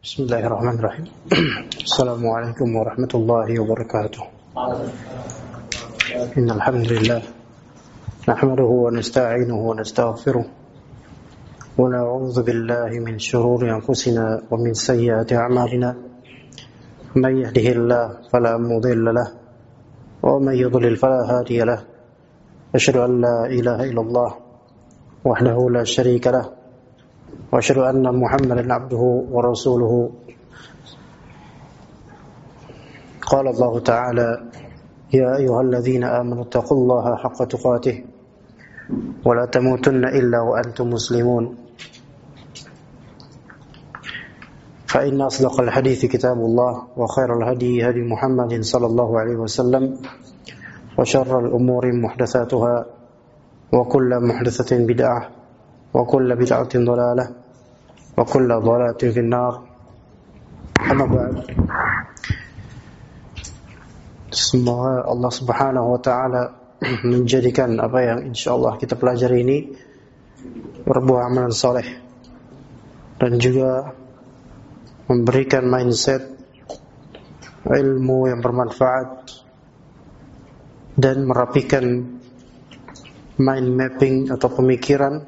Bismillahirrahmanirrahim. Assalamualaikum warahmatullahi wabarakatuh. Innal hamdalillah nahmaduhu wa nasta'inuhu wa nastaghfiruh wa na'udzu billahi min shururi anfusina wa min sayyiati a'malina. Man yahdihillahu fala mudilla lahu wa man yudlil fala hadiya lahu. Asyhadu an la ilaha illallah wahdahu la syarika lahu wa asyhadu anna Muhammadan abduhu wa rasuluhu. Qala Allah Ta'ala, ya ayyuhalladzina amanu taqullaha haqqa tuqatih wa la tamutunna illa wa antum muslimun. Fa inna asdaqal hadithi kitabullah wa khairal hadi hadi Muhammadin sallallahu alaihi wasallam wa syarral umuri muhdatsatuha wa kullu muhdatsatin bid'ah wa kullu bid'atin dhalalah wa kullu dhalalatin fin nar. Amma ba'd. Semoga Allah Subhanahu wa taala menjadikan apa yang insyaallah kita pelajari ini berbuah amalan saleh dan juga memberikan mindset ilmu yang bermanfaat dan merapikan mind mapping atau pemikiran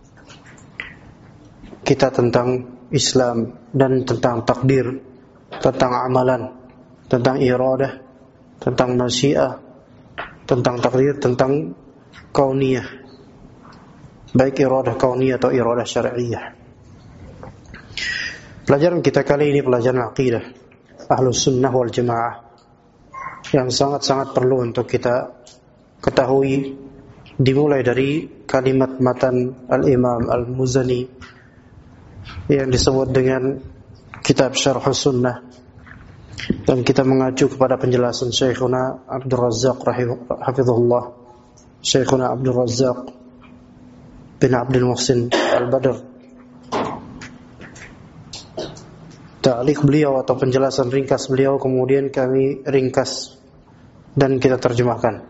kita tentang Islam dan tentang takdir, tentang amalan, tentang iradah, tentang masyiah, tentang takdir, tentang kauniyah, baik iradah kauniyah atau iradah syar'iyyah. Pelajaran kita kali ini pelajaran aqidah Ahlus Sunnah wal Jamaah yang sangat-sangat perlu untuk kita ketahui, dimulai dari kalimat matan Al-Imam Al-Muzani yang disebut dengan kitab Syarh Sunnah, dan kita mengacu kepada penjelasan Syekhuna Abdul Razzaq hafizahullah, Syekhuna Abdul Razzaq bin Abdul Muhsin Al-Badr. Ta'liq beliau atau penjelasan ringkas beliau kemudian kami ringkas dan kita terjemahkan.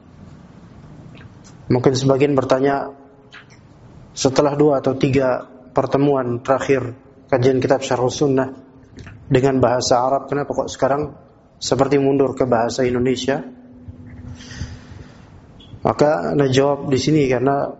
Mungkin sebagian bertanya, setelah 2 atau 3 pertemuan terakhir kajian kitab Syarh Sunnah dengan bahasa Arab, kenapa kok sekarang seperti mundur ke bahasa Indonesia? Maka Anda jawab di sini karena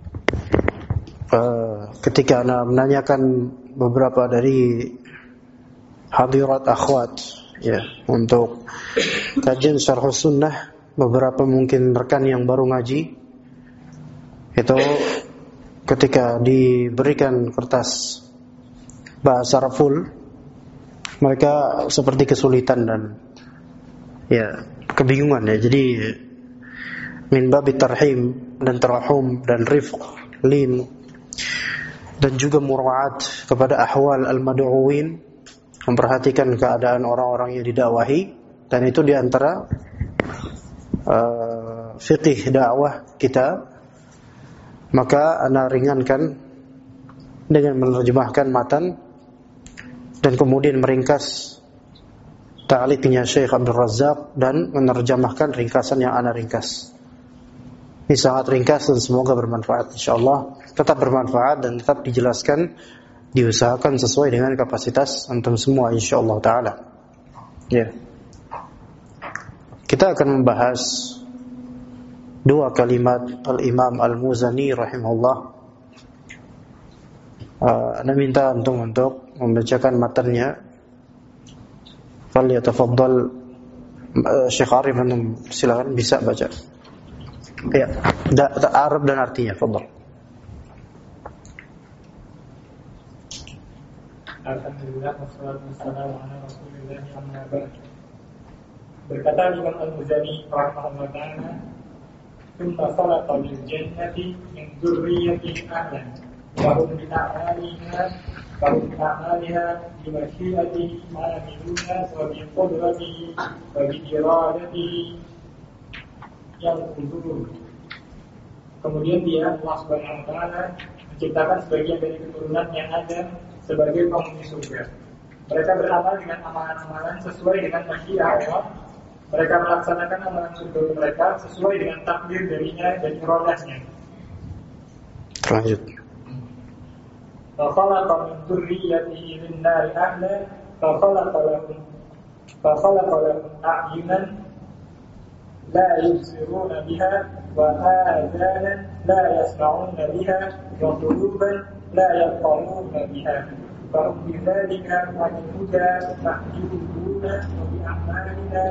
ketika Anda menanyakan beberapa dari hadirat akhwat ya untuk kajian Syarh Sunnah, beberapa mungkin rekan yang baru ngaji itu ketika diberikan kertas bahasa Arab full, mereka seperti kesulitan dan ya kebingungan ya. Jadi min babi tarhim dan tarahum dan rifq, lin, dan juga mura'at kepada ahwal al-mad'uwin, memperhatikan keadaan orang-orang yang didakwahi, dan itu diantara fiqih dakwah kita. Maka Anda ringankan dengan menerjemahkan matan dan kemudian meringkas ta'liqnya Syekh Abdul Razzaq dan menerjemahkan ringkasan yang Anda ringkas. Ini sangat ringkas dan semoga bermanfaat insyaallah. Tetap bermanfaat dan tetap dijelaskan, diusahakan sesuai dengan kapasitas antum semua insyaallah taala. Ya. Kita akan membahas 2 kalimat Al-Imam Al-Muzani rahimahullah. Anda minta antum untuk membacakan matanya. Falyatafaddal Syekh Arif, antum silakan bisa baca. Ya, Arab dan artinya, fadhal. Alhamdulillah wassalatu wassalamu ala Rasulillah amma ba'd. Berkata Imam Al-Muzani rahimahullah ta'ala, "Tsumma khalaqa lil jannati min dzurriyyatin ahlan wa hum bi a'maliha bi masyiatihi ma yamiluna wa bi qudratihi wa bi iradatihi yang undur." Kemudian dia Allah Subhanahu wa taala menciptakan sebagian dari keturunan yang ada sebagai penghuni surga. Mereka beramal dengan amalan-amalan sesuai dengan masyiah Allah. Mereka melaksanakan amalan surga mereka sesuai dengan takdir darinya dan iradahnya. Lanjut. فخلق من ذريته للنار أهلا فخلق لهم أعينا لا يبصرون بها وآذانا لا يسمعون بها وقلوبا لا يفقهون بها فهم بذلك عن الهدى محجوبون وبأعمالنا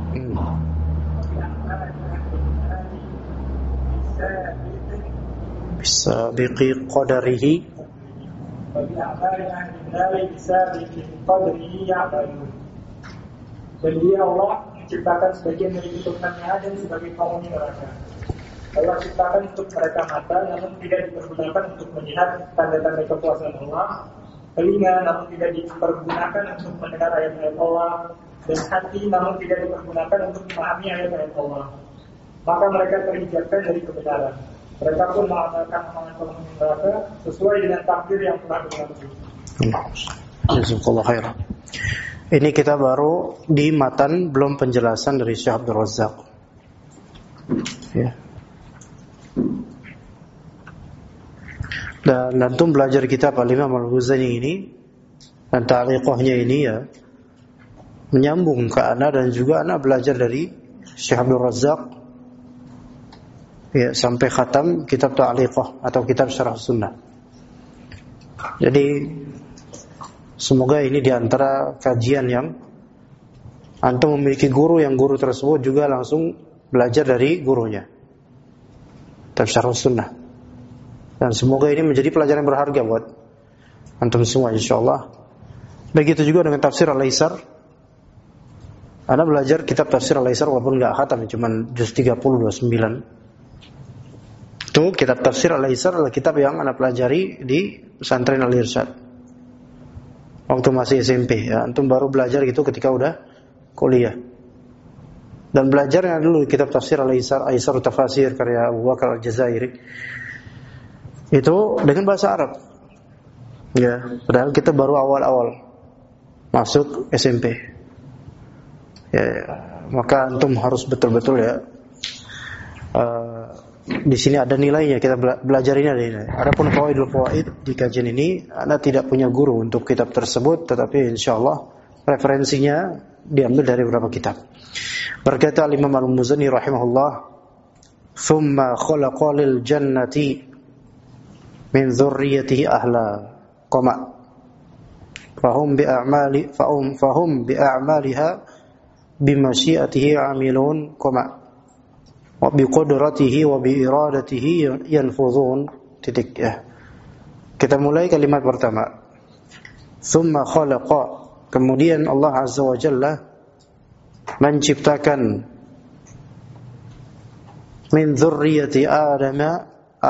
بسابق قدره وبأعمال أهل النار بسابق قدره يعملون. Dan dia Allah menciptakan sebagian dari keturunannya Adam sebagai penghuni neraka. Allah ciptakan untuk mereka mata, namun tidak dipergunakan untuk melihat tanda-tanda kekuasaan Allah, telinga, namun tidak dipergunakan untuk mendengar ayat-ayat Allah, dan hati, namun tidak dipergunakan untuk memahami ayat-ayat Allah. Maka mereka terhijabkan dari kebenaran. Mereka pun mengamalkan amalan penghuni neraka sesuai dengan takdir yang telah berlaku. Jazakallahu khairan. Ini kita baru di matan, belum penjelasan dari Syekh Abdul Razzaq. Ya. Dan antum belajar kitab Al-Imam Al-Ghazali ini dan ta'liqahnya ini ya menyambung ke ana, dan juga ana belajar dari Syekh Abdul Razzaq ya sampai khatam kitab ta'liqah atau kitab Syarah Sunnah. Jadi semoga ini diantara kajian yang antum memiliki guru, yang guru tersebut juga langsung belajar dari gurunya, tafsir sunnah. Dan semoga ini menjadi pelajaran berharga buat antum semua insyaallah. Begitu juga dengan tafsir Al-Aisar. Anda belajar kitab tafsir Al-Aisar walaupun enggak khatam, cuma juz 30 29. Itu kitab tafsir Al-Aisar adalah kitab yang Anda pelajari di pesantren Al-Irsyad. Waktu masih SMP ya, antum baru belajar gitu ketika udah kuliah. Dan belajarnya dulu kitab tafsir Al-Aisar, Aisar Tafasir karya Abu Bakar Al-Jazairi. Itu dengan bahasa Arab. Ya, padahal kita baru awal-awal masuk SMP. Ya, maka antum harus betul-betul ya. Di sini ada nilainya, kita belajar ini ada nilai. Adapun fawaid di kajian ini, Anda tidak punya guru untuk kitab tersebut, tetapi insyaallah referensinya diambil dari beberapa kitab. Berkata Imam Al-Muzani rahimahullah, "Tsumma khalaqa lil jannati min dzurriyyatihi ahla, qama. Fahum bi a'maliha bi masyiatihi 'amilun, qama. Wa bi qudratihi wa bi iradatihi yanfuzun." Titik ya. Kita mulai kalimat pertama. Tsumma khalaqa, kemudian Allah Azza wa Jalla menciptakan min dzurriyyati Adam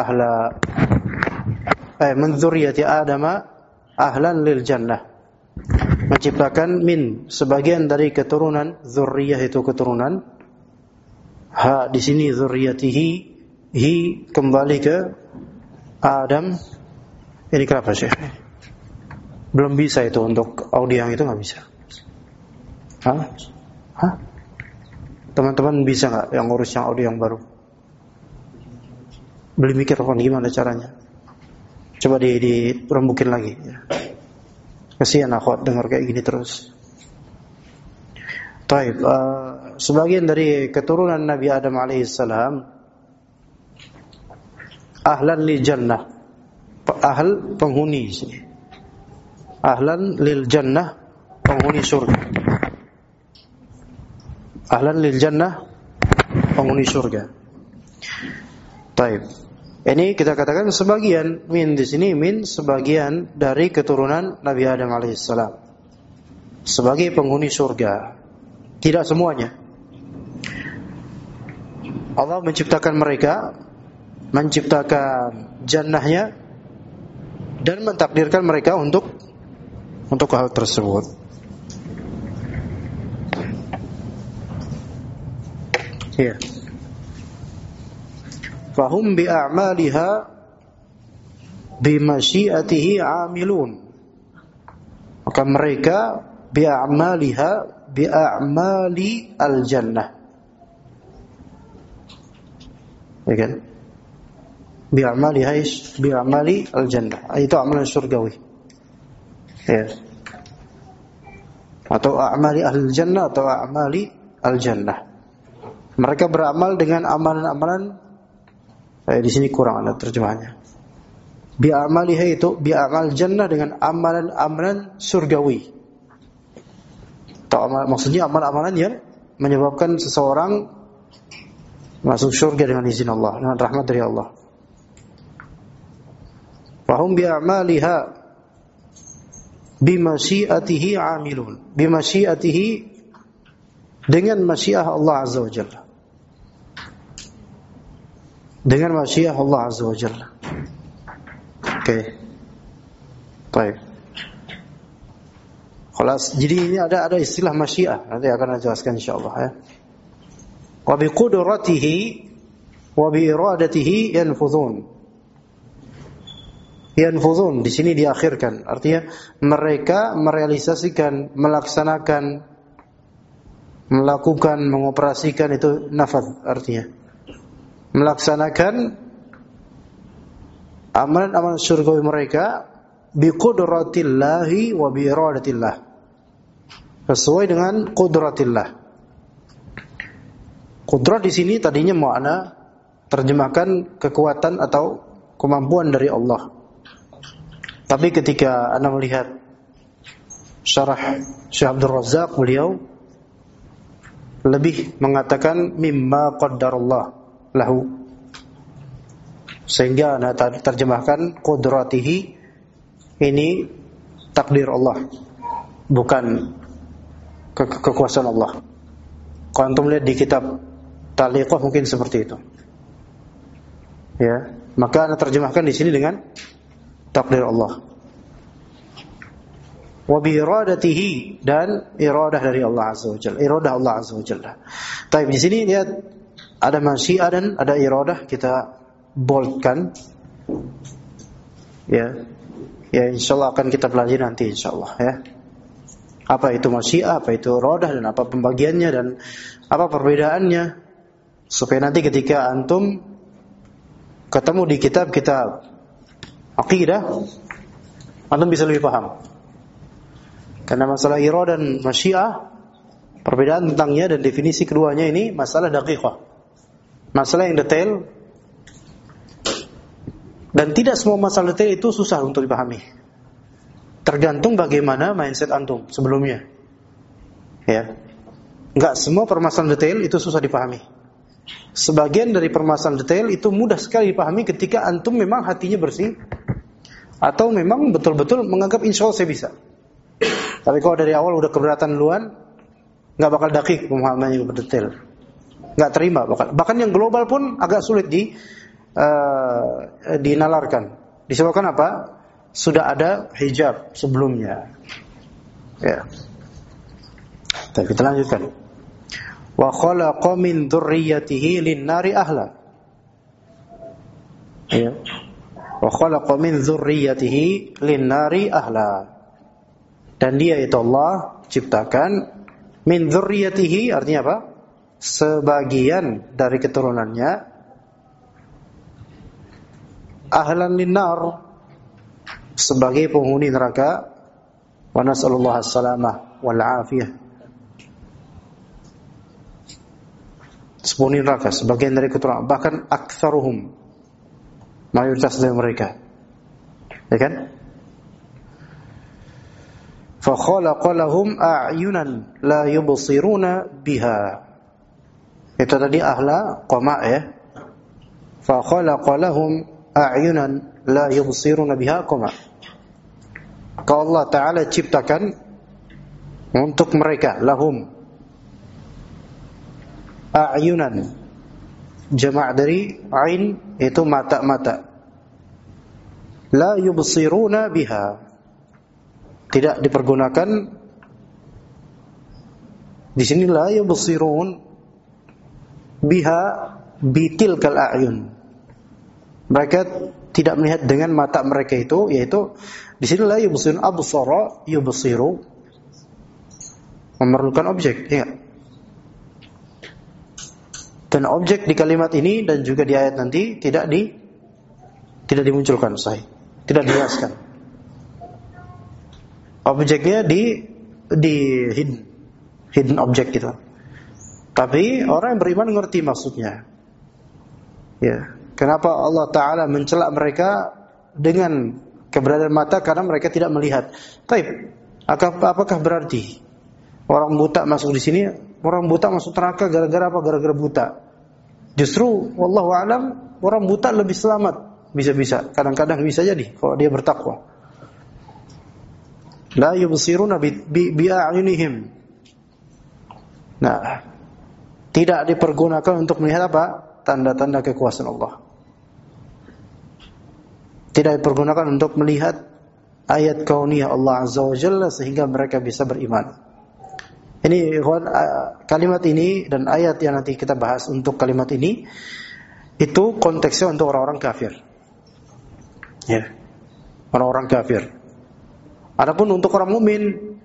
ahlan lil jannah. Menciptakan min sebagian dari keturunan, dzurriyyah itu keturunan. Ha di sini dzurriyyatihi, hi kembali ke Adam. Ini kenapa Syekh? Belum bisa itu untuk audio yang itu enggak bisa. Hah? Teman-teman bisa enggak yang ngurus yang audio yang baru? Beli mikrofon gimana caranya? Coba dirembukin lagi ya. Kasihan akhwat dengar kayak gini terus. Taib, sebagian dari keturunan Nabi Adam alaihissalam ahlan lil jannah, ahl penghuni sini. Ahlan lil jannah, penghuni surga. Ahlan lil jannah, penghuni surga. Taib. Ini kita katakan sebagian, min di sini min sebagian dari keturunan Nabi Adam alaihissalam sebagai penghuni surga. Tidak semuanya. Allah menciptakan mereka, menciptakan jannahnya, dan mentakdirkan mereka untuk hal tersebut. Ya. Fahum bi a'maliha bi masyiatihi 'amilun. Maka mereka bi a'maliha bi a'mali al-jannah. Ya kan? bi'amali al-jannah. Itu amalan surgawi. Ya. Atau a'mali ahli jannah atau a'mali al-jannah. Mereka beramal dengan amalan-amalan di sini kurang ada terjemahannya. Bi'amaliha itu bi'amal jannah dengan amalan-amalan surgawi. Maksudnya amalan-amalan yang menyebabkan seseorang masuk surga dengan izin Allah, dengan rahmat dari Allah. Fahum bi'amaliha bimasyiatihi amilun. Bimasyiatihi dengan masyiah Allah Azza wa Jalla. Dengan masyiah Allah Azza wa Jalla. Oke. Baik. Jadi ini ada istilah masyiah. Nanti akan saya jelaskan insyaallah ya. Wa bi qudratihi wa bi iradatihi yanfudhun. Yanfudhun di sini diakhirkan. Artinya mereka merealisasikan, melaksanakan, melakukan, mengoperasikan, itu nafadh artinya. Melaksanakan amalan-amalan surgawi mereka biqudratillahi wa biiradatillah, sesuai dengan qudratillah. Qudrat di sini tadinya makna terjemahkan kekuatan atau kemampuan dari Allah. Tapi ketika Anda melihat syarah Syekh Abdul Razzaq, beliau lebih mengatakan mimma qaddarallah lahu, sehingga Anda terjemahkan qudratihi ini takdir Allah, bukan kekuasaan Allah. Kalau antum lihat di kitab Taliqah mungkin seperti itu. Ya, maka Anda terjemahkan di sini dengan takdir Allah. Wa bi iradatihi, dan iradah dari Allah Azza wa Jalla, iradah Allah Azza wa Jalla. Tapi di sini lihat ada masyiah dan ada iradah, kita boldkan. Ya, insyaallah akan kita pelajari nanti insyaallah ya. Apa itu masyiah, apa itu iradah, dan apa pembagiannya dan apa perbedaannya, supaya nanti ketika antum ketemu di kitab-kitab aqidah, antum bisa lebih paham. Karena masalah iradah dan masyiah, perbedaan tentangnya dan definisi keduanya ini masalah daqiqah, masalah yang detail, dan tidak semua masalah detail itu susah untuk dipahami. Tergantung bagaimana mindset antum sebelumnya. Ya, enggak semua permasalahan detail itu susah dipahami. Sebagian dari permasalahan detail itu mudah sekali dipahami ketika antum memang hatinya bersih, atau memang betul-betul menganggap insya Allah saya bisa. Tapi kalau dari awal udah keberatan duluan, nggak bakal dakik pemahamannya berdetail, nggak terima. Bahkan yang global pun agak sulit dinalarkan. Disebabkan apa? Sudah ada hijab sebelumnya. Ya. Tapi kita lanjutkan. Wa khalaqa min dzurriyyatihi lin-nari ahla. Ya. Wa khalaqa min dzurriyyatihi lin-nari ahla. Dan dia itu Allah ciptakan min dzurriyyatihi, artinya apa? Sebagian dari keturunannya ahlan lin-nar, sebagai penghuni neraka. Wa nas'alullah as-salamah wal afiyah. Penghuni neraka, sebagian dari keturunan, bahkan aktsaruhum, mayoritas dari mereka. Ya kan? Fa khalaqa lahum a'yunan la yubsiruna biha. Itu tadi ahla qama ya. Fa khalaqa lahum a'yunan la yubsiruna biha qama. Kalau Allah Ta'ala ciptakan untuk mereka, lahum a'yunan, jama' dari ain, itu mata-mata. La yubsiruna biha, tidak dipergunakan di sini. La yubsirun biha bitilkal a'yun, mereka tidak melihat dengan mata mereka itu, yaitu di sini la yubsirun, absara yubsiru, memerlukan objek, ya. Dan objek di kalimat ini dan juga di ayat nanti tidak tidak dimunculkan sahih, tidak dijelaskan. Objeknya di hidden object gitu. Tapi orang yang beriman ngerti maksudnya. Ya, kenapa Allah Ta'ala mencela mereka dengan keberadaan mata? Karena mereka tidak melihat. Taib, apakah berarti orang buta masuk di sini, orang buta masuk neraka gara-gara apa? Gara-gara buta. Justru wallahu a'lam, orang buta lebih selamat. Bisa-bisa, kadang-kadang bisa jadi kalau dia bertakwa. La yubsiruna bi'a'yunihim. Nah, tidak dipergunakan untuk melihat apa? Tanda-tanda kekuasaan Allah. Tidak dipergunakan untuk melihat ayat kauniyah Allah Azza wa Jalla sehingga mereka bisa beriman. Ini kalimat ini dan ayat yang nanti kita bahas untuk kalimat ini itu konteksnya untuk orang-orang kafir. Ya. Orang-orang kafir. Adapun untuk orang mukmin,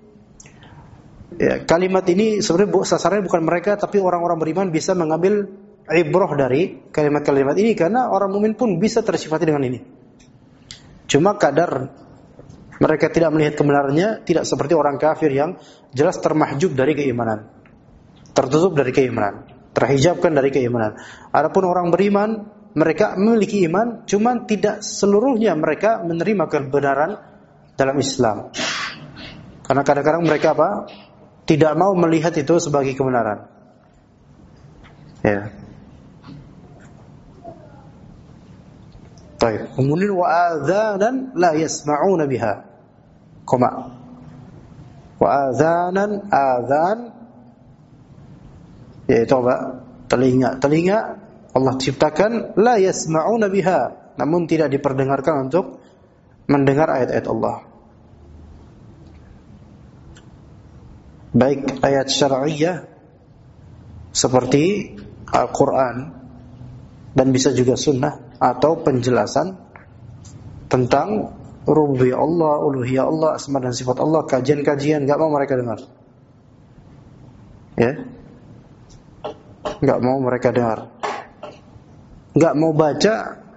ya, kalimat ini sebenarnya sasarannya bukan mereka, tapi orang-orang beriman bisa mengambil ibrah dari kalimat-kalimat ini karena orang mukmin pun bisa tersifati dengan ini. Cuma kadar mereka tidak melihat kebenarannya tidak seperti orang kafir yang jelas termahjub dari keimanan, tertutup dari keimanan, terhijabkan dari keimanan. Adapun orang beriman, mereka memiliki iman, cuma tidak seluruhnya mereka menerima kebenaran dalam Islam. Karena kadang-kadang mereka apa? Tidak mau melihat itu sebagai kebenaran. Ya. Baik. Kemudian wa adzanan la yasma'una biha. Koma. Wa adzanan adzan yaitu apa? Telinga Allah ciptakan la yasma'una biha, namun tidak diperdengarkan untuk mendengar ayat-ayat Allah. Baik ayat syar'iyyah seperti Al-Quran dan bisa juga sunnah atau penjelasan tentang rububiyah Allah, uluhiyah Allah, asma dan sifat Allah, kajian-kajian enggak mau mereka dengar. Ya. Enggak mau mereka dengar. Enggak mau baca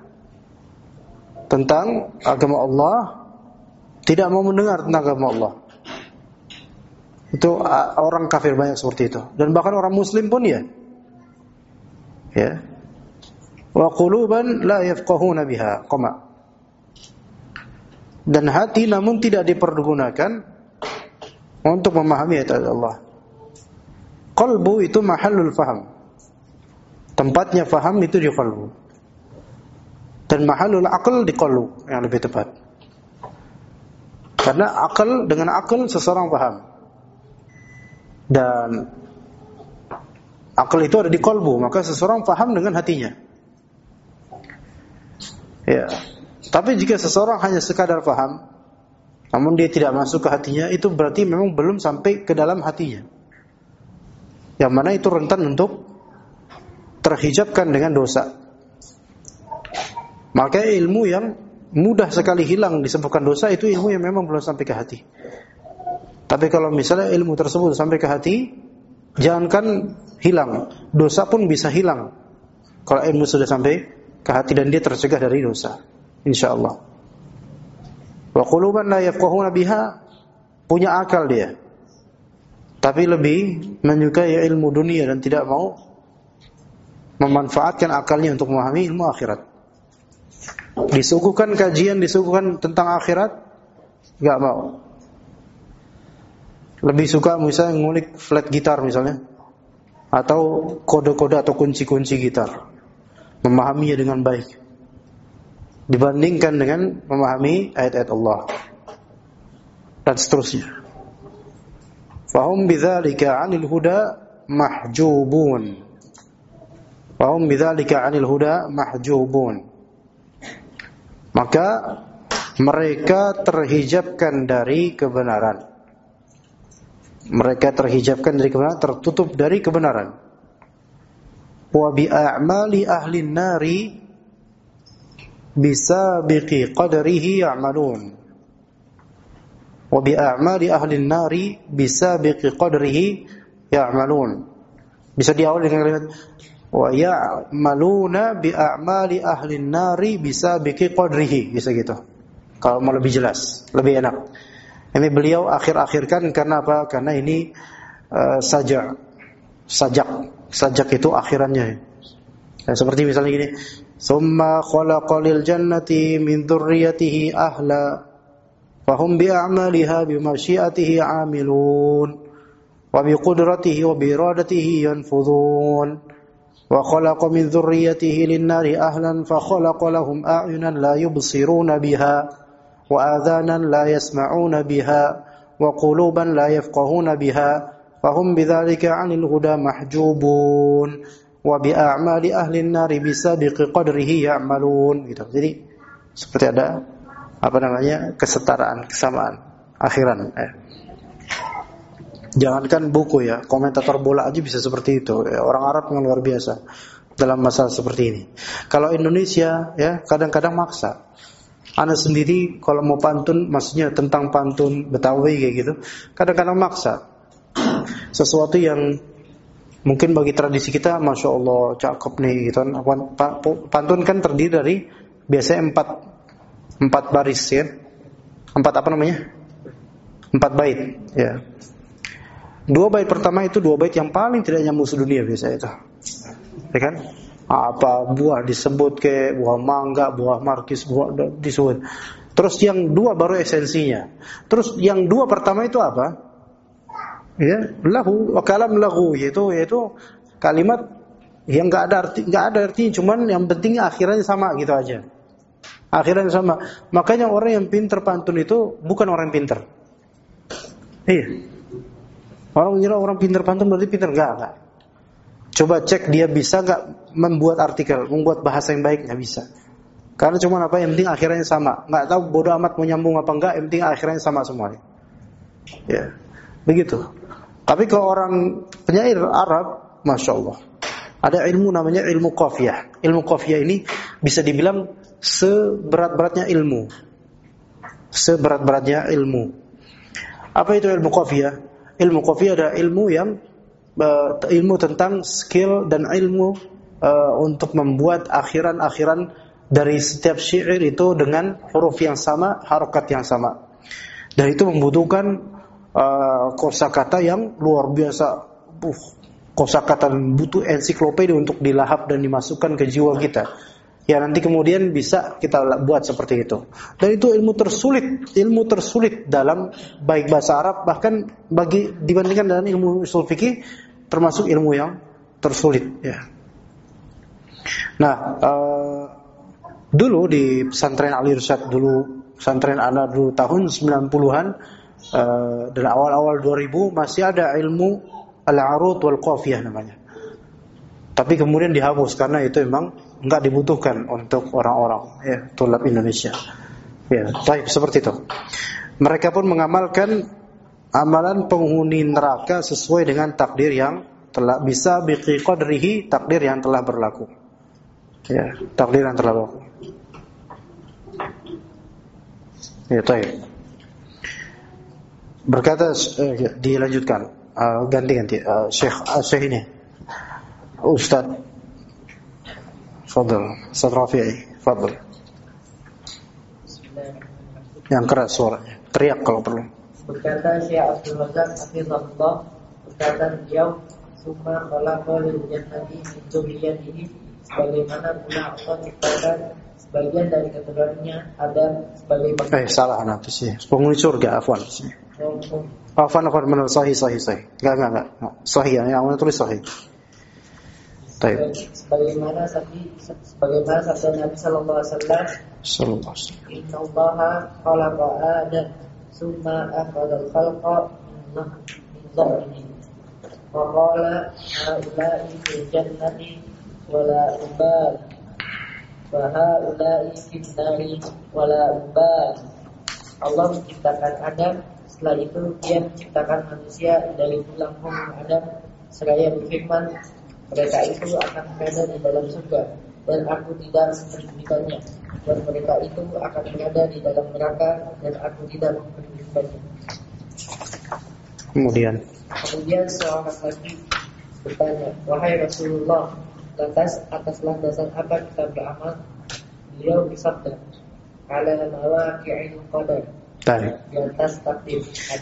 tentang agama Allah, tidak mau mendengar tentang agama Allah. Itu orang kafir banyak seperti itu. Dan bahkan orang muslim pun ya. Ya. Wa quluban la yafqahuna biha. Qoma. Dan hati namun tidak dipergunakan untuk memahami ayat Allah. Qalbu itu mahallul faham. Tempatnya faham itu di qalbu. Dan mahallul aql di qalbu yang lebih tepat. Karena akal dengan akal seseorang paham. Dan akal itu ada di qalbu, maka seseorang paham dengan hatinya. Ya. Tapi jika seseorang hanya sekadar paham, namun dia tidak masuk ke hatinya, itu berarti memang belum sampai ke dalam hatinya. Yang mana itu rentan untuk terhijabkan dengan dosa. Maka ilmu yang mudah sekali hilang disebabkan dosa itu ilmu yang memang belum sampai ke hati. Tapi kalau misalnya ilmu tersebut sampai ke hati, jangankan hilang, dosa pun bisa hilang kalau ilmu sudah sampai ke hati dan dia tercegah dari dosa, insyaallah. Wa quluban la yafqahuna biha, punya akal dia, tapi lebih menyukai ilmu dunia dan tidak mau memanfaatkan akalnya untuk memahami ilmu akhirat. Disuguhkan kajian, disuguhkan tentang akhirat, enggak mau. Lebih suka misalnya ngulik flat gitar misalnya, atau kode-kode atau kunci-kunci gitar, memahaminya dengan baik dibandingkan dengan memahami ayat-ayat Allah dan seterusnya. Fahum bidzalika 'anil huda mahjubun. Fahum bidzalika 'anil huda mahjubun. Maka mereka terhijabkan dari kebenaran. Mereka terhijabkan dari kebenaran, tertutup dari kebenaran. Wa bi a'mali ahli an-nari bisabiqi qadrihi ya'malun. Wa bi a'mali ahli an-nari bisabiqi qadrihi ya'malun. Bisa diawali dengan kalimat wa ya'maluna bi a'mali ahli nari bisabiqi qadrihi, bisa gitu. Kalau mau lebih jelas, lebih enak. Ini beliau akhir-akhirkan karena apa? Karena ini sajak itu akhirannya. Ya, seperti misalnya gini, summa khalaqalil jannati min dzurriyyatihi ahla fahum bi a'maliha bi masyiatihi 'amilun wa bi qudratihi wa bi iradatihi yanfudhun wa khalaqa min dzurriyyatihi lin-nari ahlan fa khalaqa lahum a'yunan la yubsiruna biha wa adhanan la yasma'una biha wa quluban la yafqahuna biha fahum bidzalika 'anil huda mahjubun wa bi a'mali ahli an-nari bisabiqi qadrihi ya'malun gitu. Jadi seperti ada kesetaraan, kesamaan akhiran. Jangankan buku ya, komentator bola aja bisa seperti itu. Orang Arab yang luar biasa dalam masalah seperti ini. Kalau Indonesia ya kadang-kadang maksa. Ana sendiri kalau mau pantun, maksudnya tentang pantun Betawi kayak gitu, kadang-kadang maksa. Sesuatu yang mungkin bagi tradisi kita, masya Allah cakep nih gitu. Pantun kan terdiri dari biasanya empat baris ya, empat bait ya. 2 bait pertama itu 2 bait yang paling tidak nyambung sedunia biasa itu, ya kan? Apa buah disebut ke buah mangga, buah markis, buah disebut. Terus yang 2 baru esensinya. Terus yang 2 pertama itu apa? Ya, lahu wa kalam lahu, yaitu kalimat yang enggak ada artinya, cuman yang penting akhirnya sama gitu aja. Akhirnya sama. Makanya orang yang pintar pantun itu bukan orang pintar. Iya. Orang mengira orang pintar pantun berarti pintar, enggak. Coba cek dia bisa enggak membuat artikel, membuat bahasa yang baik, enggak bisa. Karena cuma apa yang penting akhirnya sama. Enggak tahu bodoh amat mau nyambung apa enggak, yang penting akhirnya sama semuanya. Ya. Begitu. Tapi kalau orang penyair Arab, masya Allah, ada ilmu namanya ilmu qafiyah. Ilmu qafiyah ini bisa dibilang seberat-beratnya ilmu. Seberat-beratnya ilmu. Apa itu ilmu qafiyah? Ilmu qafiyah adalah ilmu tentang skill dan ilmu untuk membuat akhiran-akhiran dari setiap syair itu dengan huruf yang sama, harokat yang sama. Dan itu membutuhkan kosakata yang luar biasa. Kosakata butuh ensiklopedia untuk dilahap dan dimasukkan ke jiwa kita. Ya nanti kemudian bisa kita buat seperti itu. Dan itu ilmu tersulit dalam baik bahasa Arab, bahkan dibandingkan dengan ilmu ushul fikih termasuk ilmu yang tersulit ya. Nah, dulu di pesantren Al Irsyad pesantren ana dulu tahun 90-an dan awal-awal 2000 masih ada ilmu al-arud wal qafiyah namanya. Tapi kemudian dihapus karena itu memang enggak dibutuhkan untuk orang-orang ya, tulab Indonesia. Ya, baik seperti itu. Mereka pun mengamalkan amalan penghuni neraka sesuai dengan takdir yang telah bisa biqi qadrihi, takdir yang telah berlaku. Ya, takdir yang telah berlaku. Ya, baik. Berkata dilanjutkan, ganti Syekh ini. Ustaz Ustaz Rafi'i, fadl. Yang keras suaranya, teriak kalau perlu. Berkata Syekh Abdul Razak hafizahullah, berkata beliau, "Summa khalaqal jannati min dzurriyyatihi," sebagaimana pula Allah ciptakan sebagian dari keturunannya Adam sebagai manusia. Salah nanti sih. Penghuni surga, afwan. Afwan benar, sahih. Enggak. Sahih, yang mana tulis sahih. Sebagaimana sabda Nabi sallallahu alaihi wasallam, "Inna Allaha khalaqa Adam summa akhadha al-khalqa min dhahrihi wa qala haula'i fil jannati wa la ubal wa haula'i fil nari wa la ubal." Allah menciptakan Adam, setelah itu Dia menciptakan manusia dari tulang punggung Adam, seraya berfirman, "Mereka itu akan berada di dalam surga dan aku tidak memperdulikannya, dan mereka itu akan berada di dalam neraka dan aku tidak memperdulikannya." Kemudian seorang lagi bertanya, "Wahai Rasulullah, Lantas atas landasan apa kita beramal? Beliau bersabda, ala mawaqi'il qadar. Di atas takdir.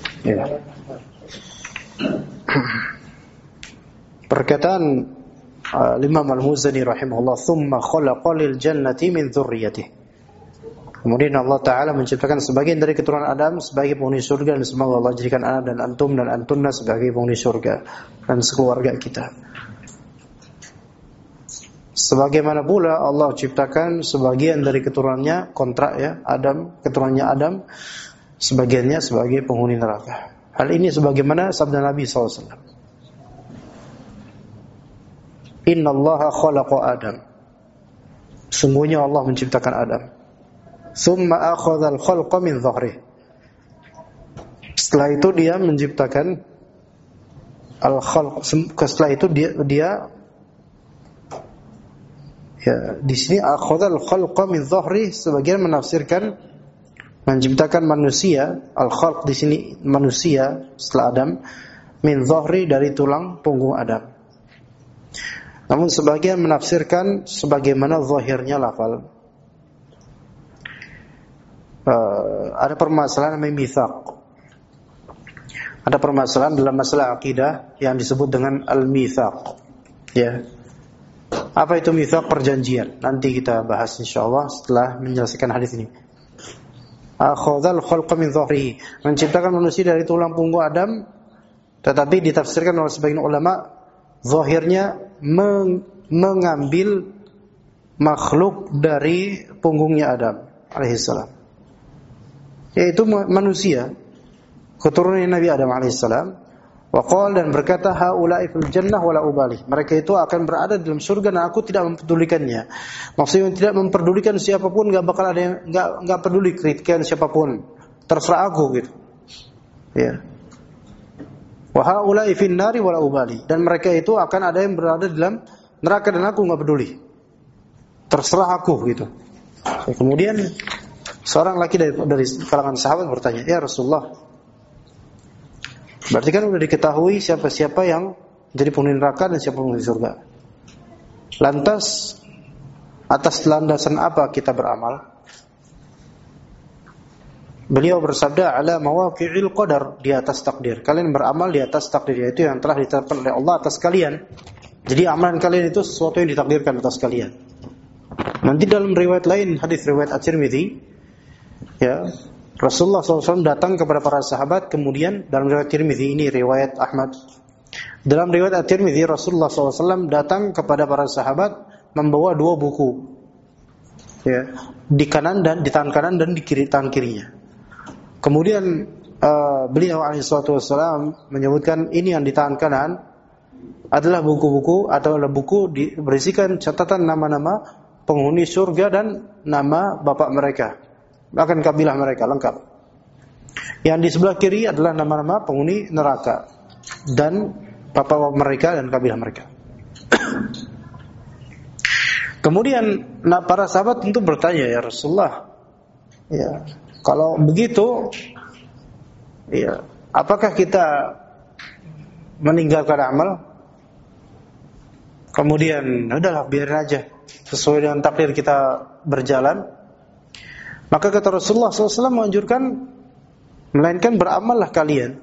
Perkataan Imam Al-Muzani rahimahullah, "Tsumma khalaqa lil jannati min dzurriyyatihi." Kemudian Allah Ta'ala menciptakan sebagian dari keturunan Adam sebagai penghuni surga, dan semoga Allah jadikan ana dan antum dan antunna sebagai penghuni surga dan sekeluarga kita. Sebagaimana pula Allah ciptakan sebagian dari keturunannya, kontrak ya, Adam, keturunannya Adam, sebagiannya sebagai penghuni neraka. Hal ini sebagaimana sabda Nabi SAW. Inna Allaha khalaqa Adam. Sungguhnya Allah menciptakan Adam. Thumma akhadha al-khalqa min dhahrih. Setelah itu dia menciptakan al-khalq. Setelah itu dia ya, di sini akhadha al-khalqa min dhahri, sebagian menafsirkan menciptakan manusia, al-khalq di sini manusia setelah Adam, min dhahri dari tulang punggung Adam. Namun sebagian menafsirkan sebagaimana zahirnya lafal. Ada permasalahan namanya mitsaq. Ada permasalahan dalam masalah akidah yang disebut dengan al-mitsaq. Ya. Apa itu mitsaq? Perjanjian. Nanti kita bahas insyaallah setelah menyelesaikan hadis ini. Akhadhal khalqa min dhahrihi, menciptakan manusia dari tulang punggung Adam, tetapi ditafsirkan oleh sebagian ulama zahirnya mengambil makhluk dari punggungnya Adam alaihissalam, yaitu manusia keturunan Nabi Adam alaihissalam. Waqal, dan berkata, haula'i fil jannah wala ubali, mereka itu akan berada dalam surga dan aku tidak mempedulikannya. Maksudnya tidak memperdulikan siapapun, enggak bakal ada yang enggak peduli kritikan siapapun, terserah aku gitu. Ya. Wa haula'i fin nari wala ubali, dan mereka itu akan ada yang berada dalam neraka dan aku enggak peduli. Terserah aku gitu. Kemudian seorang laki dari kalangan sahabat bertanya, "Ya Rasulullah, berarti kan sudah diketahui siapa-siapa yang jadi penghuni neraka dan siapa penghuni surga. Lantas atas landasan apa kita beramal?" Beliau bersabda, "Ala mawaqi'il qadar," di atas takdir. Kalian beramal di atas takdir, yaitu yang telah ditetapkan oleh Allah atas kalian. Jadi amalan kalian itu sesuatu yang ditakdirkan atas kalian. Nanti dalam riwayat lain, hadis riwayat At-Tirmidzi, ya, Rasulullah SAW datang kepada para sahabat. Kemudian dalam riwayat Tirmidzi, ini riwayat Ahmad. Dalam riwayat At-Tirmidzi, Rasulullah SAW datang kepada para sahabat membawa 2 buku, ya, di kanan dan di tangan kanan dan di tangan kirinya. Kemudian beliau alaihissalam menyebutkan, ini yang di tangan kanan adalah buku-buku atau adalah buku berisikan catatan nama-nama penghuni surga dan nama bapak mereka, bahkan kabilah mereka lengkap. Yang di sebelah kiri adalah nama-nama penghuni neraka dan bapak mereka dan kabilah mereka. Kemudian para sahabat tentu bertanya, "Ya Rasulullah, ya, kalau begitu, ya, apakah kita meninggalkan amal?" Kemudian, udahlah, biarin aja, sesuai dengan takdir kita berjalan. Maka kata Rasulullah SAW menganjurkan, melainkan beramallah kalian.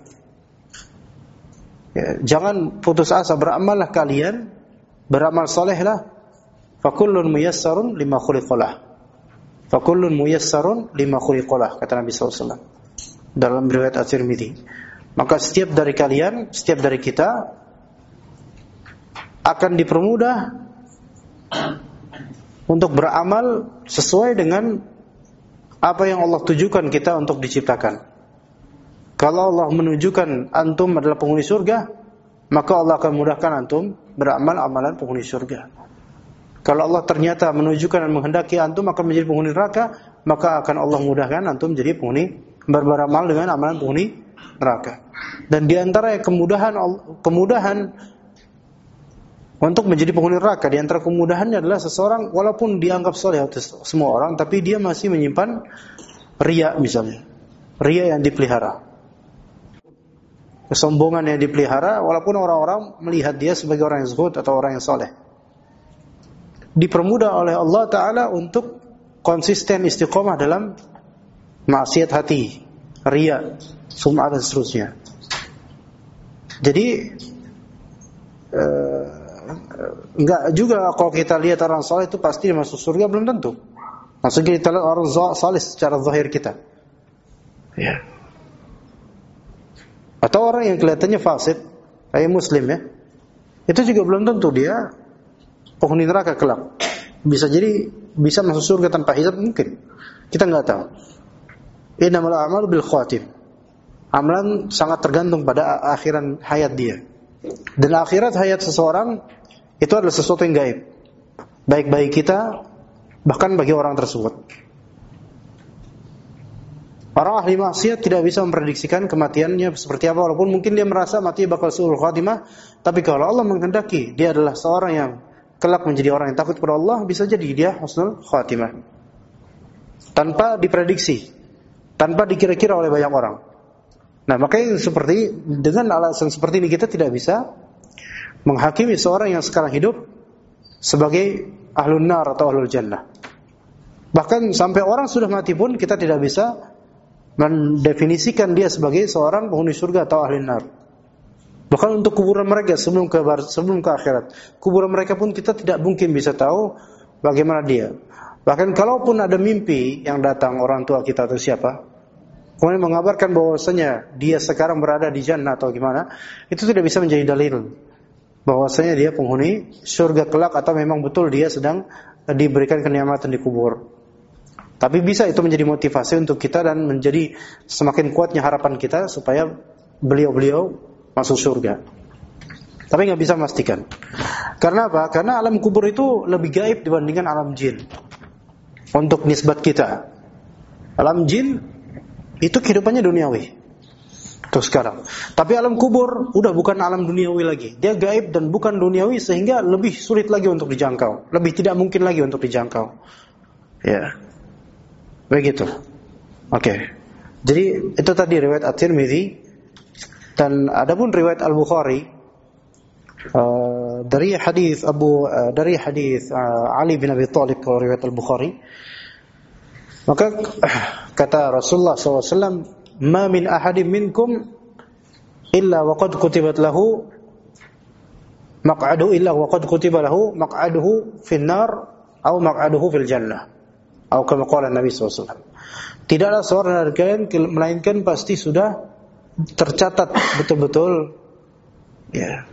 Ya, jangan putus asa, beramallah kalian, beramal solehlah. Fakullun muyassarun lima khuliqalah. Fakullun muyassarun lima khuliqalah, kata Nabi SAW dalam riwayat At-Tirmidzi. Maka setiap dari kalian, setiap dari kita akan dipermudah untuk beramal sesuai dengan apa yang Allah tujukan kita untuk diciptakan. Kalau Allah menunjukkan antum adalah penghuni surga, maka Allah akan mudahkan antum beramal amalan penghuni surga. Kalau Allah ternyata menunjukkan dan menghendaki antum akan menjadi penghuni neraka, maka akan Allah mudahkan antum jadi penghuni, beramal dengan amalan penghuni neraka. Dan di antara kemudahan untuk menjadi penghuni neraka, di antara kemudahannya adalah seseorang walaupun dianggap soleh semua orang, tapi dia masih menyimpan riya misalnya. Riya yang dipelihara, kesombongan yang dipelihara, walaupun orang-orang melihat dia sebagai orang yang zuhud atau orang yang soleh. dipermudah oleh Allah Ta'ala untuk konsisten istiqomah dalam maksiat hati, riya, sum'ah dan seterusnya. Jadi enggak juga kalau kita lihat orang saleh itu pasti masuk surga, belum tentu. Maksudnya kita lihat orang saleh secara zahir kita. Ya. Atau orang yang kelihatannya fasik, kayak muslim ya, itu juga belum tentu dia penghuni neraka kelak. Bisa jadi bisa masuk surga tanpa hisab, mungkin. Kita enggak tahu. Innamal a'malu bil khawatim. Amalan sangat tergantung pada akhiran hayat dia. Dan akhirat hayat seseorang itu adalah sesuatu yang gaib, baik bagi kita, bahkan bagi orang tersebut. Orang ahli maksiat tidak bisa memprediksikan kematiannya seperti apa, walaupun mungkin dia merasa mati bakal su'ul khatimah. Tapi kalau Allah menghendaki dia adalah seorang yang kelak menjadi orang yang takut kepada Allah, bisa jadi dia husnul khatimah tanpa diprediksi, tanpa dikira-kira oleh banyak orang. Nah, makanya seperti dengan alasan seperti ini kita tidak bisa menghakimi seorang yang sekarang hidup sebagai ahlun nar atau ahlul jannah. Bahkan sampai orang sudah mati pun kita tidak bisa mendefinisikan dia sebagai seorang penghuni surga atau ahli nar. Bahkan untuk kuburan mereka sebelum ke akhirat, kuburan mereka pun kita tidak mungkin bisa tahu bagaimana dia. Bahkan kalaupun ada mimpi yang datang orang tua kita atau siapa, kemudian mengabarkan bahwasanya dia sekarang berada di jannah atau gimana, itu tidak bisa menjadi dalil bahwasanya dia penghuni surga kelak atau memang betul dia sedang diberikan kenikmatan di kubur. Tapi bisa itu menjadi motivasi untuk kita dan menjadi semakin kuatnya harapan kita supaya beliau-beliau masuk surga. Tapi nggak bisa memastikan. Karena apa? Karena alam kubur itu lebih gaib dibandingkan alam jin. Untuk nisbat kita, alam jin itu kehidupannya duniawi. Terus sekarang. Tapi alam kubur udah bukan alam duniawi lagi. Dia gaib dan bukan duniawi sehingga lebih sulit lagi untuk dijangkau. Lebih tidak mungkin lagi untuk dijangkau. Ya. Begitu. Oke. Jadi itu tadi riwayat At-Tirmidzi, dan adapun riwayat Al-Bukhari dari hadis Ali bin Abi Thalib, kalau riwayat Al-Bukhari, maka kata Rasulullah SAW, "Ma min ahadin minkum illa waqad kutibat lahu maq'aduhu illa waqad kutiba lahu maq'aduhu fin nar aw maq'aduhu fil jannah." Atau kama qala Nabi SAW. Tidaklah seorang dari kalian melainkan pasti sudah tercatat betul-betul ya,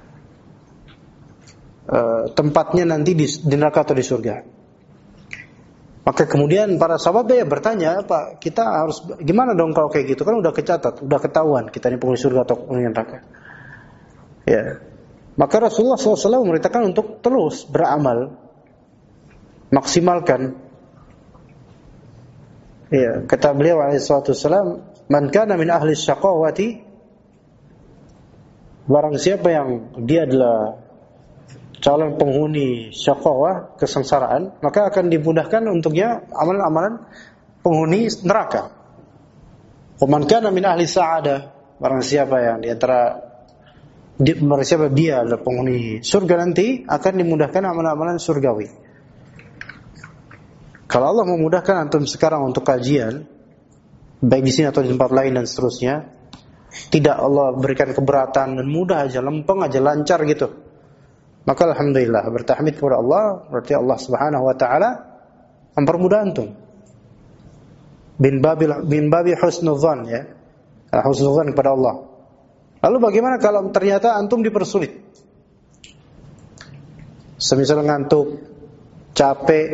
tempatnya nanti di neraka atau di surga. Maka kemudian para sahabat bertanya, Pak, kita harus gimana dong kalau kayak gitu? Kan udah kecatat, udah ketahuan kita ini penghuni surga atau penghuni neraka. Ya. Maka Rasulullah SAW memerintahkan untuk terus beramal, maksimalkan. Ya, kata beliau alaihissalam, "Man kana min ahli syaqawati", barang siapa yang dia adalah calon penghuni syaqawah, kesengsaraan, maka akan dimudahkan untuknya amalan-amalan penghuni neraka. "Wa man kana min ahli sa'adah", barang siapa yang di antara siapa dia adalah penghuni surga nanti, akan dimudahkan amalan-amalan surgawi. Kalau Allah memudahkan antum sekarang untuk kajian, baik di sini atau di tempat lain dan seterusnya, tidak Allah berikan keberatan dan mudah aja, lempeng aja, lancar gitu, maka alhamdulillah, bertahmid kepada Allah, berarti Allah Subhanahu wa taala mempermudah antum. Bin babi husnudzan, ya. Husnudzan kepada Allah. Lalu bagaimana kalau ternyata antum dipersulit? Semisal ngantuk, capek.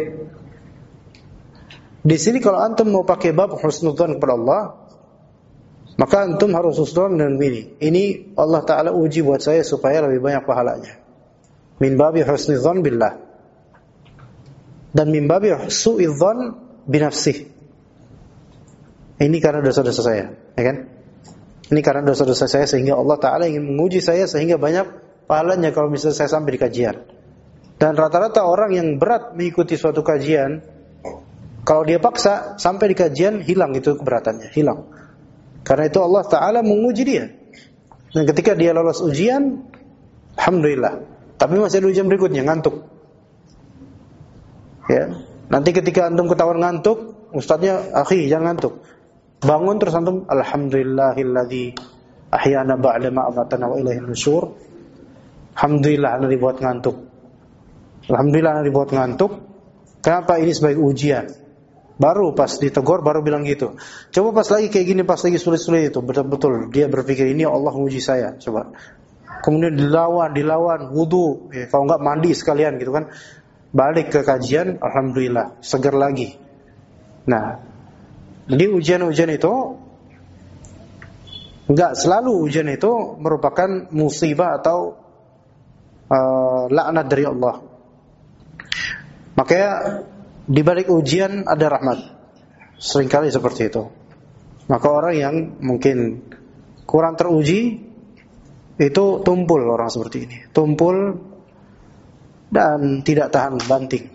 Di sini kalau antum mau pakai bab husnudzan kepada Allah, maka antum harus husnudzan dengan ini. Ini Allah Ta'ala uji buat saya supaya lebih banyak pahalanya. Min babi husnudzan billah. Dan min babi su'idzan binafsih. Ini karena dosa-dosa saya, ya kan? Ini karena dosa-dosa saya sehingga Allah Ta'ala ingin menguji saya sehingga banyak pahalanya kalau misalnya saya sampai di kajian. Dan rata-rata orang yang berat mengikuti suatu kajian, kalau dia paksa sampai di kajian, hilang itu keberatannya, hilang. Karena itu Allah Ta'ala menguji dia. Dan ketika dia lolos ujian, alhamdulillah. Tapi masih ada ujian berikutnya, ngantuk. Ya. Nanti ketika antum ketahuan ngantuk, ustadznya, "Akhi, jangan ngantuk." Bangun terus antum, "Alhamdulillahilladzi ahyana ba'da ma amatana wa ilaihin nusyur." Alhamdulillah anda dibuat ngantuk. Alhamdulillah anda dibuat ngantuk. Kenapa? Ini sebagai ujian. Baru pas ditegur baru bilang gitu. Coba pas lagi kayak gini, pas lagi sulit-sulit itu, betul-betul dia berpikir ini Allah menguji saya. Coba. Kemudian dilawan, wudu. Ya, kalau enggak mandi sekalian gitu kan. Balik ke kajian, alhamdulillah, segar lagi. Nah, jadi ujian-ujian itu enggak selalu ujian itu merupakan musibah atau laknat dari Allah. Makanya di balik ujian ada rahmat. Seringkali seperti itu. Maka orang yang mungkin kurang teruji itu tumpul orang seperti ini. Tumpul dan tidak tahan banting.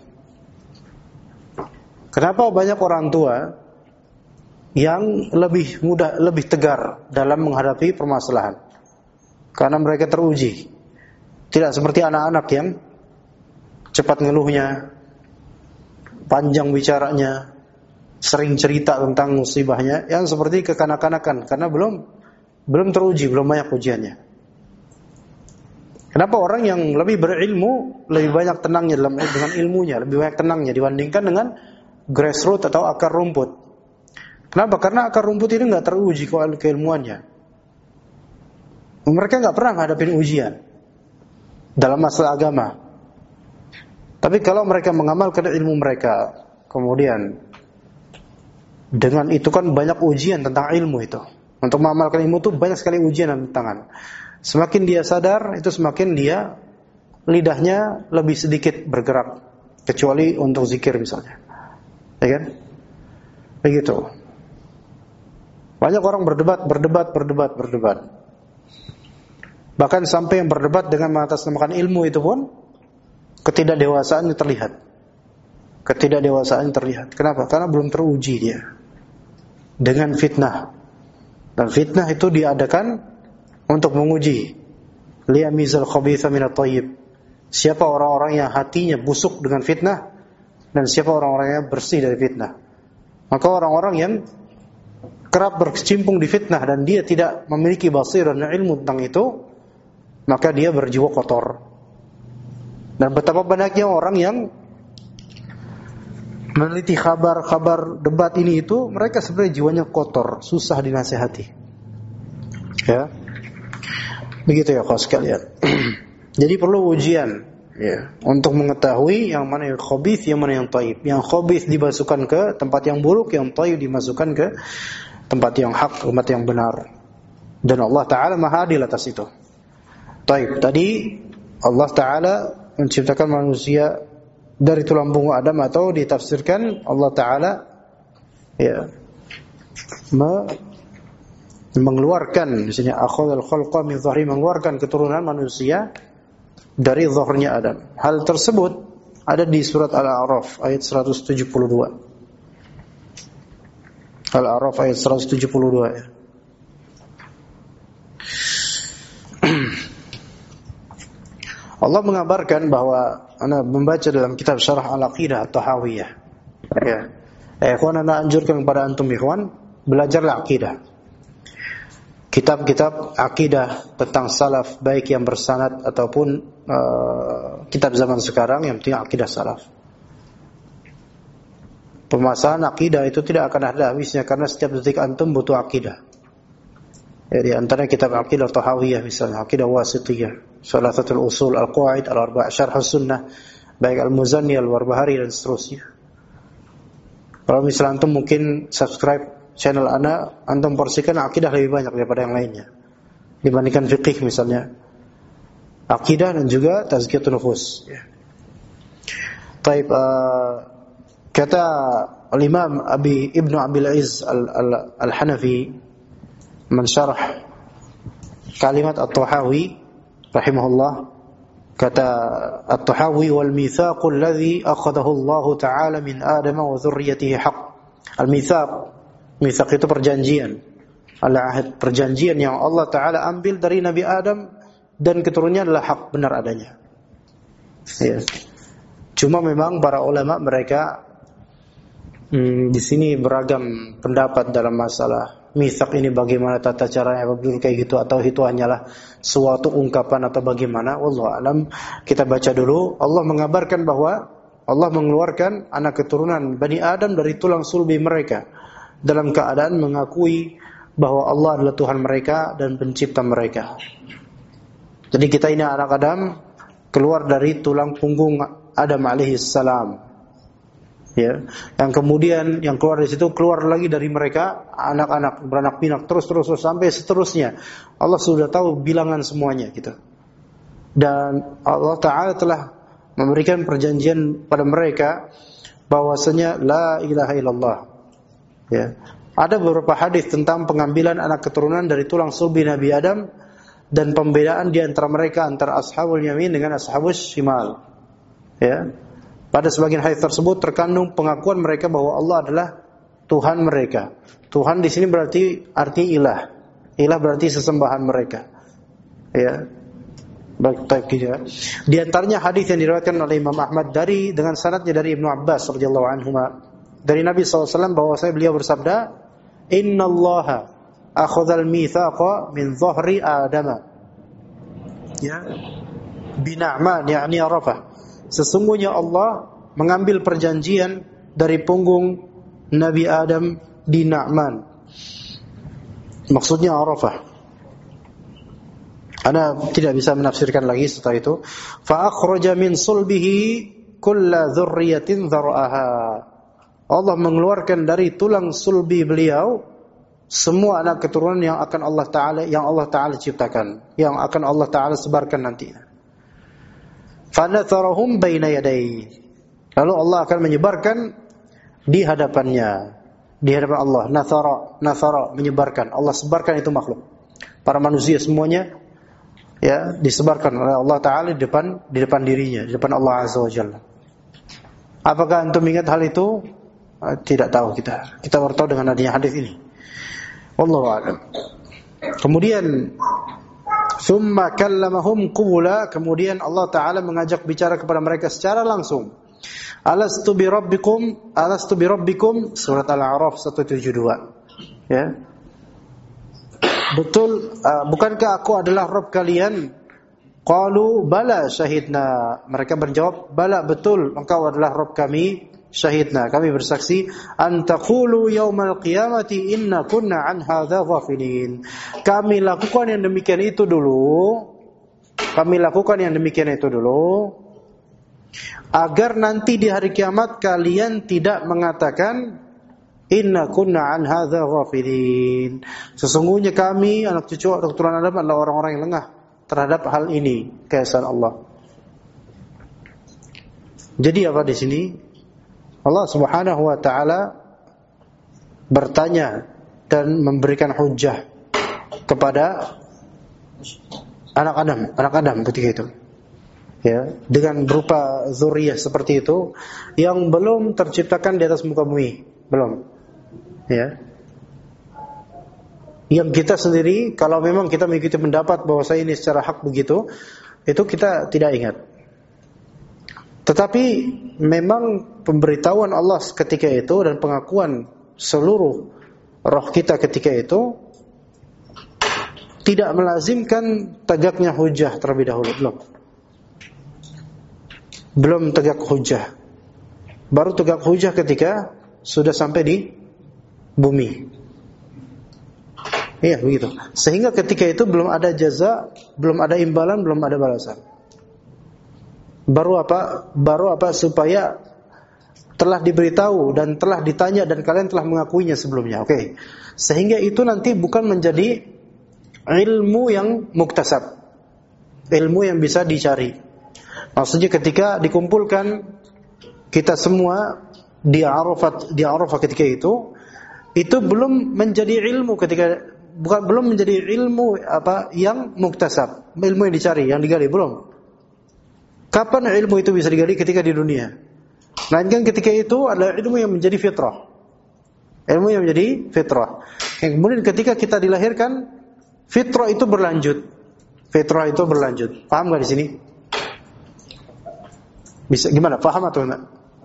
Kenapa banyak orang tua yang lebih mudah, lebih tegar dalam menghadapi permasalahan? Karena mereka teruji. Tidak seperti anak-anak yang cepat ngeluhnya, panjang bicaranya, sering cerita tentang musibahnya, yang seperti kekanak-kanakan karena belum teruji, belum banyak ujiannya. Kenapa orang yang lebih berilmu lebih banyak tenangnya dengan ilmunya, lebih banyak tenangnya dibandingkan dengan grassroots atau akar rumput? Kenapa? Karena akar rumput ini nggak teruji keilmuannya. Mereka nggak pernah menghadapi ujian dalam masalah agama. Tapi kalau mereka mengamalkan ilmu mereka, kemudian dengan itu kan banyak ujian tentang ilmu itu. Untuk mengamalkan ilmu itu banyak sekali ujian dan tantangan. Semakin dia sadar, itu semakin dia lidahnya lebih sedikit bergerak, kecuali untuk zikir misalnya. Ya kan? Begitu. Banyak orang berdebat. Bahkan sampai yang berdebat dengan mengatasnamakan ilmu itu pun ketidakdewasaannya terlihat. Kenapa? Karena belum teruji dia dengan fitnah. Dan fitnah itu diadakan untuk menguji. Liyamizal khabitha minat thayyib. Siapa orang-orang yang hatinya busuk dengan fitnah dan siapa orang-orang yang bersih dari fitnah. Maka orang-orang yang kerap berkecimpung di fitnah dan dia tidak memiliki basirah dan ilmu tentang itu, maka dia berjiwa kotor. Dan betapa banyaknya orang yang meneliti kabar-kabar debat ini itu, mereka sebenarnya jiwanya kotor, susah dinasihati. Ya. Begitu ya kawan sekalian. Jadi perlu ujian ya, untuk mengetahui yang mana yang khabith, yang mana yang thayyib. Yang khabith dimasukkan ke tempat yang buruk, yang thayyib dimasukkan ke tempat yang hak, tempat yang benar. Dan Allah Ta'ala Maha Adil atas itu. Thayyib. Tadi Allah Ta'ala menciptakan manusia dari tulang punggung Adam, atau ditafsirkan Allah Ta'ala ya mengeluarkan di sini akhadhal khalqa min dhahri, mengeluarkan keturunan manusia dari zahirnya Adam. Hal tersebut ada di surat Al-A'raf ayat 172. Al-A'raf ayat 172 ya. Allah mengabarkan bahwa Anda membaca dalam kitab Syarah Al-Aqidah At-Tahawiyah. Ya. Ikhwan, Anda anjurkan kepada antum ikhwan, belajarlah akidah. Kitab-kitab akidah tentang salaf, baik yang bersanad ataupun kitab zaman sekarang, yang penting akidah salaf. Pemasaran akidah itu tidak akan ada habisnya, karena setiap detik antum butuh akidah. Ya, di antara kitab akidah Tahawiyah misalnya, akidah Wasithiyah, Salasatul Usul, Al-Qawaid, Al-Arba', Syarh Sunnah, baik Al-Muzanni, Al-Warbahari dan seterusnya. Kalau misalnya antum mungkin subscribe channel Anda, antum porsikan akidah lebih banyak daripada yang lainnya dibandingkan fikih misalnya. Akidah dan juga tazkiyatun nufus ya. Taib, kata Al-Imam Ibnu Abil Izz Al-Hanafi mensyarah kalimat At-Tahawi rahimahullah, kata At-Tahawi, wal mitsaqul ladzi akhadahu Allah Ta'ala min Adam wa dzurriyyatihi haqq. Al-mitsaq, mitsaq itu perjanjian, al-ahd, perjanjian yang Allah Ta'ala ambil dari Nabi Adam dan keturunannya adalah hak, benar adanya ya. Cuma memang para ulama mereka di sini beragam pendapat dalam masalah mitsaq ini, bagaimana tata caranya, betul kayak gitu atau itu hanyalah suatu ungkapan atau bagaimana. Wallahu alam. Kita baca dulu. Allah mengabarkan bahwa Allah mengeluarkan anak keturunan Bani Adam dari tulang sulbi mereka dalam keadaan mengakui bahwa Allah adalah Tuhan mereka dan pencipta mereka. Jadi kita ini anak Adam keluar dari tulang punggung Adam alaihi salam. Ya, yang kemudian yang keluar dari situ keluar lagi dari mereka anak-anak beranak pinak terus sampai seterusnya. Allah sudah tahu bilangan semuanya gitu. Dan Allah Ta'ala telah memberikan perjanjian pada mereka bahwasanya la ilaha illallah. Ya. Ada beberapa hadis tentang pengambilan anak keturunan dari tulang sulbi Nabi Adam dan pembedaan di antara mereka antara ashabul yamin dengan ashabus shimal. Ya. Pada sebagian hadis tersebut terkandung pengakuan mereka bahwa Allah adalah Tuhan mereka. Tuhan di sini berarti arti ilah. Ilah berarti sesembahan mereka. Ya. Baik ya. Di antaranya hadis yang diriwayatkan oleh Imam Ahmad dengan sanadnya dari Ibnu Abbas radhiyallahu anhu dari Nabi SAW bahwasanya beliau bersabda, "Innallaha akhadhal mitsaqa min dhahri Adam." Ya. Bina'man yakni Arafah. Sesungguhnya Allah mengambil perjanjian dari punggung Nabi Adam di Na'man. Maksudnya Arafah. Ana tidak bisa menafsirkan lagi setelah itu. Fa akhraja min sulbihi kulla dzurriyyatin dzar'aha. Allah mengeluarkan dari tulang sulbi beliau semua anak keturunan yang akan Allah Ta'ala ciptakan, yang akan Allah Ta'ala sebarkan nantinya. Fanatharahum baina yadayhi. Lalu Allah akan menyebarkan di hadapannya, di hadapan Allah. Nathara menyebarkan. Allah sebarkan itu makhluk. Para manusia semuanya ya disebarkan oleh Allah Ta'ala di depan dirinya, di depan Allah Azza wa Jalla. Apakah antum ingat hal itu? Tidak tahu kita. Kita baru tahu dengan adanya hadis ini. Wallahu a'lam. Kemudian Thumma kallamahum qula, kemudian Allah Ta'ala mengajak bicara kepada mereka secara langsung. Alastu bi rabbikum, surat Al-A'raf 172. Ya. Betul, bukankah aku adalah Rabb kalian? Qalu bala syahidna. Mereka berjawab, bala betul, engkau adalah Rabb kami. Syahidna, kami bersaksi an taqulu yaumal qiyamati inna kunna an hadza ghafilin. Kami lakukan yang demikian itu dulu agar nanti di hari kiamat kalian tidak mengatakan inna kunna an hadza ghafilin. Sesungguhnya kami anak cucu keturunan Adam adalah orang-orang yang lengah terhadap hal ini, keesaan Allah. Jadi apa di sini? Allah Subhanahu wa Ta'ala bertanya dan memberikan hujjah kepada anak Adam ketika itu. Ya, dengan berupa zuriyah seperti itu yang belum terciptakan di atas muka bumi, belum. Ya. Yang kita sendiri kalau memang kita mengikuti pendapat bahwa saya ini secara hak begitu, itu kita tidak ingat. Tetapi memang pemberitahuan Allah ketika itu dan pengakuan seluruh roh kita ketika itu tidak melazimkan tegaknya hujjah terlebih dahulu. Belum tegak hujjah. Baru tegak hujjah ketika sudah sampai di bumi. Iya begitu. Sehingga ketika itu belum ada jaza, belum ada imbalan, belum ada balasan. Baru apa supaya telah diberitahu dan telah ditanya dan kalian telah mengakuinya sebelumnya. Oke. Sehingga itu nanti bukan menjadi ilmu yang muktasab. Ilmu yang bisa dicari. Maksudnya ketika dikumpulkan kita semua di Arafah ketika itu belum menjadi ilmu belum menjadi ilmu yang muktasab, ilmu yang dicari, yang digali belum. Kapan ilmu itu bisa digali? Ketika di dunia. Melainkan ketika itu adalah ilmu yang menjadi fitrah. Ilmu yang menjadi fitrah. Yang kemudian ketika kita dilahirkan, fitrah itu berlanjut. Paham gak di sini? Bisa gimana? Paham atau enggak?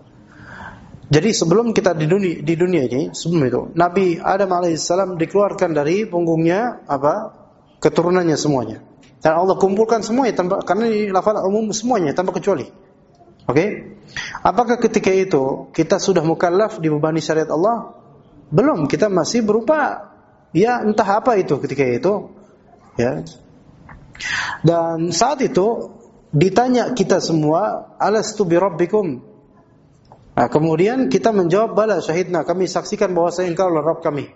Jadi sebelum kita di dunia ini, sebelum itu Nabi Adam alaihissalam dikeluarkan dari punggungnya keturunannya semuanya. Dan Allah kumpulkan semuanya karena ini lafaz umum semuanya tanpa kecuali. Oke? Apakah ketika itu kita sudah mukallaf dibebani syariat Allah? Belum, kita masih berupa ya entah apa itu ketika itu, ya. Dan saat itu ditanya kita semua, alastu bi rabbikum? Nah, kemudian kita menjawab, bala syahidna, kami saksikan bahwa engkau adalah Rabb kami.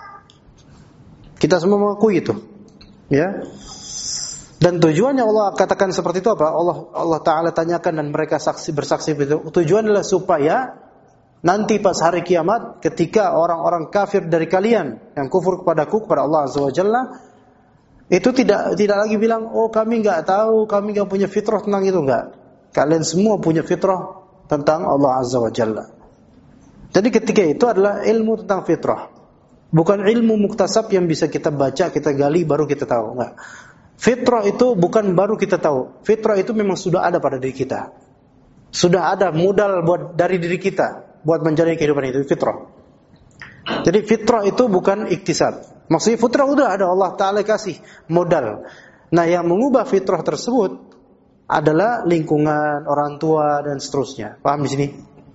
Kita semua mengakui itu, ya. Dan tujuannya Allah katakan seperti itu apa? Allah Ta'ala tanyakan dan mereka bersaksi itu. Tujuan adalah supaya nanti pas hari kiamat ketika orang-orang kafir dari kalian yang kufur kepadaku, kepada Allah Azza wa Jalla, itu tidak lagi bilang, oh kami enggak tahu, kami enggak punya fitrah tentang itu, enggak. Kalian semua punya fitrah tentang Allah Azza wa Jalla. Jadi ketika itu adalah ilmu tentang fitrah. Bukan ilmu muktasab yang bisa kita baca, kita gali baru kita tahu, enggak. Fitrah itu bukan baru kita tahu. Fitrah itu memang sudah ada pada diri kita. Sudah ada modal dari diri kita buat menjalani kehidupan itu, fitrah. Jadi fitrah itu bukan iktisab. Maksudnya fitrah udah ada, Allah Ta'ala kasih modal. Nah, yang mengubah fitrah tersebut adalah lingkungan, orang tua dan seterusnya. Paham di sini?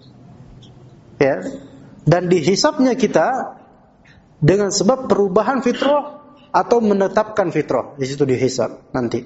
Ya. Dan dihisabnya kita dengan sebab perubahan fitrah atau menetapkan fitrah. Di situ dihisab nanti.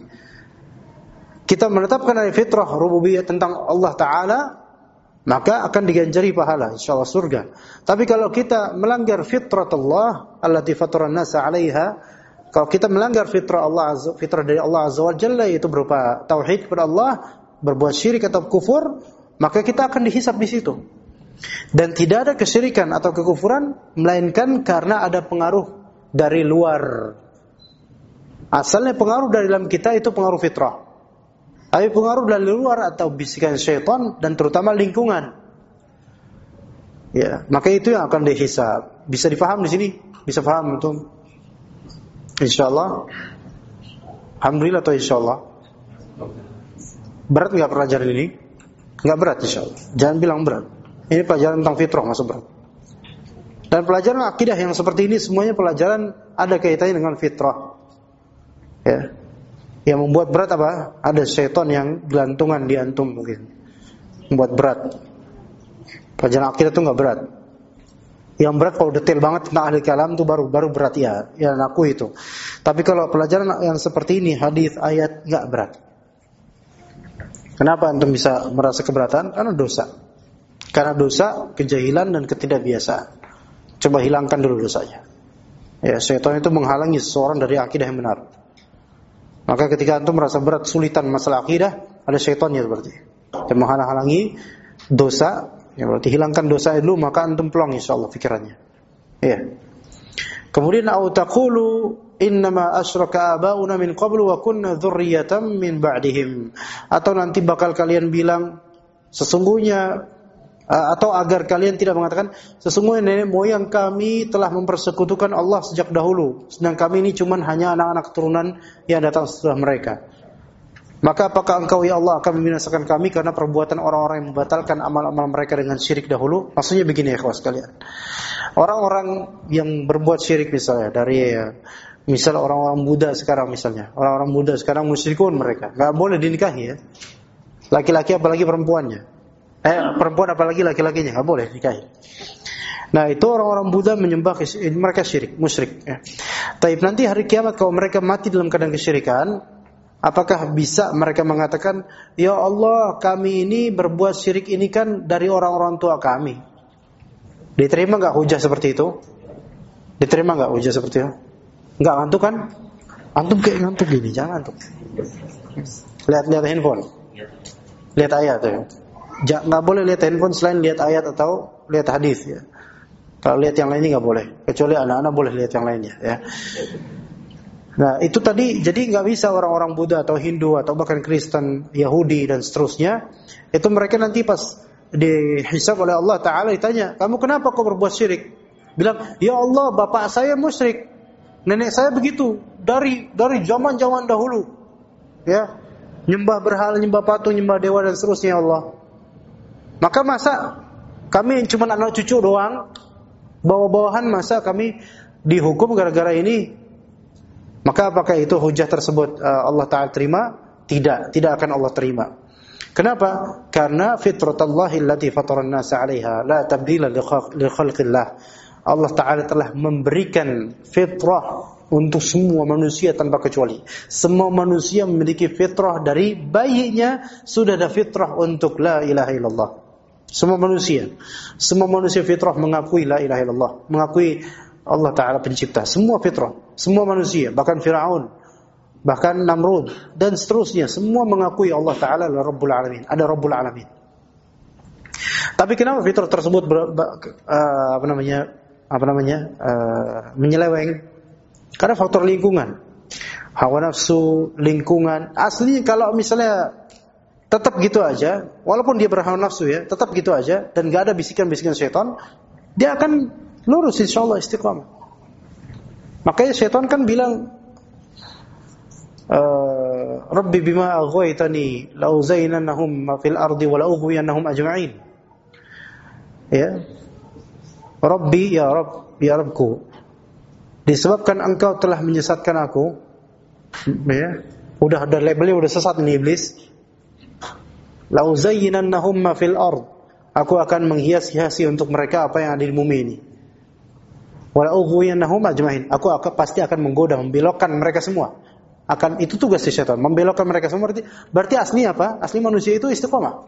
Kita menetapkan dari fitrah rububiyah tentang Allah Ta'ala, maka akan diganjari pahala, insyaallah surga. Tapi kalau kita melanggar fitrat Allah allati fataran nasa 'alaiha, kalau kita melanggar fitrah dari Allah Azza wa Jalla, yaitu berupa tauhid kepada Allah, berbuat syirik atau kufur, maka kita akan dihisab di situ. Dan tidak ada kesyirikan atau kekufuran melainkan karena ada pengaruh dari luar. Asalnya pengaruh dari dalam kita itu pengaruh fitrah. Tapi pengaruh dari luar atau bisikan syaitan dan terutama lingkungan. Ya, maka itu yang akan dihisab. Bisa difaham di sini? Bisa paham betul? Insyaallah. Alhamdulillah atau insyaallah. Berat enggak pelajaran ini? Enggak berat insyaallah. Jangan bilang berat. Ini pelajaran tentang fitrah, masuk berat. Dan pelajaran akidah yang seperti ini semuanya pelajaran ada kaitannya dengan fitrah. Ya. Yang membuat berat apa? Ada syaitan yang gelantungan di antum mungkin. Membuat berat. Pelajaran akidah itu enggak berat. Yang berat kalau detail banget tentang ahli kalam itu baru berat ya aku itu. Tapi kalau pelajaran yang seperti ini, hadis, ayat, enggak berat. Kenapa antum bisa merasa keberatan? Karena dosa. Karena dosa, kejahilan dan ketidakbiasaan. Coba hilangkan dulu dosanya. Ya, syaitan itu menghalangi seseorang dari akidah yang benar. Maka ketika antum merasa berat, sulitan masalah akidah, ada syaitannya berarti. Yang menghalang-halangi dosa. Ya, berarti hilangkan dosa dulu, maka antum peluang insyaallah pikirannya. Ya. Kemudian au taqulu innama asyraka abauna min qablu wa kunna dzurriyyatan min ba'dihim. Atau nanti bakal kalian bilang sesungguhnya atau agar kalian tidak mengatakan sesungguhnya nenek moyang kami telah mempersekutukan Allah sejak dahulu, sedang kami ini cuman hanya anak-anak keturunan yang datang setelah mereka. Maka apakah engkau ya Allah akan membinasakan kami karena perbuatan orang-orang yang membatalkan amal-amal mereka dengan syirik dahulu? Maksudnya begini ya kawan sekalian. Orang-orang yang berbuat syirik misalnya dari misal orang-orang Buddha sekarang misalnya. Orang-orang Buddha sekarang musyrikun mereka. Enggak boleh dinikahi ya. Laki-laki apalagi perempuannya. Perempuan apalagi laki-lakinya enggak boleh nikahi. Nah, itu orang-orang Buddha menyembah mereka syirik, musyrik ya. Tapi nanti hari kiamat kalau mereka mati dalam keadaan kesyirikan, apakah bisa mereka mengatakan, ya Allah kami ini berbuat syirik ini kan dari orang-orang tua kami? Diterima enggak hujah seperti itu? Diterima enggak hujah seperti itu? Enggak ngantuk kan? Antum kayak ngantuk gini, jangan ngantuk. Lihat handphone. Lihat ayat ya. Enggak boleh lihat handphone selain lihat ayat atau lihat hadis ya. Kalau lihat yang lainnya enggak boleh. Kecuali anak-anak boleh lihat yang lainnya ya. Nah, itu tadi jadi enggak bisa orang-orang Buddha atau Hindu atau bahkan Kristen, Yahudi dan seterusnya, itu mereka nanti pas dihisab oleh Allah Ta'ala ditanya, kamu kenapa kau berbuat syirik? Bilang, ya Allah bapak saya musyrik, nenek saya begitu dari zaman-zaman dahulu ya, nyembah berhala, nyembah patung, nyembah dewa dan seterusnya. Allah Maka masa kami cuma anak cucu doang, bawa-bawahan, masa kami dihukum gara-gara ini? Maka apakah itu hujah tersebut Allah Ta'ala terima? Tidak akan Allah terima. Kenapa? Karena fitratallahi allati fataran nasa 'alaiha la tabdila li khalqillah. Allah Ta'ala telah memberikan fitrah untuk semua manusia tanpa kecuali. Semua manusia memiliki fitrah, dari bayinya sudah ada fitrah untuk la ilaha illallah. Semua manusia fitrah mengakui la ilaha illallah, mengakui Allah Ta'ala pencipta. Semua fitrah, semua manusia, bahkan Fir'aun, bahkan Namrud dan seterusnya, semua mengakui Allah Ta'ala adalah Rabbul Alamin, ada Rabbul Alamin. Tapi kenapa fitrah tersebut menyeleweng? Karena faktor lingkungan, hawa nafsu, lingkungan. Aslinya kalau misalnya tetap gitu aja, walaupun dia berhawa nafsu ya, tetap gitu aja dan gak ada bisikan-bisikan syaitan, dia akan lurus insyaallah, istiqamah. Makanya syaitan kan bilang, Rabbi bima aghwaytani la uzainannahum fil ardi wa la ughwiyannahum ajma'in. Ya. Rabbi, ya Rabbku, disebabkan engkau telah menyesatkan aku, ya. Udah ada labelnya, udah sesat nih iblis. La uzainannahum fil ard. Aku akan menghias-hiasi untuk mereka apa yang ada di bumi ini. Wa la ughwiyannahum ajma'in. Aku pasti akan menggoda, membelokkan mereka semua. Itu tugas syaitan, membelokkan mereka semua. Berarti asli apa? Asli manusia itu istiqamah.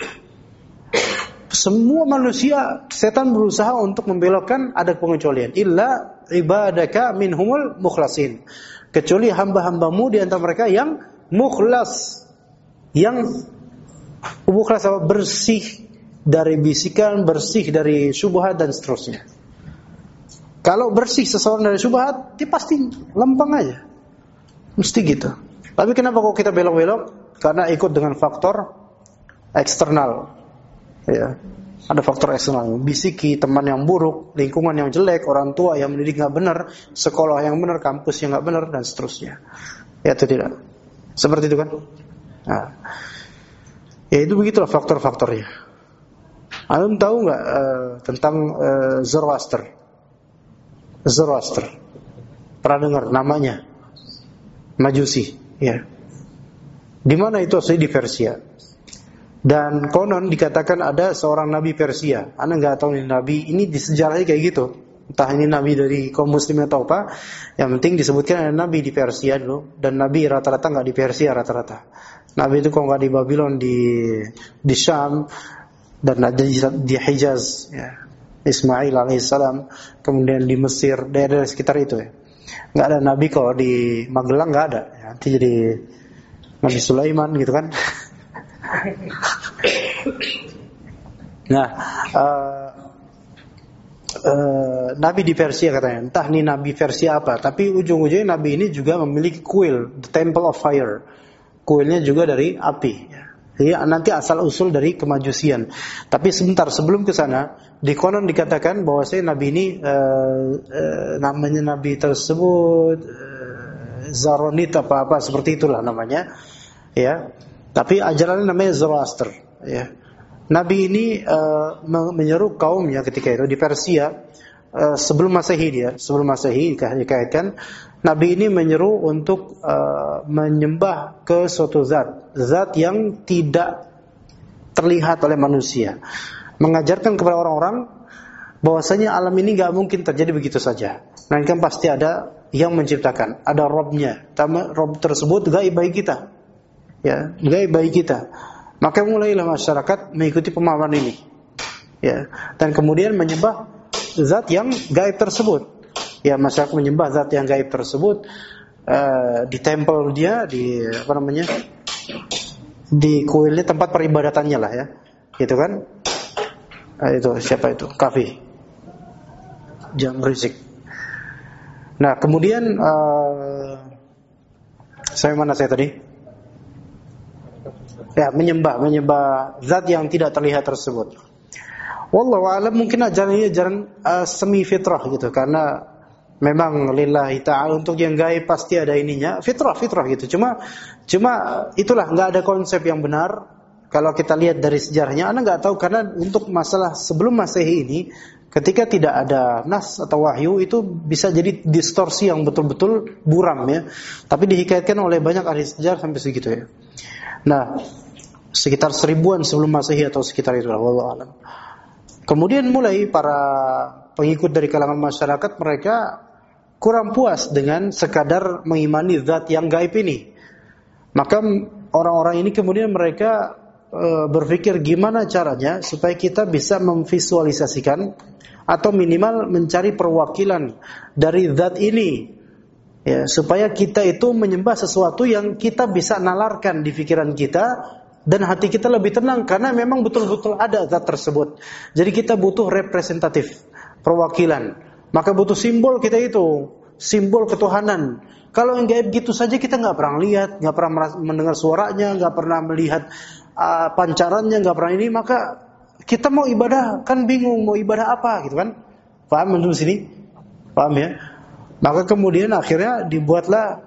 Semua manusia, setan berusaha untuk membelokkan, ada pengecualian. Illa ibadaka minhumul mukhlasin. Kecuali hamba-hambamu di antara mereka yang mukhlas. Yang mukhlas apa? Bersih dari bisikan, bersih dari syubhat dan seterusnya. Kalau bersih seseorang dari syubhat, dia pasti lempeng aja. Mesti gitu. Tapi kenapa kok kita belok-belok? Karena ikut dengan faktor eksternal. Ya. Ada faktor eksternal, bisiki, teman yang buruk, lingkungan yang jelek, orang tua yang mendidik enggak benar, sekolah yang benar, kampus yang enggak benar, dan seterusnya. Ya atau tidak? Seperti itu kan? Nah. Ya itu begitulah faktor-faktornya. Antum tahu enggak tentang Zoroaster? Pernah dengar namanya? Majusi, ya. Di mana itu asli? Di Persia. Dan konon dikatakan ada seorang nabi Persia. Anda nggak tahu ini nabi, ini di sejarahnya kayak gitu. Entah ini nabi dari kaum muslim atau apa. Yang penting disebutkan ada nabi di Persia dulu. Dan nabi rata-rata nggak di Persia rata-rata. Nabi itu kalau nggak di Babylon, di Syam, dan ada di Hijaz, ya. Ismail alaihissalam, kemudian di Mesir, daerah sekitar itu ya. Nggak ada nabi kalau di Magelang, nggak ada. Ya, nanti jadi Nabi Sulaiman gitu kan. Nah, nabi di Persia katanya. Entah nih nabi Persia apa, tapi ujung-ujungnya nabi ini juga memiliki kuil, the Temple of Fire. Kuilnya juga dari api. Jadi nanti asal usul dari kemajusian. Tapi sebentar sebelum ke sana, di konon dikatakan bahwasanya nabi ini namanya nabi tersebut Zaronit apa seperti itulah namanya, ya. Tapi ajarannya namanya Zoroaster, ya. Nabi ini menyeru kaumnya ketika itu di Persia, sebelum Masehi dikaitkan. Nabi ini menyeru untuk menyembah ke suatu zat yang tidak terlihat oleh manusia. Mengajarkan kepada orang-orang bahwasanya alam ini enggak mungkin terjadi begitu saja. Melainkan pasti ada yang menciptakan, ada Rabb-nya. Rabb tersebut gaib bagi kita. Ya, gaib bagi kita. Maka mulailah masyarakat mengikuti pemahaman ini. Ya, dan kemudian menyembah zat yang gaib tersebut. Ya, masyarakat menyembah zat yang gaib tersebut di temple dia, di di kuilnya, tempat peribadatannya lah ya. Gitu kan? Itu siapa itu? Kafi. Jam berisik. Nah, kemudian mana saya tadi? Ya, menyembah zat yang tidak terlihat tersebut. Wallahu a'lam, mungkin ajaran semi fitrah gitu, karena memang lillahi ta'ala, untuk yang gaib pasti ada ininya, fitrah gitu. Cuma itulah, enggak ada konsep yang benar kalau kita lihat dari sejarahnya, Anda nggak tahu, karena untuk masalah sebelum Masehi ini, ketika tidak ada nas atau wahyu, itu bisa jadi distorsi yang betul-betul buram ya. Tapi dihikayatkan oleh banyak ahli sejarah sampai segitu ya. Nah, sekitar 1000-an sebelum Masehi atau sekitar itu, wallahu a'lam. Kemudian mulai para pengikut dari kalangan masyarakat, mereka kurang puas dengan sekadar mengimani zat yang gaib ini. Maka orang-orang ini kemudian mereka berpikir gimana caranya supaya kita bisa memvisualisasikan atau minimal mencari perwakilan dari zat ini ya, supaya kita itu menyembah sesuatu yang kita bisa nalarkan di pikiran kita dan hati kita lebih tenang, karena memang betul-betul ada zat tersebut. Jadi kita butuh representatif, perwakilan. Maka butuh simbol kita itu, simbol ketuhanan. Kalau yang gaib gitu saja kita nggak pernah lihat, nggak pernah mendengar suaranya, nggak pernah melihat pancarannya, nggak pernah ini, maka kita mau ibadah kan bingung mau ibadah apa gitu kan? Paham belum sini? Paham ya? Maka kemudian akhirnya dibuatlah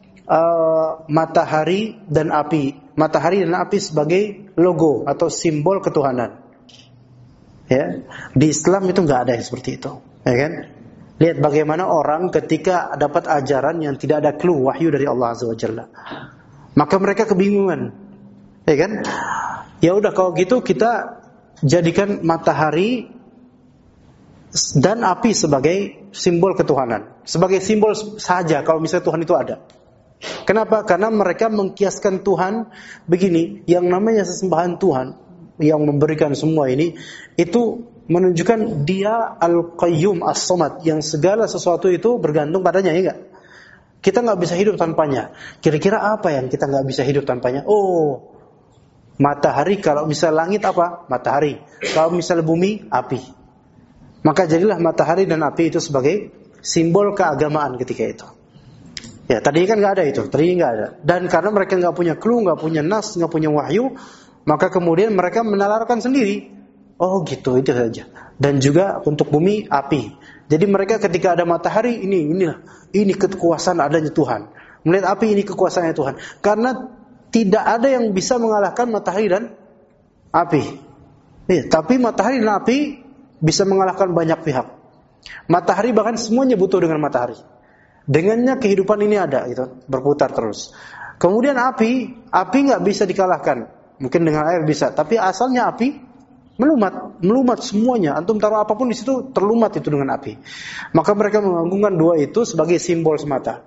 matahari dan api. Matahari dan api sebagai logo atau simbol ketuhanan. Ya, di Islam itu nggak ada yang seperti itu, ya kan? Lihat bagaimana orang ketika dapat ajaran yang tidak ada clue wahyu dari Allah Azza wa Jalla, maka mereka kebingungan, ya kan? Ya udah kalau gitu kita jadikan matahari dan api sebagai simbol ketuhanan, sebagai simbol saja kalau misalnya Tuhan itu ada. Kenapa? Karena mereka mengkiaskan Tuhan begini, yang namanya sesembahan Tuhan yang memberikan semua ini, itu menunjukkan dia Al-Qayyum As-Samad, yang segala sesuatu itu bergantung padanya, ya enggak? Kita nggak bisa hidup tanpanya. Kira-kira apa yang kita nggak bisa hidup tanpanya? Oh, matahari. Kalau misal langit apa? Matahari. Kalau misal bumi, api. Maka jadilah matahari dan api itu sebagai simbol keagamaan ketika itu. Ya, tadinya kan nggak ada itu, tadinya nggak ada. Dan karena mereka nggak punya clue, nggak punya nas, nggak punya wahyu, maka kemudian mereka menalarkan sendiri. Oh gitu, itu saja. Dan juga untuk bumi, api. Jadi mereka ketika ada matahari, ini kekuasaan adanya Tuhan. Melihat api, ini kekuasaannya Tuhan. Karena tidak ada yang bisa mengalahkan matahari dan api. Ya, tapi matahari dan api bisa mengalahkan banyak pihak. Matahari bahkan semuanya butuh dengan matahari. Dengannya kehidupan ini ada, gitu, berputar terus. Kemudian api nggak bisa dikalahkan. Mungkin dengan air bisa, tapi asalnya api melumat semuanya. Antum taruh apapun di situ terlumat itu dengan api. Maka mereka mengagungkan dua itu sebagai simbol semata,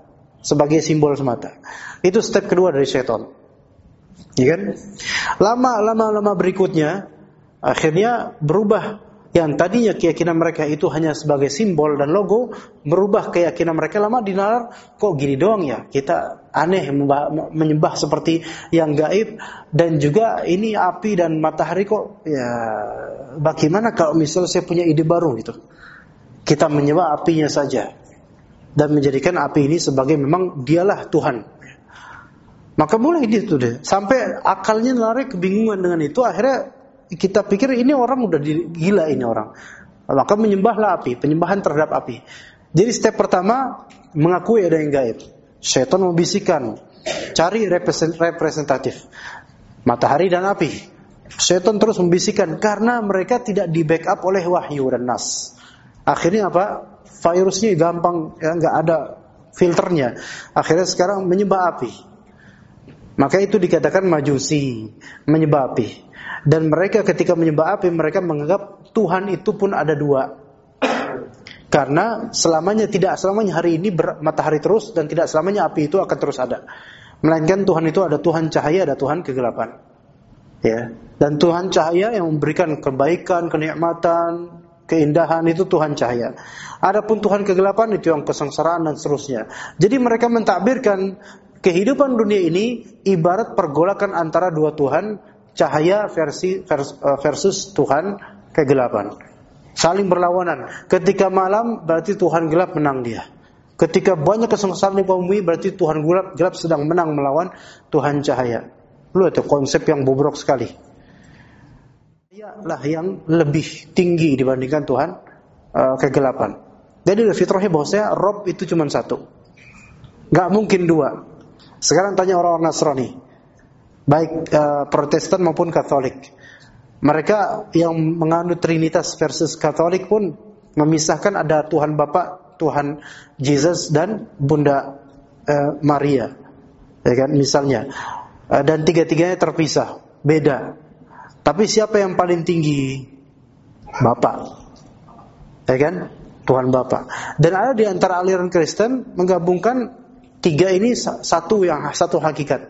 Itu step kedua dari syaitan. Ya kan? Lama berikutnya akhirnya berubah. Yang tadinya keyakinan mereka itu hanya sebagai simbol dan logo, berubah keyakinan mereka lama dinalar, kok gini doang ya, kita aneh menyembah seperti yang gaib, dan juga ini api dan matahari kok, ya bagaimana kalau misalnya saya punya ide baru gitu, kita menyembah apinya saja, dan menjadikan api ini sebagai memang dialah Tuhan. Maka mulai itu deh, sampai akalnya lari kebingungan dengan itu, akhirnya kita pikir ini orang udah gila ini orang. Maka menyembahlah api, penyembahan terhadap api. Jadi step pertama mengakui ada yang gaib. Syaitan membisikkan, cari representatif. Matahari dan api. Syaitan terus membisikkan karena mereka tidak di backup oleh wahyu dan nas. Akhirnya apa? Virusnya gampang, ya, nggak ada filternya. Akhirnya sekarang menyembah api. Maka itu dikatakan majusi, menyembah api. Dan mereka ketika menyembah api, mereka menganggap Tuhan itu pun ada dua. Karena tidak selamanya hari ini matahari terus, dan tidak selamanya api itu akan terus ada. Melainkan Tuhan itu ada Tuhan cahaya, ada Tuhan kegelapan. Ya. Dan Tuhan cahaya yang memberikan kebaikan, kenikmatan, keindahan, itu Tuhan cahaya. Adapun Tuhan kegelapan itu yang kesengsaraan dan seterusnya. Jadi mereka mentakbirkan kehidupan dunia ini ibarat pergolakan antara dua Tuhan, cahaya versus Tuhan kegelapan. Saling berlawanan. Ketika malam berarti Tuhan gelap menang dia. Ketika banyak kesengsaraan di bumi berarti Tuhan gelap sedang menang melawan Tuhan cahaya. Lu itu konsep yang bobrok sekali. Dialah yang lebih tinggi dibandingkan Tuhan kegelapan. Jadi fitrahnya bahwasanya Rob itu cuma satu. Gak mungkin dua. Sekarang tanya orang-orang Nasrani. baik Protestan maupun Katolik. Mereka yang menganut Trinitas versus Katolik pun memisahkan ada Tuhan Bapa, Tuhan Jesus dan Bunda Maria, ya kan misalnya, dan tiga-tiganya terpisah, beda. Tapi siapa yang paling tinggi? Bapa, ya kan, Tuhan Bapa. Dan ada di antara aliran Kristen menggabungkan tiga ini satu hakikat.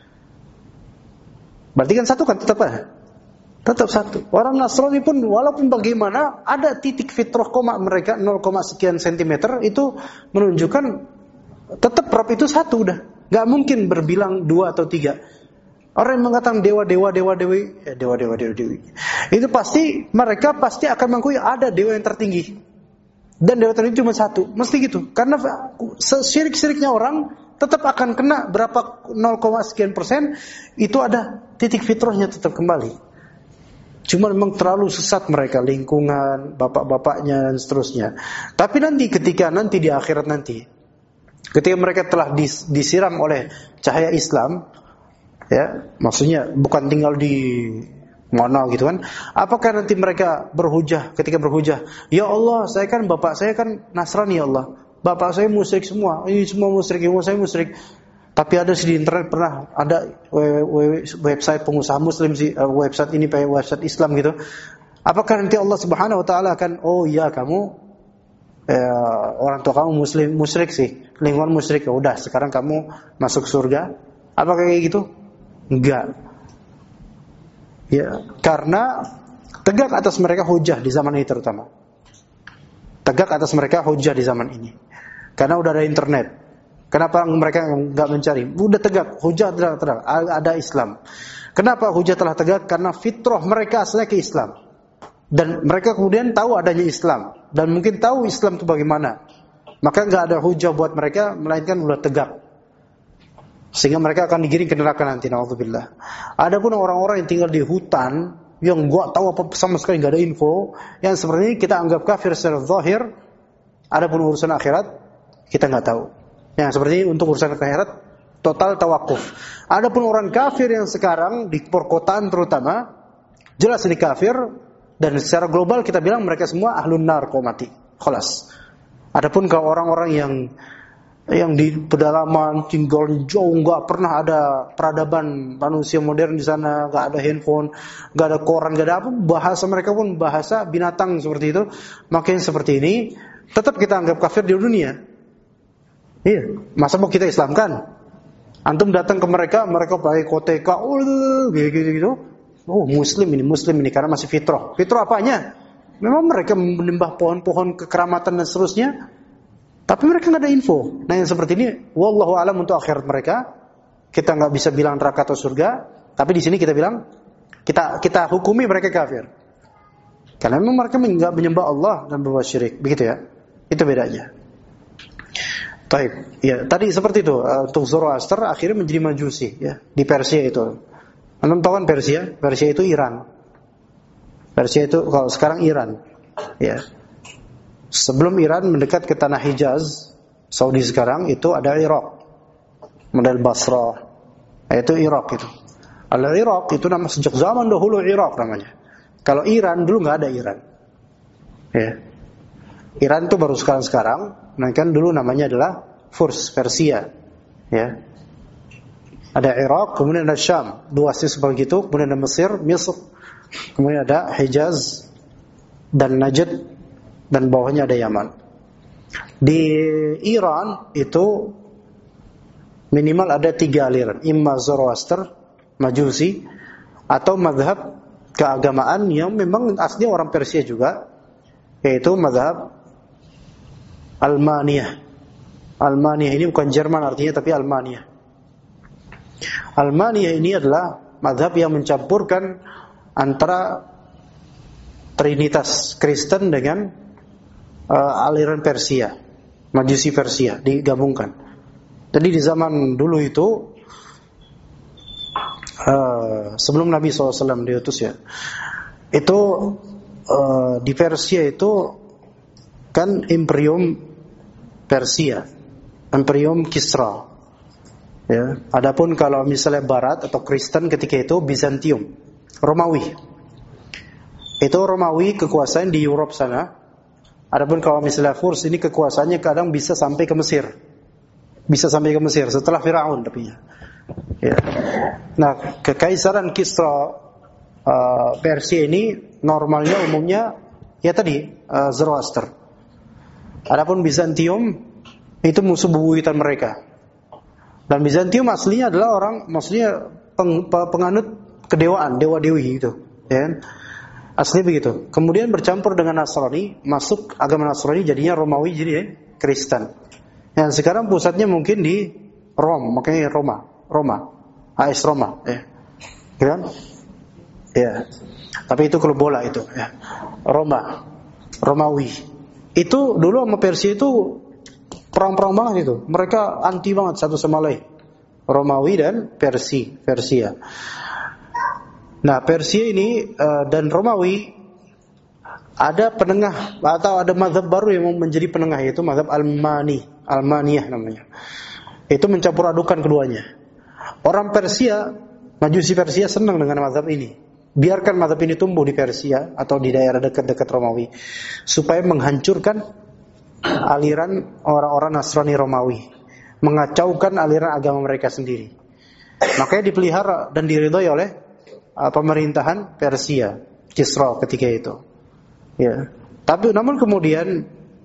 Berarti kan satu kan tetap ada. Tetap satu. Orang Nasrani pun walaupun bagaimana ada titik fitrah koma mereka 0, sekian sentimeter itu menunjukkan tetap Rob itu satu udah. Gak mungkin berbilang 2 atau 3. Orang yang mengatakan dewa dewi itu mereka pasti akan mengakui ada dewa yang tertinggi. Dan dewa tertinggi cuma satu. Mesti gitu. Karena syirik-syiriknya orang tetap akan kena berapa 0, sekian persen, itu ada titik fitrahnya tetap kembali. Cuma memang terlalu sesat mereka, lingkungan, bapak-bapaknya dan seterusnya. Tapi ketika di akhirat nanti, ketika mereka telah disiram oleh cahaya Islam, ya, maksudnya bukan tinggal di mana gitu kan. Apakah nanti mereka ketika berhujah, ya Allah, bapak saya kan Nasrani ya Allah. Bapak saya musyrik semua, ini semua musyrik, ibu saya musyrik. Tapi ada di internet pernah ada website pengusaha Muslim sih, website ini pakai website Islam gitu. Apakah nanti Allah Subhanahu Wa Taala akan, oh iya kamu orang tua kamu Muslim musyrik sih, lingkungan musyrik, ya udah sekarang kamu masuk surga? Apakah kayak gitu? Enggak. Ya, karena tegak atas mereka hujah di zaman ini terutama. Tegak atas mereka hujah di zaman ini. Karena udah ada internet. Kenapa mereka enggak mencari? Udah tegak, hujah telah ada Islam. Kenapa hujah telah tegak? Karena fitrah mereka asalnya ke Islam. Dan mereka kemudian tahu adanya Islam dan mungkin tahu Islam itu bagaimana. Maka enggak ada hujah buat mereka melainkan udah tegak. Sehingga mereka akan digiring ke neraka nanti, naudzubillah. Adapun orang-orang yang tinggal di hutan yang gak tahu apa sama sekali, gak ada info, yang seperti ini kita anggap kafir secara zahir. Adapun urusan akhirat kita nggak tahu. Yang seperti ini untuk urusan akhirat total tawakuf. Adapun orang kafir yang sekarang di perkotaan terutama, jelas ini kafir dan secara global kita bilang mereka semua ahlun nar mati. Khalas. Adapun kalau orang-orang yang di pedalaman tinggal jauh, nggak pernah ada peradaban manusia modern di sana, nggak ada handphone, nggak ada koran, nggak ada apa, bahasa mereka pun bahasa binatang seperti itu, makin seperti ini tetap kita anggap kafir di dunia. Iya, masa mau kita Islamkan? Antum datang ke mereka pakai koteka, gitu. Oh muslim ini karena masih fitrah. Fitrah apanya? Memang mereka menyembah pohon-pohon kekeramatan dan seterusnya. Tapi mereka nggak ada info. Nah yang seperti ini, wallahu alam untuk akhirat mereka. Kita nggak bisa bilang neraka atau surga. Tapi di sini kita bilang, kita hukumi mereka kafir. Karena memang mereka nggak menyembah Allah dan berbuat syirik. Begitu ya. Itu bedanya. Baik. Ya, tadi seperti itu. Untuk Zoroaster akhirnya menjadi Majusi. Ya, di Persia itu. Anda tahu kan Persia? Persia itu Iran. Persia itu kalau sekarang Iran. Ya. Sebelum Iran mendekat ke tanah Hijaz, Saudi sekarang itu ada Irak, model Basrah, itu Irak itu. Al-Irak itu nama sejak zaman dahulu Irak namanya. Kalau Iran dulu nggak ada Iran. Ya. Iran itu baru sekarang, nah kan dulu namanya adalah Furs, Persia. Ya. Ada Irak, kemudian ada Syam, dua sisi begitu, kemudian ada Mesir, kemudian ada Hijaz dan Najd. Dan bawahnya ada Yaman. Di Iran itu minimal ada 3 aliran, imma Zoroaster, Majusi, atau mazhab keagamaan yang memang asli orang Persia juga, yaitu mazhab Almaniyah. Almaniyah ini bukan Jerman artinya, tapi Almaniyah. Almaniyah ini adalah mazhab yang mencampurkan antara Trinitas Kristen dengan aliran Persia, Majusi Persia digabungkan. Jadi di zaman dulu itu sebelum Nabi SAW diutus ya, itu di Persia itu kan Imperium Persia, Imperium Kisra. Ya, adapun kalau misalnya Barat atau Kristen ketika itu Bizantium, Romawi. Itu Romawi kekuasaan di Eropa sana. Adapun kalau misalnya Furs ini kekuasaannya kadang bisa sampai ke Mesir. Bisa sampai ke Mesir setelah Firaun tapi ya. Nah, kekaisaran Kisra Persia ini normalnya umumnya ya tadi Zoroaster. Adapun Bizantium itu musuh bebuyutan mereka. Dan Bizantium aslinya adalah orang maksudnya penganut kedewaan, dewa-dewi gitu, ya. Asli begitu. Kemudian bercampur dengan Nasrani, masuk agama Nasrani jadinya Romawi jadi Kristen. Yang sekarang pusatnya mungkin di Rom, makanya Roma. AS Roma, ya. Kan? Ya. Tapi itu klub bola itu, ya. Romawi. Itu dulu sama Persia itu perang-perang banget itu. Mereka anti banget satu sama lain. Romawi dan Persia. Nah, Persia ini dan Romawi ada penengah atau ada mazhab baru yang menjadi penengah, yaitu mazhab Almaniyah namanya. Itu mencampur adukan keduanya. Orang Persia, Majusi Persia senang dengan mazhab ini. Biarkan mazhab ini tumbuh di Persia atau di daerah dekat-dekat Romawi supaya menghancurkan aliran orang-orang Nasrani Romawi, mengacaukan aliran agama mereka sendiri. Makanya dipelihara dan diridhoi oleh pemerintahan Persia, Kisra ketika itu. Ya. Tapi namun kemudian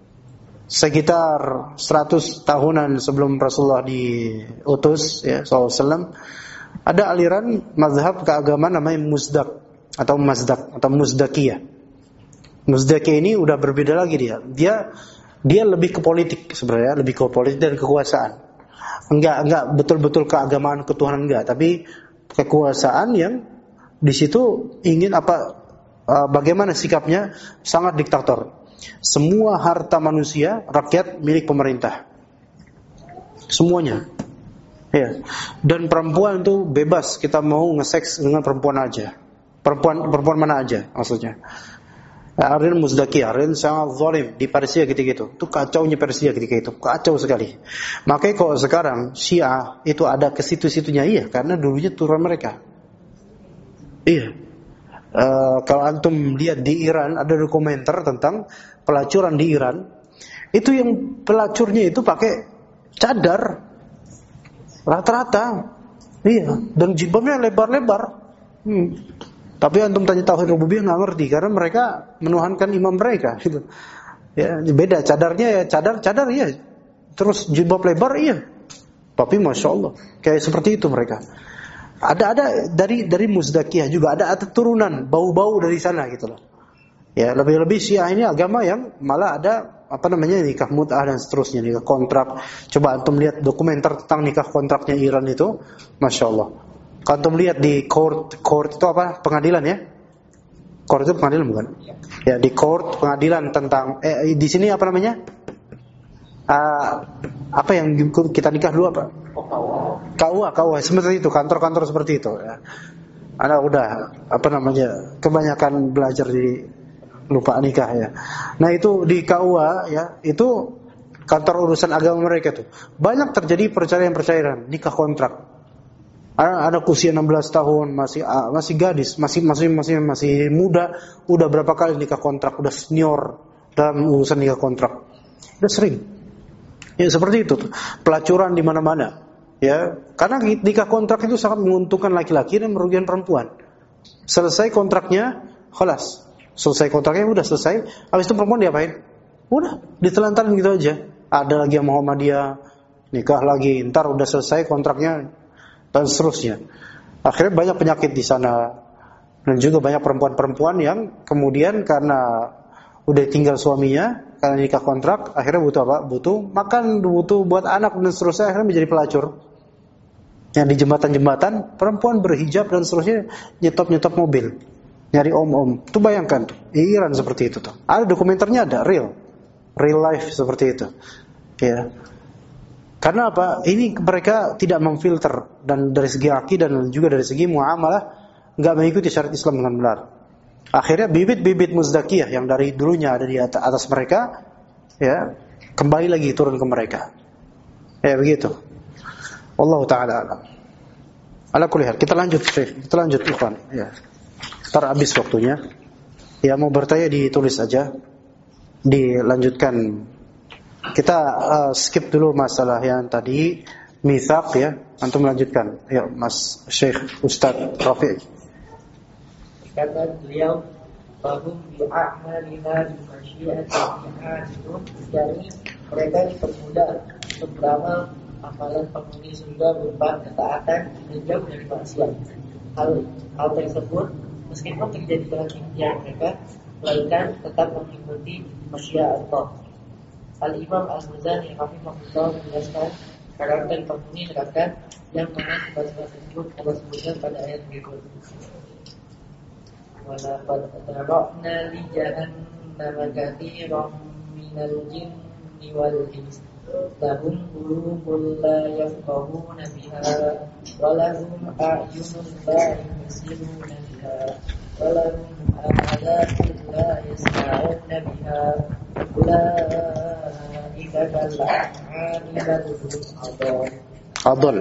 sekitar 100 tahunan sebelum Rasulullah diutus, ya, SAW, ada aliran mazhab keagamaan namanya Mazdak atau Muzdakiyah. Muzdakiyah ini udah berbeda lagi dia lebih ke politik sebenarnya, lebih ke politik dan kekuasaan. Enggak betul-betul keagamaan ketuhanan enggak, tapi kekuasaan yang di situ ingin bagaimana sikapnya sangat diktator. Semua harta manusia, rakyat milik pemerintah. Semuanya. Ya. Dan perempuan itu bebas, kita mau nge-seks dengan perempuan aja. Perempuan mana aja maksudnya. Arin Muzdakiyah, Arin sangat zalim di Persia ketika itu. Itu kacaunya Persia ketika itu, kacau sekali. Makanya kalau sekarang Syiah itu ada ke situ-situnya, iya, karena dulunya turunan mereka. Iya. Kalau antum lihat di Iran ada dokumenter tentang pelacuran di Iran, itu yang pelacurnya itu pakai cadar rata-rata, iya, dan jilbabnya lebar-lebar. Tapi antum tanya tauhid rububiyah nggak ngerti karena mereka menuhankan imam mereka gitu. Ya, beda cadarnya ya, cadar ya. Terus jilbab lebar iya. Tapi Masya Allah kayak seperti itu mereka. Ada dari Muzdakiyah juga ada turunan bau-bau dari sana gitu loh. Ya, lebih-lebih Syiah ini agama yang malah ada nikah mut'ah dan seterusnya, nikah kontrak. Coba antum lihat dokumenter tentang nikah kontraknya Iran itu, Masya Allah. Kalau antum lihat di court itu apa? Pengadilan ya? Court itu pengadilan bukan? Ya, di court pengadilan tentang di sini apa namanya? Apa yang kita nikah dulu apa? KUA seperti itu, kantor-kantor seperti itu ya. Anda udah kebanyakan belajar di lupa nikah ya. Nah, itu di KUA ya, itu kantor urusan agama mereka tuh. Banyak terjadi perceraian nikah kontrak. Anak usia 16 tahun masih gadis, masih muda, udah berapa kali nikah kontrak, udah senior dalam urusan nikah kontrak. Udah sering. Ya seperti itu tuh. Pelacuran di mana-mana. Ya, karena nikah kontrak itu sangat menguntungkan laki-laki dan merugikan perempuan. Selesai kontraknya, khalas. Selesai kontraknya udah selesai. Habis itu perempuan diapain? Udah ditelantarin gitu aja. Ada lagi yang Muhammadiyah, nikah lagi, ntar udah selesai kontraknya dan seterusnya. Akhirnya banyak penyakit di sana. Dan juga banyak perempuan-perempuan yang kemudian karena udah tinggal suaminya, karena nikah kontrak, akhirnya butuh apa? Butuh makan, butuh buat anak dan seterusnya, akhirnya menjadi pelacur. Yang di jembatan-jembatan, perempuan berhijab dan seterusnya nyetop mobil, nyari om-om. Tuh bayangkan tuh, di Iran seperti itu tuh. Ada dokumenternya, ada real life seperti itu. Ya. Karena apa? Ini mereka tidak memfilter, dan dari segi akidah dan juga dari segi muamalah enggak mengikuti syariat Islam dengan benar. Akhirnya bibit-bibit Muzdakiyah yang dari dulunya ada di atas mereka, ya, kembali lagi turun ke mereka. Ya begitu. Wallahu ta'ala alam. Ala kulli hal, kita lanjut ikhwan. Ya. Ntar habis waktunya. Ya, mau bertanya ditulis aja. Dilanjutkan. Kita skip dulu masalah yang tadi mitsaq ya. Antum melanjutkan. Ya, Mas Syekh Ustaz Rafi'. Kata beliau, bahum bi'a'malina bimasyiatiha, yakni mereka dipermudah untuk beramal amalan penghuni surga berupa ketaatan dan jauh dari maksiat. Hal tersebut meskipun terjadi dalam impian mereka, melainkan tetap mengikuti masyiat Allah. Al-Imam Al-Muzani rahimahullah menjelaskan karakter penghuni neraka yang mana sifat-sifat tersebut Allah sebutkan pada ayat berikut. Walaqad zara'na li jahannama katsiran minal jinni wal insi lahum qulubun la yafqahuna biha wa lahum a'yunun la yubsiruna biha wa lahum a'dhanun la yasma'una biha ulaika kal'an'ami bal hum adall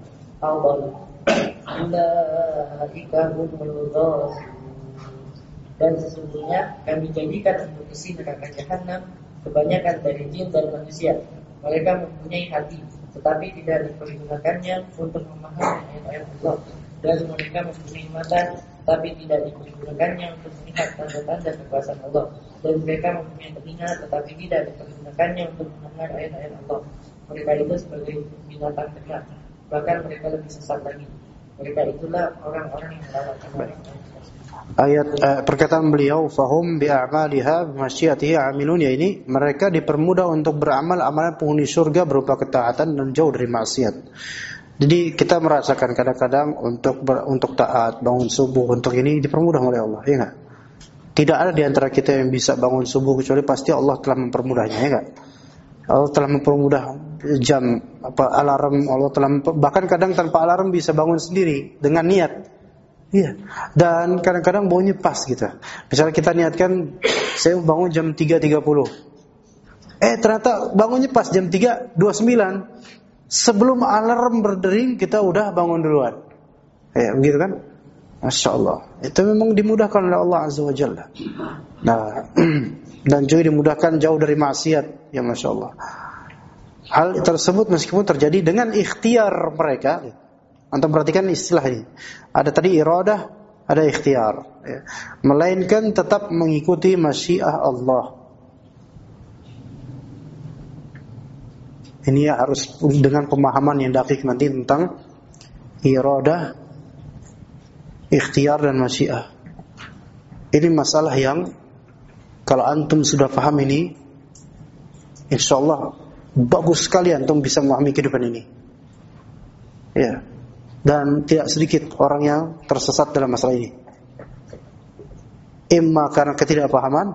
ulaika humul ghafilun. Dan sesungguhnya kami jadikan untuk isi neraka jahanam kebanyakan dari jin dan manusia. Mereka mempunyai hati, tetapi tidak dipergunakannya untuk memahami ayat-ayat Allah. Dan mereka mempunyai mata, tetapi tidak dipergunakannya untuk melihat tanda-tanda kekuasaan Allah. Dan mereka mempunyai telinga, tetapi tidak dipergunakannya untuk mendengar ayat-ayat Allah. Mereka itu sebagai binatang ternak, bahkan mereka lebih sesat lagi. Mereka itulah orang-orang yang melewatkan orang-orang. Ayat perkataan beliau fahum bi'amaliha bimasyiatihi amilun, ya ini mereka dipermudah untuk beramal amalan penghuni surga berupa ketaatan dan jauh dari maksiat. Jadi kita merasakan kadang-kadang untuk taat, bangun subuh, untuk ini dipermudah oleh Allah, ya enggak? Tidak ada di antara kita yang bisa bangun subuh kecuali pasti Allah telah mempermudahnya, ya enggak? Allah telah mempermudah jam alarm, Allah telah bahkan kadang tanpa alarm bisa bangun sendiri dengan niat. Iya. Dan kadang-kadang bangunnya pas gitu. Misalnya kita niatkan saya bangun jam 3.30. Ternyata bangunnya pas jam 3.29. Sebelum alarm berdering kita udah bangun duluan. Begitu kan? Masya Allah. Itu memang dimudahkan oleh Allah Azza wa Jalla. Nah, dan juga dimudahkan jauh dari maksiat. Ya Masya Allah. Hal tersebut meskipun terjadi dengan ikhtiar mereka. Anda perhatikan istilah ini. Ada tadi iradah, ada ikhtiar. Ya. Melainkan tetap mengikuti masyiah Allah. Ini harus dengan pemahaman yang dakik nanti tentang iradah, ikhtiar dan masyiah. Ini masalah yang kalau antum sudah paham ini, insyaallah bagus sekali antum bisa memahami kehidupan ini. Ya. Dan tidak sedikit orang yang tersesat dalam masalah ini. Imma karena ketidakpahaman,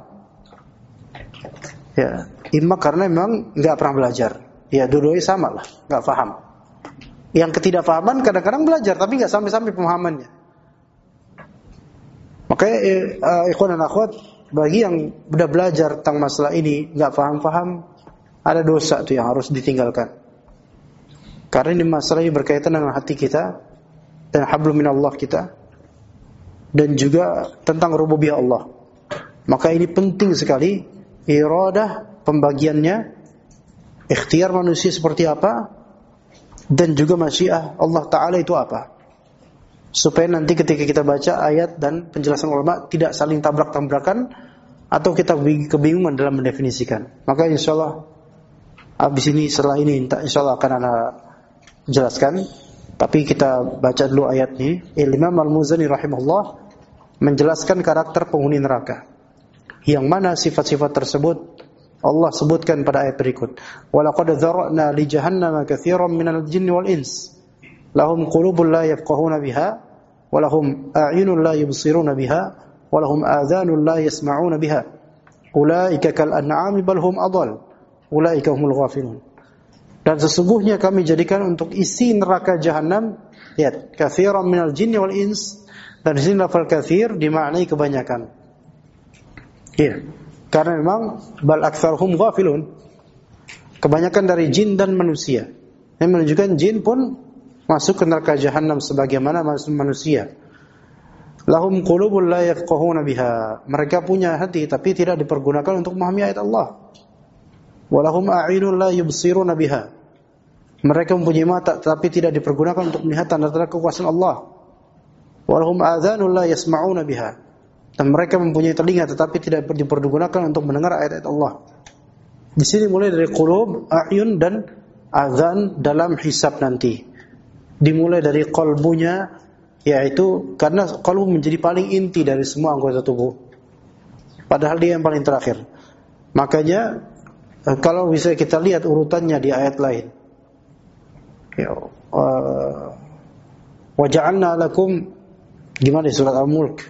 ya, imma karena memang nggak pernah belajar. Ya, dua-duanya sama lah, nggak paham. Yang ketidakpahaman kadang-kadang belajar, tapi nggak sampai-sampai pemahamannya. Makanya, ikhwan dan akhwat, bagi yang sudah belajar tentang masalah ini nggak paham-paham, ada dosa tuh yang harus ditinggalkan. Karena ini masalah ini berkaitan dengan hati kita dan hablum minallah kita, dan juga tentang rububiyah Allah. Maka ini penting sekali iradah pembagiannya, ikhtiar manusia seperti apa, dan juga masyiah Allah Ta'ala itu apa, supaya nanti ketika kita baca ayat dan penjelasan ulama tidak saling tabrak-tabrakan atau kita kebingungan dalam mendefinisikan. Maka insyaallah habis ini, setelah ini insyaallah akan ana jelaskan, tapi kita baca dulu ayat ini. Imam Al-Muzani rahimahullah menjelaskan karakter penghuni neraka, yang mana sifat-sifat tersebut Allah sebutkan pada ayat berikut. Walaqad dzara'na li jahannama katsiran minal jinni wal ins lahum qulubun la yafqahuna biha wa lahum a'yunun la yubsiruna biha wa lahum adhanun la yasma'una biha ulaika kal an'ami bal hum adall ulaika humul ghafilun. Dan sesungguhnya kami jadikan untuk isi neraka jahanam, lihat, katsiran minal jinni wal ins, dan di sini lafal katsir dimaknai kebanyakan. Iya. Karena memang bal aktsaruhum ghafilun. Kebanyakan dari jin dan manusia. Yang menunjukkan jin pun masuk ke neraka Jahannam sebagaimana manusia. Lahum qulubun la yafqahuna biha. Mereka punya hati tapi tidak dipergunakan untuk memahami ayat Allah. Walahum a'yunun la yubsiruna biha. Mereka mempunyai mata tapi tidak dipergunakan untuk melihat tanda-tanda kekuasaan Allah. Walahum adhanun la yasma'una biha. Dan mereka mempunyai telinga tetapi tidak dipergunakan untuk mendengar ayat-ayat Allah. Di sini mulai dari qulub, a'yun dan adhan dalam hisab nanti. Dimulai dari qalbunya, yaitu karena qalbu menjadi paling inti dari semua anggota tubuh. Padahal dia yang paling terakhir. Makanya kalau bisa kita lihat urutannya di ayat lain. Ya, wa ja'alna lakum, gimana surat Al-Mulk?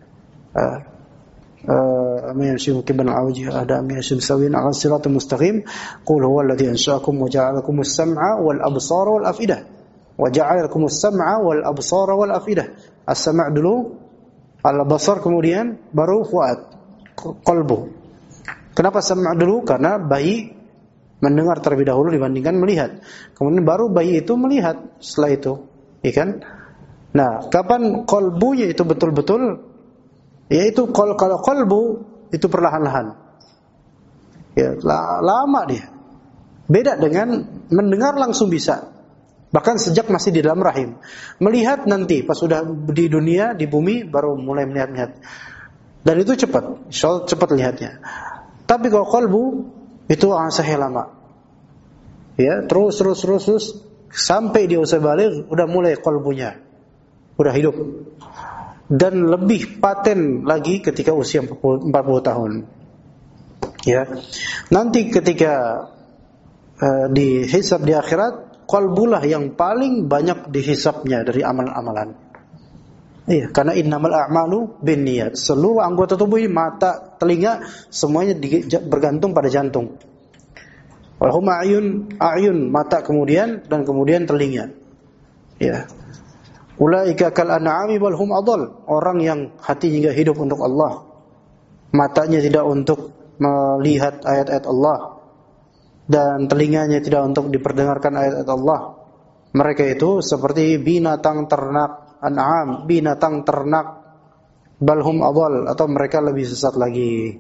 Amyashim kiban al-awjih ada amyashim sawin ala siratal mustaqim qul huwa alladhi ansha'akum wa ja'ala lakumus sam'a wal absara wal afidah wa ja'ala lakumus sam'a wal absara wal afidah. As-sam' dulu, al-basar kemudian baru fuad, qalbu. Kenapa sam' dulu? Karena bayi mendengar terlebih dahulu dibandingkan melihat. Kemudian baru bayi itu melihat setelah itu, ya kan? Nah, kapan qalbunya itu betul-betul, yaitu kalau qalbu itu perlahan-lahan. Ya, lama dia. Beda dengan mendengar langsung bisa. Bahkan sejak masih di dalam rahim. Melihat nanti pas sudah di dunia, di bumi baru mulai melihat. Dan itu cepat, cepat lihatnya. Tapi kalau qalbu itu asahnya lama. Ya, terus sampai dia usia baligh udah mulai qalbunya. Udah hidup. Dan lebih paten lagi ketika usia 40 tahun. Ya. Nanti ketika dihisab di akhirat, qalbulah yang paling banyak dihisabnya dari amalan-amalan. Iya, karena innamal a'malu binniyat. Seluruh anggota tubuh, mata, telinga, semuanya bergantung pada jantung. Walhum a'yun, mata kemudian dan kemudian telinga. Ya. Ulaika kal an'ami bal hum adall. Orang yang hatinya hidup untuk Allah, matanya tidak untuk melihat ayat-ayat Allah, dan telinganya tidak untuk diperdengarkan ayat-ayat Allah. Mereka itu seperti binatang ternak, an'am, binatang ternak, bal hum adall, atau mereka lebih sesat lagi.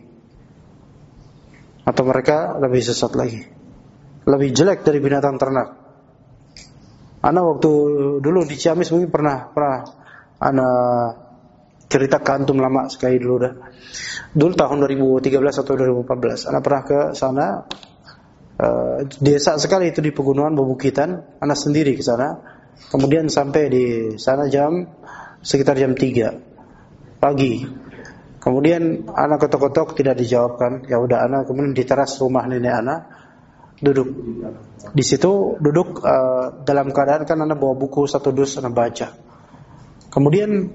Lebih jelek dari binatang ternak. Ana waktu dulu di Ciamis mungkin pernah ana cerita ke antum lama sekali dulu dah. Dulu tahun 2013 atau 2014 ana pernah ke sana, desa sekali itu di pegunungan Bebukitan. Ana sendiri ke sana. Kemudian sampai di sana sekitar jam 3 pagi. Kemudian ana ketok-ketok tidak dijawabkan. Ya udah, ana kemudian di teras rumah nenek ana duduk. Di situ duduk dalam keadaan kan ana bawa buku satu dus ana baca. Kemudian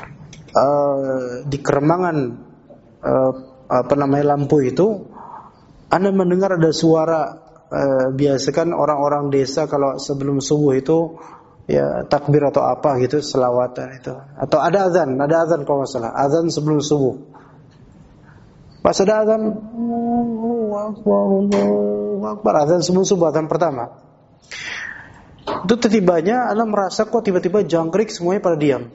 di keremangan lampu itu ana mendengar ada suara, biasa kan orang-orang desa kalau sebelum subuh itu ya takbir atau apa gitu, selawatan itu, atau ada azan kalau enggak salah, azan sebelum subuh. Pas ada azan, Allahu Akbar, azan sebelum subuh, azan pertama. Itu tiba-tibanya ana merasa kok tiba-tiba jangkrik semuanya pada diam.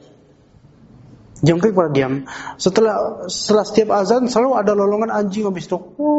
Setelah setiap azan selalu ada lolongan anjing habis itu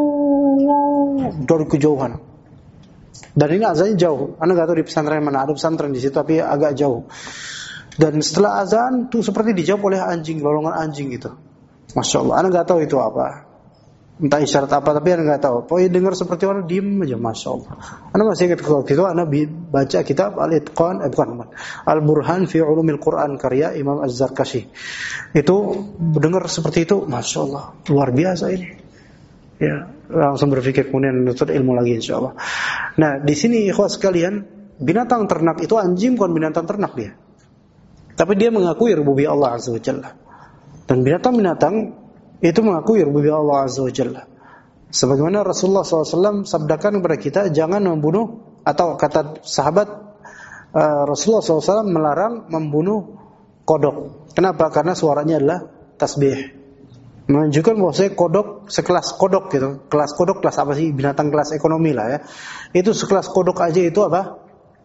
dari kejauhan. Dan ini azannya jauh. Ana enggak tahu di pesantren mana, ada pesantren di situ tapi agak jauh. Dan setelah azan tuh seperti dijawab oleh anjing, lolongan anjing gitu. Masya Allah, ana enggak tahu itu apa. Entah isyarat apa, tapi ana enggak tahu. Pokoknya dengar seperti orang diem aja, Masya Allah. Ana masih ingat waktu itu ana baca kitab Al-Itqan, Al-Burhan fi Ulumil Quran karya Imam Az-Zarkashi. Itu dengar seperti itu, Masya Allah, luar biasa ini. Ya, langsung berpikir kemudian menuntut ilmu lagi insyaallah. Nah, di sini ikhwah sekalian, binatang ternak itu anjing bukan binatang ternak dia. Tapi dia mengakui rububiyah Allah Azza wa Jalla. Dan binatang-binatang itu mengakui rububiyah Allah Azza wa Jalla. Sebagaimana Rasulullah SAW sabdakan kepada kita, jangan membunuh, atau kata sahabat, Rasulullah SAW melarang membunuh kodok. Kenapa? Karena suaranya adalah tasbih. Menunjukkan bahwasanya kodok, sekelas kodok gitu. Kelas kodok, kelas apa sih? Binatang kelas ekonomi lah ya. Itu sekelas kodok aja itu apa?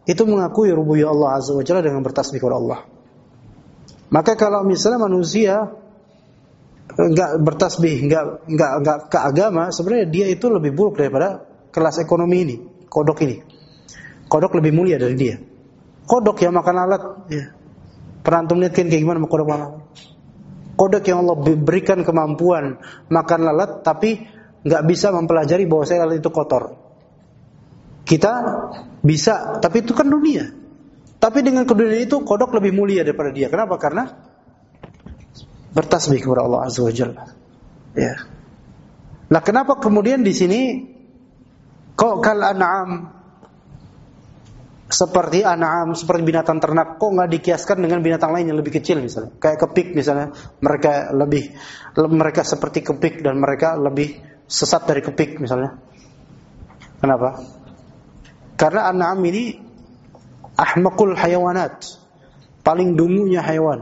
itu mengakui rububiyah Allah Azza wa Jalla dengan bertasbih kepada Allah. Maka kalau misalnya manusia enggak bertasbih, enggak ke agama, sebenarnya dia itu lebih buruk daripada kelas ekonomi ini, kodok ini. Kodok lebih mulia dari dia. Kodok yang makan alat, ya. Pernah antum lihat kayak gimana kodok makan alat? Kodok yang Allah berikan kemampuan makan lalat, tapi enggak bisa mempelajari bahwa lalat itu kotor. Kita bisa, tapi itu kan dunia. Tapi dengan keduniaan itu kodok lebih mulia daripada dia. Kenapa? Karena bertasbih kepada Allah Azza wa Jalla. Ya. Nah, kenapa kemudian di sini kok kal an'am, seperti an'am, seperti binatang ternak, kok enggak dikiaskan dengan binatang lain yang lebih kecil misalnya? Kayak kepik misalnya, mereka seperti kepik dan mereka lebih sesat dari kepik misalnya. Kenapa? Karena an'am ini ahmaqul hayawanat, paling dungunya hewan.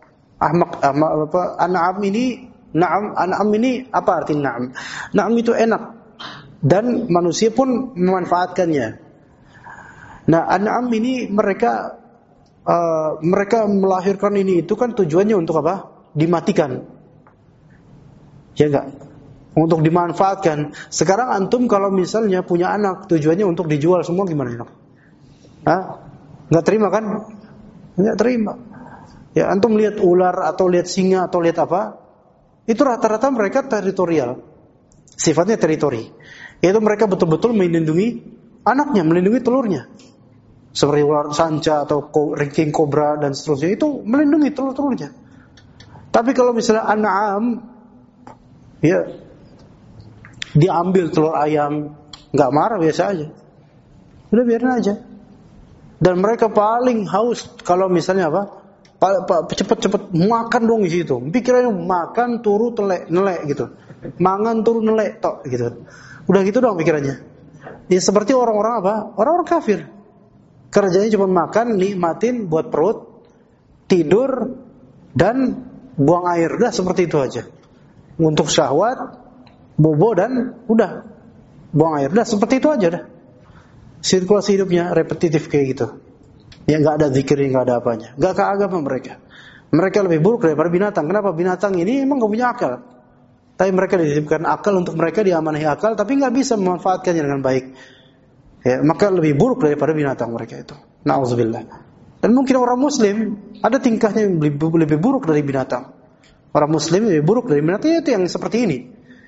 An'am ini apa arti na'am? Na'am itu enak dan manusia pun memanfaatkannya. Nah, an'am ini mereka melahirkan ini itu kan tujuannya untuk apa? Dimatikan. Ya enggak? Untuk dimanfaatkan. Sekarang antum kalau misalnya punya anak, tujuannya untuk dijual semua, gimana enak? Nggak terima kan? Nggak terima. Ya, antum lihat ular atau lihat singa atau lihat apa? Itu rata-rata mereka teritorial. Sifatnya teritori. Yaitu mereka betul-betul melindungi anaknya, melindungi telurnya. Seperti ular sanca atau king cobra dan seterusnya, itu melindungi telur-telurnya. Tapi kalau misalnya an'am, ya dia ambil telur ayam, nggak marah, biasa aja. Udah biarin aja. Dan mereka paling haus kalau misalnya apa? Cepet-cepet makan dong di situ. Pikirannya makan turu nelek gitu. Mangan turu nelek tok gitu. Udah gitu dong pikirannya. Ya seperti orang-orang apa? Orang-orang kafir. Kerjanya cuma makan, nikmatin buat perut, tidur dan buang air. Udah seperti itu aja. Untuk syahwat, bobo dan udah buang air. Udah seperti itu aja dah. Sirkulasi hidupnya repetitif kayak gitu. Ya enggak ada zikir, enggak ada apanya. Enggak ke agama mereka. Mereka lebih buruk daripada binatang. Kenapa? Binatang ini emang enggak punya akal. Tapi mereka dititipkan akal untuk mereka, diamanahi akal, tapi enggak bisa memanfaatkannya dengan baik. Ya, maka lebih buruk daripada binatang mereka itu. Na'udzubillah. Dan mungkin orang muslim ada tingkahnya yang lebih buruk dari binatang. Orang muslim lebih buruk dari binatang, itu yang seperti ini.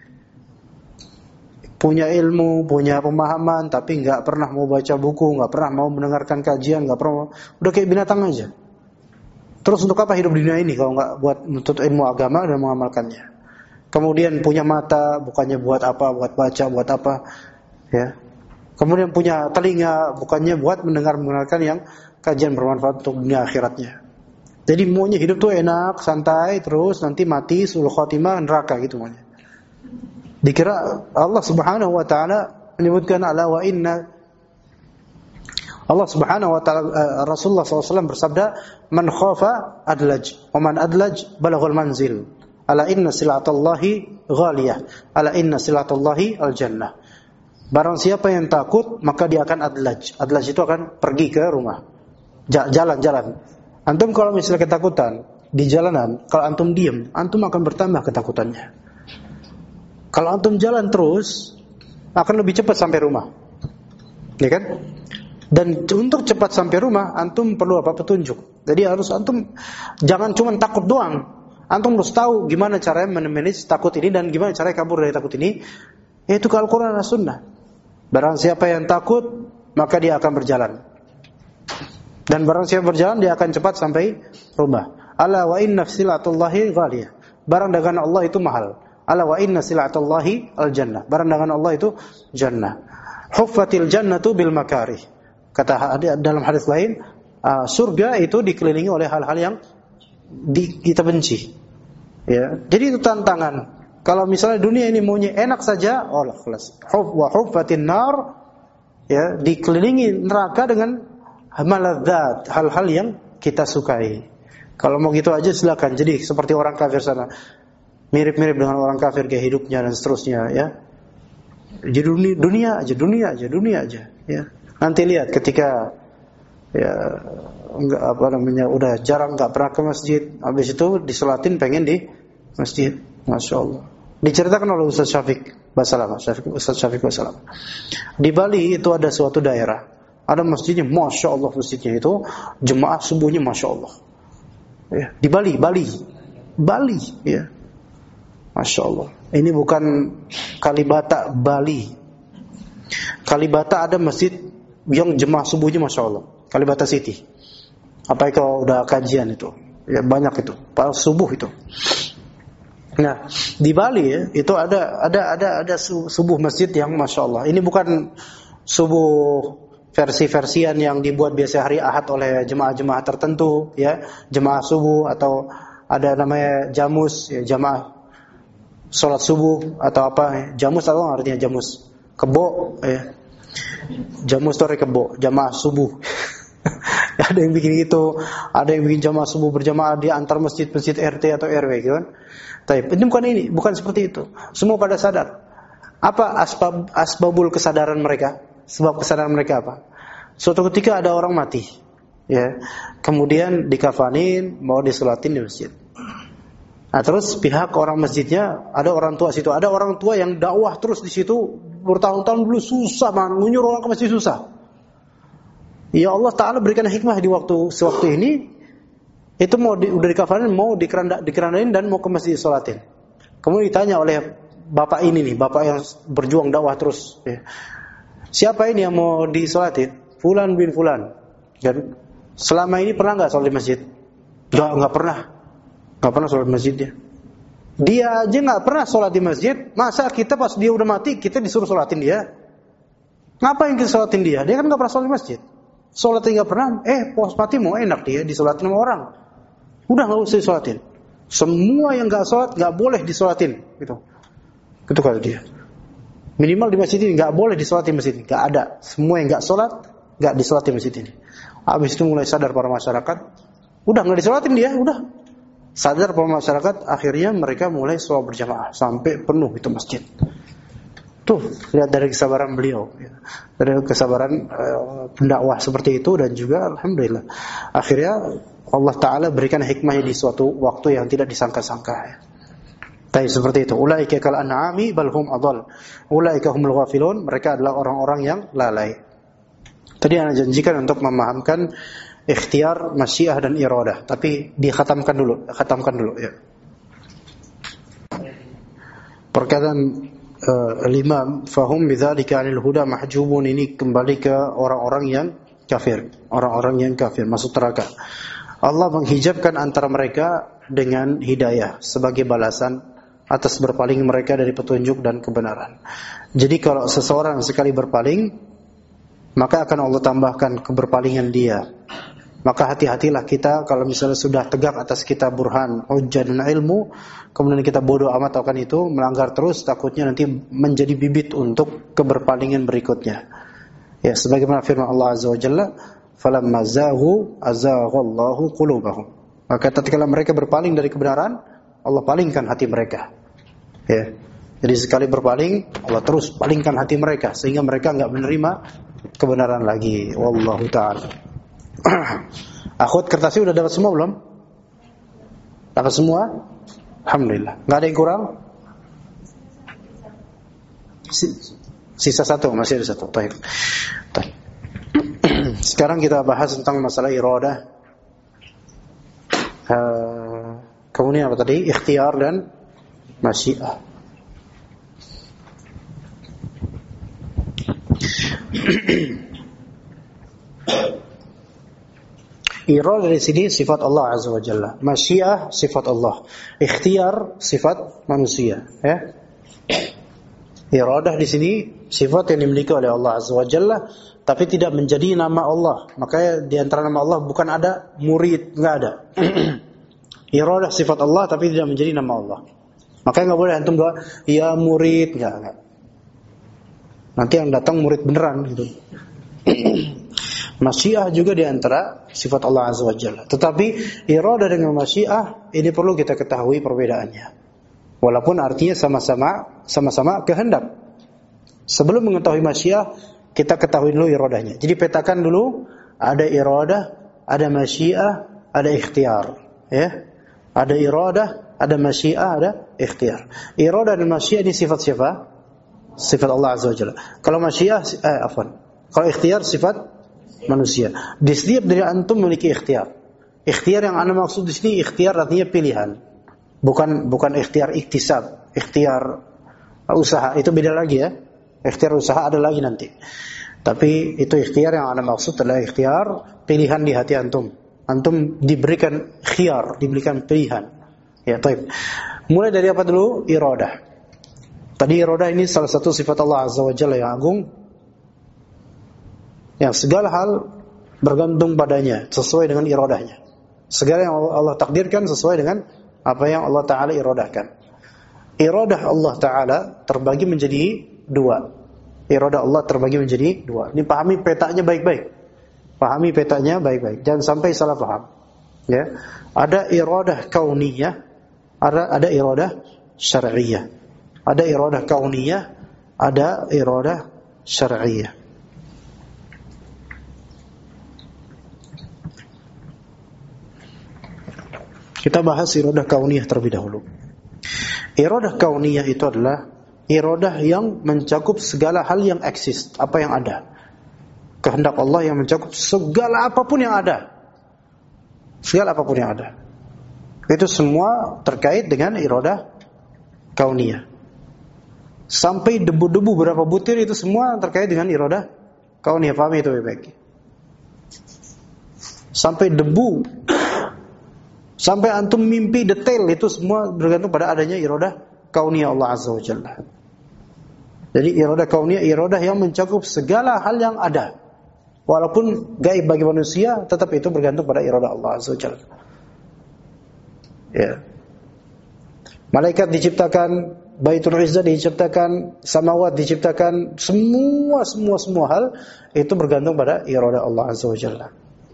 Punya ilmu, punya pemahaman, tapi nggak pernah mau baca buku, nggak pernah mau mendengarkan kajian, nggak pernah, udah kayak binatang aja. Terus untuk apa hidup di dunia ini kalau nggak buat menuntut ilmu agama dan mengamalkannya? Kemudian punya mata, bukannya buat apa, buat baca, buat apa, ya. Kemudian punya telinga, bukannya buat mendengarkan yang kajian bermanfaat untuk dunia akhiratnya. Jadi maunya hidup tuh enak, santai, terus nanti mati, sulul khotimah, neraka gitu maunya. Dikira Allah Subhanahu wa taala menyebutkan ala wa inna, Allah Subhanahu wa taala, Rasulullah SAW bersabda, man khafa adlaj wa man adlaj balaghal manzil, ala inna silatallahi ghaliyah, ala inna silatallahi aljannah. Barang siapa yang takut maka dia akan adlaj. Adlaj itu akan pergi ke rumah, jalan-jalan. Antum kalau misalnya ketakutan di jalanan, kalau antum diam, antum akan bertambah ketakutannya. Kalau antum jalan terus, akan lebih cepat sampai rumah. Ya kan? Dan untuk cepat sampai rumah, antum perlu apa? Petunjuk. Jadi harus antum jangan cuma takut doang. Antum harus tahu gimana caranya memanage takut ini dan gimana caranya kabur dari takut ini. Yaitu Al-Quran dan Sunnah. Barang siapa yang takut, maka dia akan berjalan. Dan barang siapa berjalan, dia akan cepat sampai rumah. Ala wa inna silatullahi ghaliyah. Barang dagangan Allah itu mahal. Ala wa inna silatallahi al-jannah. Barang dagangan Allah itu jannah. Huffatil jannatu bil makarih. Kata dalam hadis lain, surga itu dikelilingi oleh hal-hal yang kita benci. Ya, jadi itu tantangan. Kalau misalnya dunia ini maunya enak saja, oh kelas. Wa huffatin nar, ya, dikelilingi neraka dengan maladzat, hal-hal yang kita sukai. Kalau mau gitu aja silakan. Jadi seperti orang kafir sana. Mirip-mirip dengan orang kafir gaya hidupnya dan seterusnya, ya. Jadi dunia aja, ya. Nanti lihat ketika ya enggak udah jarang enggak pernah ke masjid. Habis itu disolatin pengen di masjid. Masya Allah. Diceritakan oleh Ustaz Syafiq Basalamah, Ustaz Syafiq Basalamah. Di Bali itu ada suatu daerah, ada masjidnya, Masya Allah masjidnya itu jemaah subuhnya Masya Allah. Ya, di Bali, ya. Masya Allah. Ini bukan Kalibata, Bali. Kalibata ada masjid yang jemaah subuhnya Masya Allah. Kalibata City. Apa kalau udah kajian itu? Ya banyak itu. Pas subuh itu. Nah, di Bali ya, itu ada subuh masjid yang Masya Allah. Ini bukan subuh versi-versian yang dibuat biasa hari Ahad oleh jemaah-jemaah tertentu, ya, jemaah subuh atau ada namanya jamus, ya, jemaah sholat subuh atau apa? Jamus atau artinya jamus? Kebo, ya. Jamus itu kebo, jemaah subuh. Ada yang bikin itu, ada yang bikin jamaah subuh berjamaah di antar masjid-masjid RT atau RW, gitu kan? Tapi ini bukan seperti itu. Semua pada sadar. Apa asbabul kesadaran mereka? Sebab kesadaran mereka apa? Suatu ketika ada orang mati, ya, kemudian dikafanin, mau disolatin di masjid. Nah, terus pihak orang masjidnya, ada orang tua situ, ada orang tua yang dakwah terus di situ bertahun-tahun dulu susah, menyuruh orang ke masjid susah. Ya Allah Ta'ala berikan hikmah di sewaktu ini, itu udah dikafanin, mau dikerandain dan mau ke masjid disolatin. Kemudian ditanya oleh bapak ini nih, bapak yang berjuang dakwah terus, ya. Siapa ini yang mau disolatin? Fulan bin Fulan. Dan selama ini pernah nggak sholat di masjid? Nggak pernah sholat di masjid dia. Dia aja nggak pernah sholat di masjid. Masa kita pas dia udah mati kita disuruh sholatin dia? Ngapain kita sholatin dia? Dia kan nggak pernah sholat di masjid. Sholatnya nggak pernah. Pas mati mau enak dia disolatin sama orang. Udah nggak usah disolatin. Semua yang nggak sholat nggak boleh disolatin. Gitu kata dia. Minimal di masjid ini nggak boleh disolatin masjid ini. Nggak ada. Semua yang nggak sholat nggak disolatin masjid ini. Habis itu mulai sadar para masyarakat. Udah nggak disolatin dia. Udah sadar para masyarakat. Akhirnya mereka mulai sholat berjamaah sampai penuh itu masjid. Tuh, lihat dari kesabaran beliau, dari kesabaran pendakwah seperti itu, dan juga alhamdulillah akhirnya Allah Ta'ala berikan hikmahnya di suatu waktu yang tidak disangka-sangka, ya. Tapi seperti itu, ulaika kal an'ami bal hum adall, ulaika humul ghafilun, mereka adalah orang-orang yang lalai. Tadi Anda janjikan untuk memahamkan ikhtiar, masyiah dan iradah, tapi khatamkan dulu ya. Perkataan 5 fahum bidzalika 'anil huda mahjubun, ini kembali ke orang-orang yang kafir, masuk neraka. Allah menghijabkan antara mereka dengan hidayah sebagai balasan atas berpaling mereka dari petunjuk dan kebenaran. Jadi kalau seseorang sekali berpaling, maka akan Allah tambahkan keberpalingan dia. Maka hati-hatilah kita kalau misalnya sudah tegak atas kita burhan, hujjah dan ilmu, kemudian kita bodoh amat akan itu, melanggar terus, takutnya nanti menjadi bibit untuk keberpalingan berikutnya. Ya, sebagaimana firman Allah Azza wa Jalla, falamma zaghu azaghallahu qulubahum. Maka tatkala mereka berpaling dari kebenaran, Allah palingkan hati mereka. Ya. Jadi sekali berpaling, Allah terus palingkan hati mereka sehingga mereka enggak menerima kebenaran lagi. Wallahu ta'ala. Akhwat kertasnya udah dapat semua belum? Dapat semua? Alhamdulillah. Enggak ada yang kurang? Sisa satu, masih ada satu. Baik. Sekarang kita bahas tentang masalah iradah. Kemudian apa tadi? Ikhtiar dan masyiah. Iradah dari sini sifat Allah Azza wa Jalla, masyiah sifat Allah, ikhtiar sifat manusia, ya. Iradah di sini sifat yang dimiliki oleh Allah Azza wa Jalla, tapi tidak menjadi nama Allah. Makanya di antara nama Allah bukan ada murid, enggak ada. Iradah sifat Allah tapi tidak menjadi nama Allah. Makanya enggak boleh antum doa ya murid, enggak. Nanti yang datang murid beneran gitu. Masyiah juga di antara sifat Allah Azza wa Jalla. Tetapi iradah dengan masyiah ini perlu kita ketahui perbedaannya. Walaupun artinya sama-sama kehendak. Sebelum mengetahui masyiah, kita ketahui dulu iradahnya. Jadi petakan dulu Ada iradah, ada masyiah, ada ikhtiar. Ya. Ada iradah, ada masyiah, ada ikhtiar. Iradah dan masyiah ini sifat siapa? Sifat Allah Azza wa Jalla. Kalau masyiah, kalau ikhtiar sifat manusia. Di setiap dari antum memiliki ikhtiar. Ikhtiar yang ana maksud di sini ikhtiar artinya pilihan. Bukan ikhtiar iktisab, ikhtiar usaha. Itu beda lagi ya. Ikhtiar usaha ada lagi nanti. Tapi itu ikhtiar yang ana maksud adalah ikhtiar pilihan di hati antum. Antum diberikan khiyar, diberikan pilihan. Ya, taib. Mulai dari apa dulu? Iradah. Tadi iradah ini salah satu sifat Allah Azza wa Jalla yang agung, yang segala hal bergantung padanya sesuai dengan iradahnya. Segala yang Allah takdirkan sesuai dengan apa yang Allah Ta'ala iradahkan. Iradah Allah Ta'ala terbagi menjadi dua. Iradah Allah terbagi menjadi dua. Ini pahami petanya baik-baik. Pahami petanya baik-baik. Jangan sampai salah paham. Ya. Ada iradah kauniyah, ada iradah syar'iyah. Ada iradah kauniyah, ada iradah syar'iyah. Kita bahas iradah kauniyah terlebih dahulu. Iradah kauniyah itu adalah iradah yang mencakup segala hal yang eksis, apa yang ada. Kehendak Allah yang mencakup segala apapun yang ada. Segala apapun yang ada. Itu semua terkait dengan iradah kauniyah. Sampai debu-debu berapa butir itu semua terkait dengan iradah kauniyah. Pahami itu baik-baik. Sampai debu, sampai antum mimpi detail itu semua bergantung pada adanya iradah kauniyah Allah Azza wa Jalla. Jadi iradah kauniyah iradah yang mencakup segala hal yang ada. Walaupun gaib bagi manusia, tetap itu bergantung pada iradah Allah Azza wa Jalla. Ya. Malaikat diciptakan, Baitul Izzah diciptakan, samawat diciptakan, semua hal itu bergantung pada iradah Allah Azza wa Jalla.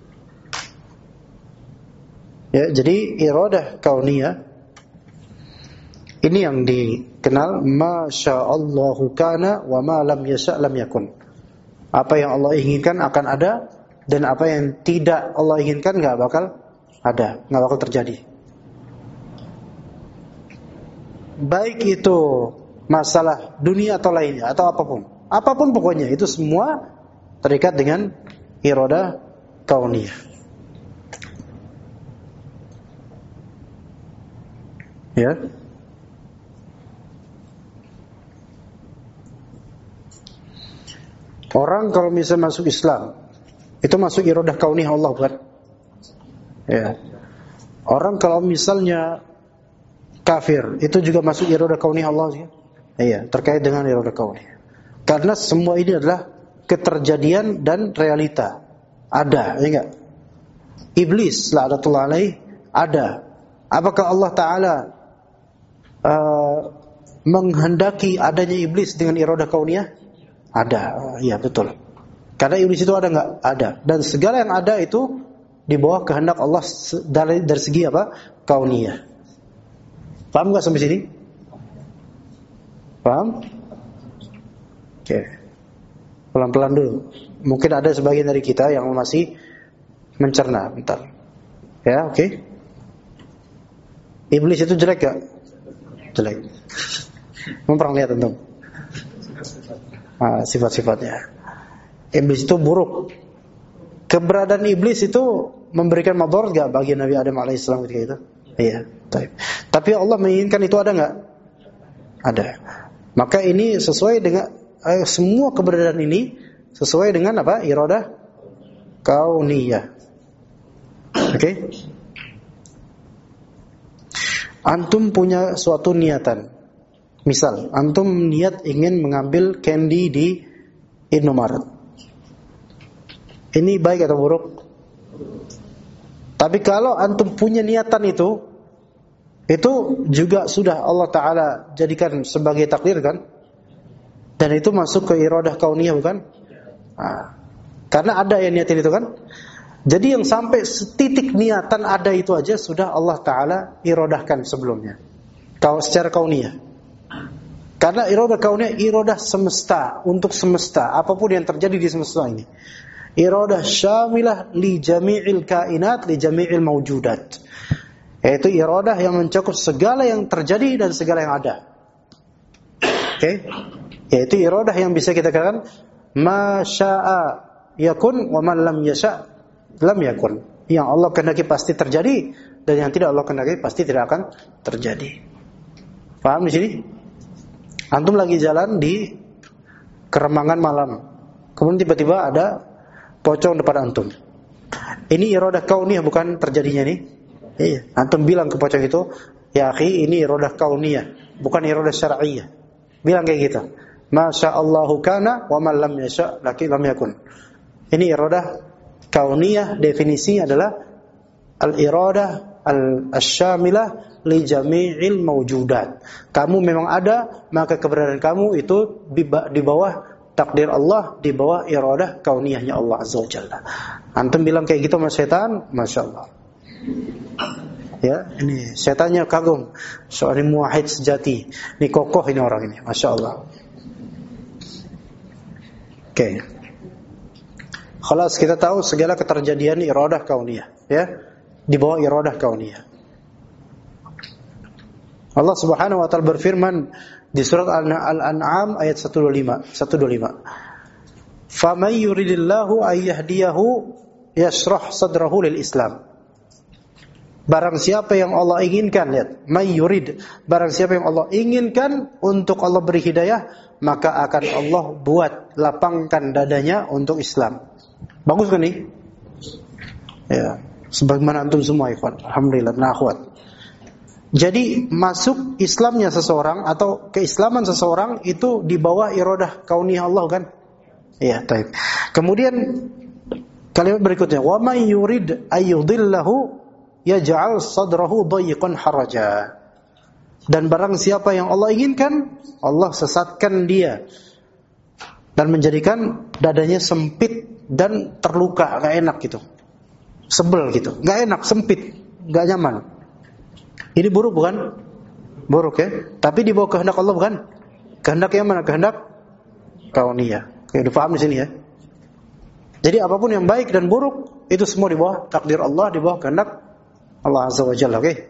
Ya, jadi iradah kauniyah ini yang dikenal masyaallahu kana wa ma lam yasha' lam yakun. Apa yang Allah inginkan akan ada, dan apa yang tidak Allah inginkan enggak bakal ada, enggak bakal terjadi. Baik itu masalah dunia atau lainnya atau apapun pokoknya itu semua terikat dengan iradah kauniyah. Ya. Orang kalau misalnya masuk Islam, itu masuk iradah kauniyah Allah, bukan? Ya. Orang kalau misalnya kafir, itu juga masuk iradah kauniyah Allah sih. Iya, terkait dengan iradah kauniyah. Karena semua ini adalah keterjadian dan realita. Ada, ya enggak? Iblis la'natullah alaih ada. Apakah Allah Ta'ala menghendaki adanya iblis dengan iradah kauniyah? Ada, iya betul. Karena iblis itu ada enggak? Ada. Dan segala yang ada itu di bawah kehendak Allah dari segi apa? Kauniyah. Paham enggak sampai sini? Paham? Oke. Pelan-pelan dulu. Mungkin ada sebagian dari kita yang masih mencerna. Bentar. Ya, oke. Iblis itu jelek gak? Jelek. Kamu pernah lihat tentu? Sifat-sifatnya. Iblis itu buruk. Keberadaan iblis itu memberikan madarat gak bagi Nabi Adam alaihissalam ketika itu? Iya. Tapi Allah menginginkan itu ada gak? Ada. Maka ini sesuai dengan semua keberadaan ini sesuai dengan apa? Iradah kauniyah. Oke? Antum punya suatu niatan. Misal, antum niat ingin mengambil candy di Indomaret. Ini baik atau buruk? Tapi kalau antum punya niatan itu juga sudah Allah Ta'ala jadikan sebagai takdir kan? Dan itu masuk ke iradah kauniyah bukan? Karena ada yang niatin itu kan? Jadi yang sampai setitik niatan ada itu aja sudah Allah Ta'ala iradahkan sebelumnya. Secara kauniyah. Karena iradah kauniyah iradah semesta, untuk semesta, apapun yang terjadi di semesta ini. iradah syamilah li jami'il kainat, li jami'il mawjudat. Yaitu iradah yang mencakup segala yang terjadi dan segala yang ada. Oke? Yaitu iradah yang bisa kita katakan ma syaa yakun wa man lam yasha lam yakun. Yang Allah kehendaki pasti terjadi dan yang tidak Allah kehendaki pasti tidak akan terjadi. Paham di sini? Antum lagi jalan di keremangan malam. Kemudian tiba-tiba ada pocong depan antum. Ini iradah kauniyah bukan terjadinya nih. Iya, antum bilang ke pocong itu, "Ya akhi, ini iradah kauniyah, bukan iradah syar'iyyah." Bilang kayak gitu. Masya Allahu kana wa man lam yasha laki lam yakun. Ini iradah kauniyah, definisinya adalah al-iradah al-syamilah li jami'il mawjudat. Kamu memang ada, maka keberadaan kamu itu di bawah takdir Allah, di bawah iradah kauniyahnya Allah Azza wa Jalla. Antum bilang kayak gitu sama setan, Masya Allah. Ya, ini setannya kagum. Seorang muwahhid sejati. Ini kokoh ini orang ini, Masya Allah. Oke. Khalas, kita tahu segala keterjadian iradah kauniyah, ya, di bawah iradah kauniyah. Allah Subhanahu wa taala berfirman di surat Al-An'am ayat 125. "Faman yuridillahu ay yahdiyahu yashrah sadrahu lil Islam." Barang siapa yang Allah inginkan, lihat, may yurid, barang siapa yang Allah inginkan untuk Allah beri hidayah, maka akan Allah buat lapangkan dadanya untuk Islam. Bagus kan nih? Ya, sebagaimana antum semua ikhwan, alhamdulillah, nah akhwat. Jadi masuk Islamnya seseorang atau keislaman seseorang itu di bawah iradah kauniyah Allah kan? Iya, baik. Kemudian kalimat berikutnya, wa may yurid ayyudillahu yaj'al sadrahu dayiqan haraja. Dan barang siapa yang Allah inginkan, Allah sesatkan dia dan menjadikan dadanya sempit dan terluka, enggak enak gitu. Sebel gitu. Enggak enak, sempit, enggak nyaman. Ini buruk bukan? Buruk ya. Tapi di bawah kehendak Allah bukan? Kehendak yang mana? Kehendak kauniyah. Oke, udah paham di sini ya. Jadi apapun yang baik dan buruk itu semua di bawah takdir Allah, di bawah kehendak Allah Azza wa Jalla. Oke.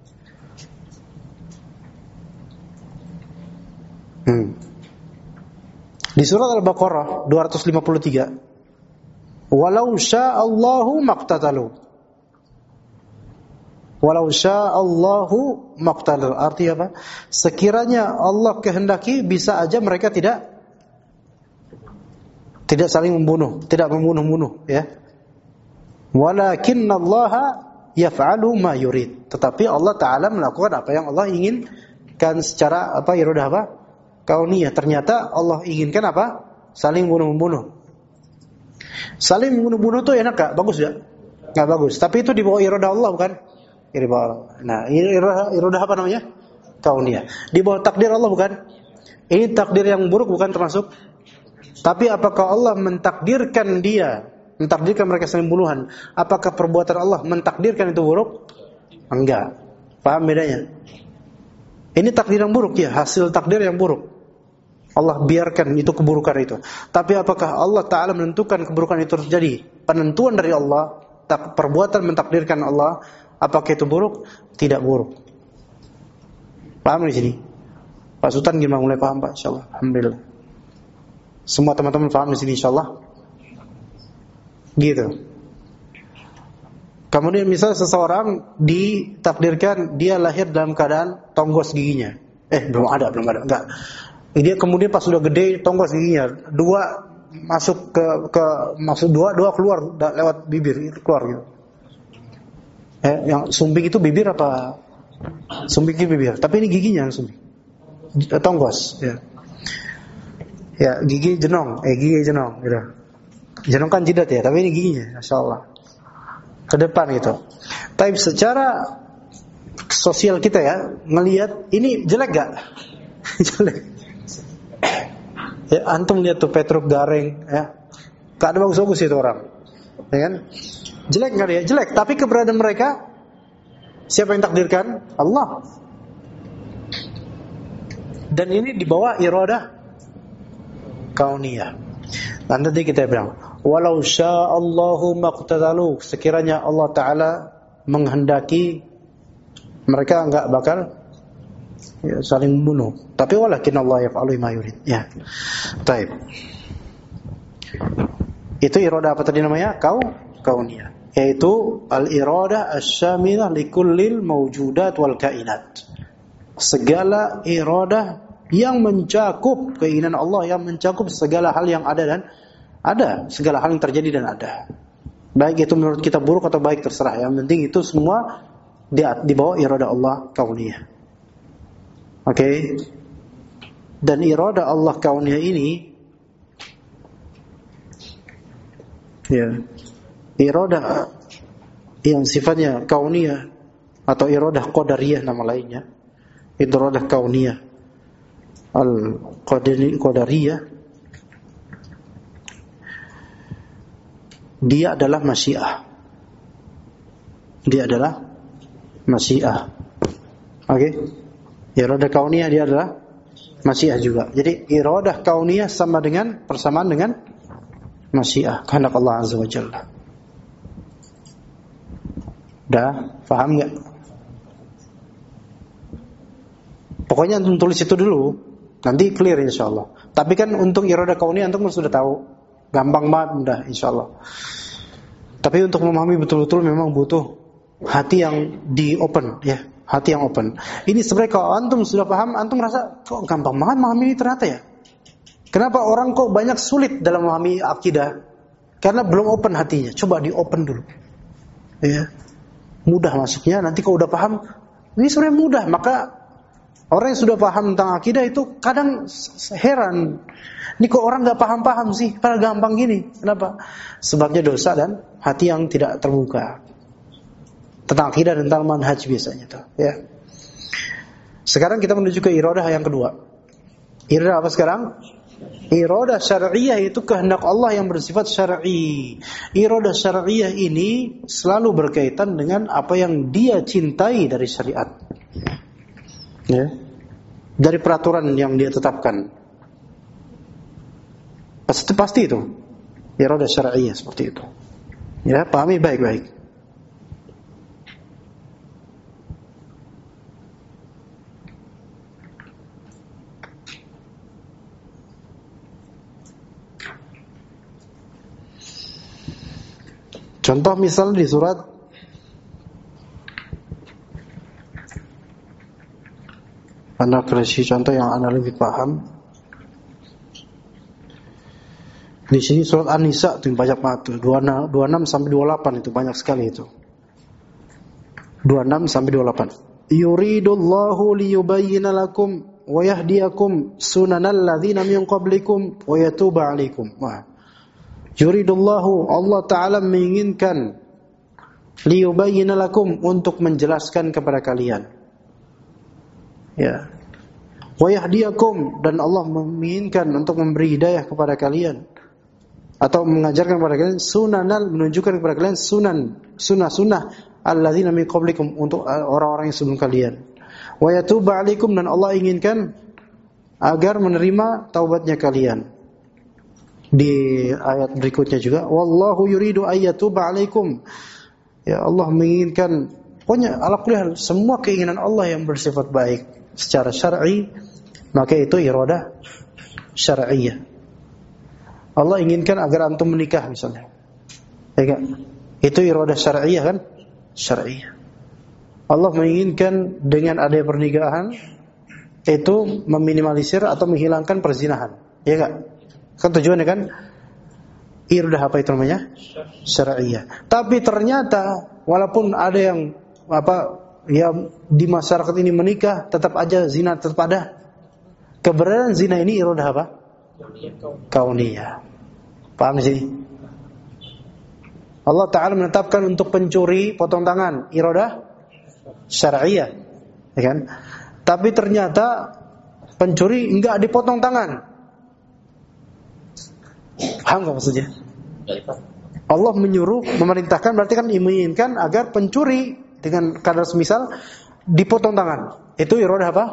Di surat Al-Baqarah 253, walau sya'allahu maqtatalu. Walau sya'allahu maqtatalu. Artinya apa? Sekiranya Allah kehendaki, bisa aja mereka tidak saling membunuh, tidak membunuh-bunuh, ya. Walakinnallaha yaf'alu ma yurid. Tetapi Allah Ta'ala melakukan apa yang Allah inginkan secara apa, iradah apa? Kauniyah. Ternyata Allah inginkan apa? Saling bunuh-membunuh. Saling membunuh-bunuh itu enak gak? Bagus gak? Gak bagus. Tapi itu di bawah iradah Allah bukan? Di bawah. Nah, iradah apa namanya? Kauniyah. Di bawah takdir Allah bukan? Ini takdir yang buruk bukan termasuk? Tapi apakah Allah mentakdirkan mereka saling bunuhan? Apakah perbuatan Allah mentakdirkan itu buruk? Enggak. Paham bedanya? Ini takdir yang buruk ya, hasil takdir yang buruk. Allah biarkan itu keburukan itu. Tapi apakah Allah Ta'ala menentukan keburukan itu terjadi? Penentuan dari Allah, perbuatan mentakdirkan Allah, apakah itu buruk? Tidak buruk. Paham di sini? Pak Sultan gimana, mulai paham Pak? Insyaallah. Alhamdulillah. Semua teman-teman paham di sini insyaallah. Gitu. Kemudian misalnya seseorang ditakdirkan dia lahir dalam keadaan tonggos giginya. Belum ada, enggak. Dia kemudian pas sudah gede tonggos giginya, dua masuk maksud dua keluar lewat bibir, keluar gitu. Yang sumbing itu bibir apa? Sumbing itu bibir, tapi ini giginya yang sumbing. Tonggos, ya. Ya, gigi jenong gitu. Jenong kan jidat ya, tapi ini giginya, masyaallah. Ke depan gitu. Tapi secara sosial kita ya, ngelihat ini jelek gak? Jelek. Ya, antum lihat tuh Petruk Gareng ya. Gak ada bagus-bagus itu orang. Ya kan? Jelek enggak dia? Jelek, tapi keberadaan mereka siapa yang takdirkan? Allah. Dan ini di bawah iradah kauniyah. Dan nanti kita bilang, walau sya'allahu maqtatalu, sekiranya Allah Ta'ala menghendaki mereka enggak bakal saling membunuh. Tapi walakin Allah yaf'alu ma yurid. Ya. Baik. Itu iradah apa tadi namanya? Kauniyah. Yaitu al-iradah asy-syamilah likullil mawjudat wal kainat. Segala iradah yang mencakup keinginan Allah, yang mencakup segala hal yang ada dan ada, segala hal yang terjadi dan ada. Baik itu menurut kita buruk atau baik terserah. Yang penting itu semua di bawah iradah Allah kauniyah. Oke. Dan iradah Allah kauniyah ini, ya, iradah yang sifatnya kauniyah atau iradah qadariyah nama lainnya. Iradah kauniyah al-qadariyah, dia adalah masyiah. Dia adalah masyiah. Oke. Iradah kauniyah dia adalah masyiah juga. Jadi iradah kauniyah persamaan dengan masyiah, kehendak Allah Azza wa Jalla. Dah paham enggak? Pokoknya antum tulis itu dulu, nanti clear insyaallah. Tapi kan untuk iradah kauniyah antum sudah tahu, gampang banget mudah insyaallah. Tapi untuk memahami betul-betul memang butuh hati yang di open, ya, hati yang open. Ini sebenarnya kalau antum sudah paham, antum merasa kok gampang banget memahami ini ternyata ya. Kenapa orang kok banyak sulit dalam memahami akidah? Karena belum open hatinya. Coba di open dulu, ya, mudah masuknya. Nanti kalau udah paham, ini sebenarnya mudah. Maka orang yang sudah paham tentang akidah itu kadang heran, ini kok orang gak paham-paham sih, padahal gampang gini. Kenapa? Sebabnya dosa dan hati yang tidak terbuka tentang akidah dan tentang manhaj biasanya tuh, ya. Sekarang kita menuju ke iradah yang kedua. Iradah apa sekarang? Iradah syar'iyah, itu kehendak Allah yang bersifat syar'i. Iradah syar'iyah ini selalu berkaitan dengan apa yang Dia cintai dari syariat, ya, dari peraturan yang Dia tetapkan. Pasti itu iradah syar'iyah seperti itu. Ya, pahami baik-baik. Contoh misalnya di surat Anda kasih contoh yang Anda lebih paham. Di sini surat An-Nisa itu banyak banget tuh, 26 sampai 28 itu banyak sekali itu. 26 sampai 28. Yuridullahu liyubayyana lakum wa yahdiyakum sunanal ladzina min qablikum wa yatuba 'alaikum. Wah. Yuridullahu, Allah Ta'ala menginginkan, liyubayyina lakum, untuk menjelaskan kepada kalian, ya, wa yahdiyakum, dan Allah menginginkan untuk memberi hidayah kepada kalian, atau mengajarkan kepada kalian sunanal, menunjukkan kepada kalian sunnah alladzina min qablikum, untuk orang-orang yang sebelum kalian, wa yatuba 'alaikum, dan Allah inginkan agar menerima taubatnya kalian. Di ayat berikutnya juga, wallahu yuridu ayyatuba 'alaikum, ya, Allah menginginkan, pokoknya ala kulli hal semua keinginan Allah yang bersifat baik secara syar'i, maka itu iradah syar'iyah. Allah inginkan agar antum menikah misalnya, ya kan? Itu iradah syar'iyah kan? Syar'iyah. Allah menginginkan dengan adanya pernikahan itu meminimalisir atau menghilangkan perzinahan, ya kan? Kan tujuannya kan iradah apa itu namanya? Syar'iyah. Tapi ternyata walaupun ada yang ya di masyarakat ini menikah, tetap aja zina tetap ada. Keberadaan zina ini iradah apa? Kauniyah. Paham sih? Allah Ta'ala menetapkan untuk pencuri potong tangan, iradah syar'iyah, ya kan? Tapi ternyata pencuri enggak dipotong tangan. Paham gak maksudnya? Allah menyuruh, memerintahkan, berarti kan menginginkan agar pencuri dengan kadar semisal dipotong tangan. Itu iradah apa?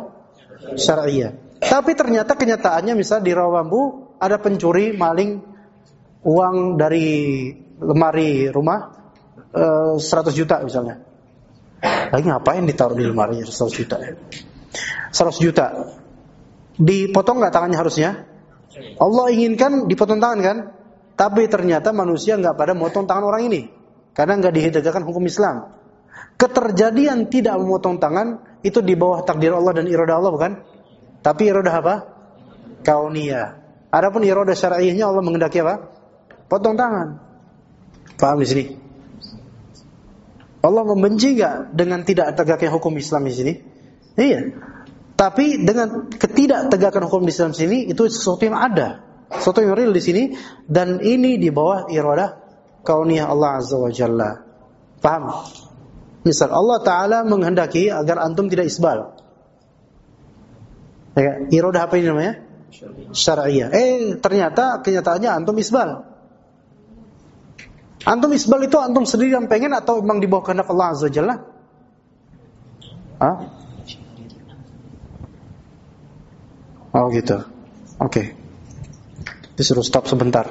Syar'iyah. Tapi ternyata kenyataannya misal di Rawambu ada pencuri, maling, uang dari lemari rumah 100 juta misalnya. Lagi ngapain ditaruh di lemari 100 juta? 100 juta. Dipotong nggak tangannya harusnya? Allah inginkan dipotong tangan kan? Tapi ternyata manusia nggak pada motong tangan orang ini, karena nggak ditegakkan hukum Islam. Keterjadian tidak memotong tangan itu di bawah takdir Allah dan iradah Allah bukan? Tapi iradah apa? Kauniyah. Adapun iradah syar'iyyahnya Allah menghendaki apa? Potong tangan. Paham di sini? Allah membenci nggak dengan tidak tegaknya hukum Islam di sini? Iya. Tapi dengan ketidak tegakan hukum Islam di sini itu sesuatu yang ada, sesuatu yang real di sini, dan ini di bawah iradah kauniyah Allah Azza wa Jalla. Paham? Misal Allah Ta'ala menghendaki agar antum tidak isbal. Ya, iradah apa ini namanya? Syar'iyyah. Ternyata kenyataannya antum isbal. Antum isbal itu antum sendiri yang pengen atau memang di bawah kehendak Allah Azza wa Jalla? Hah? Oh gitu. Oke. Disuruh stop sebentar.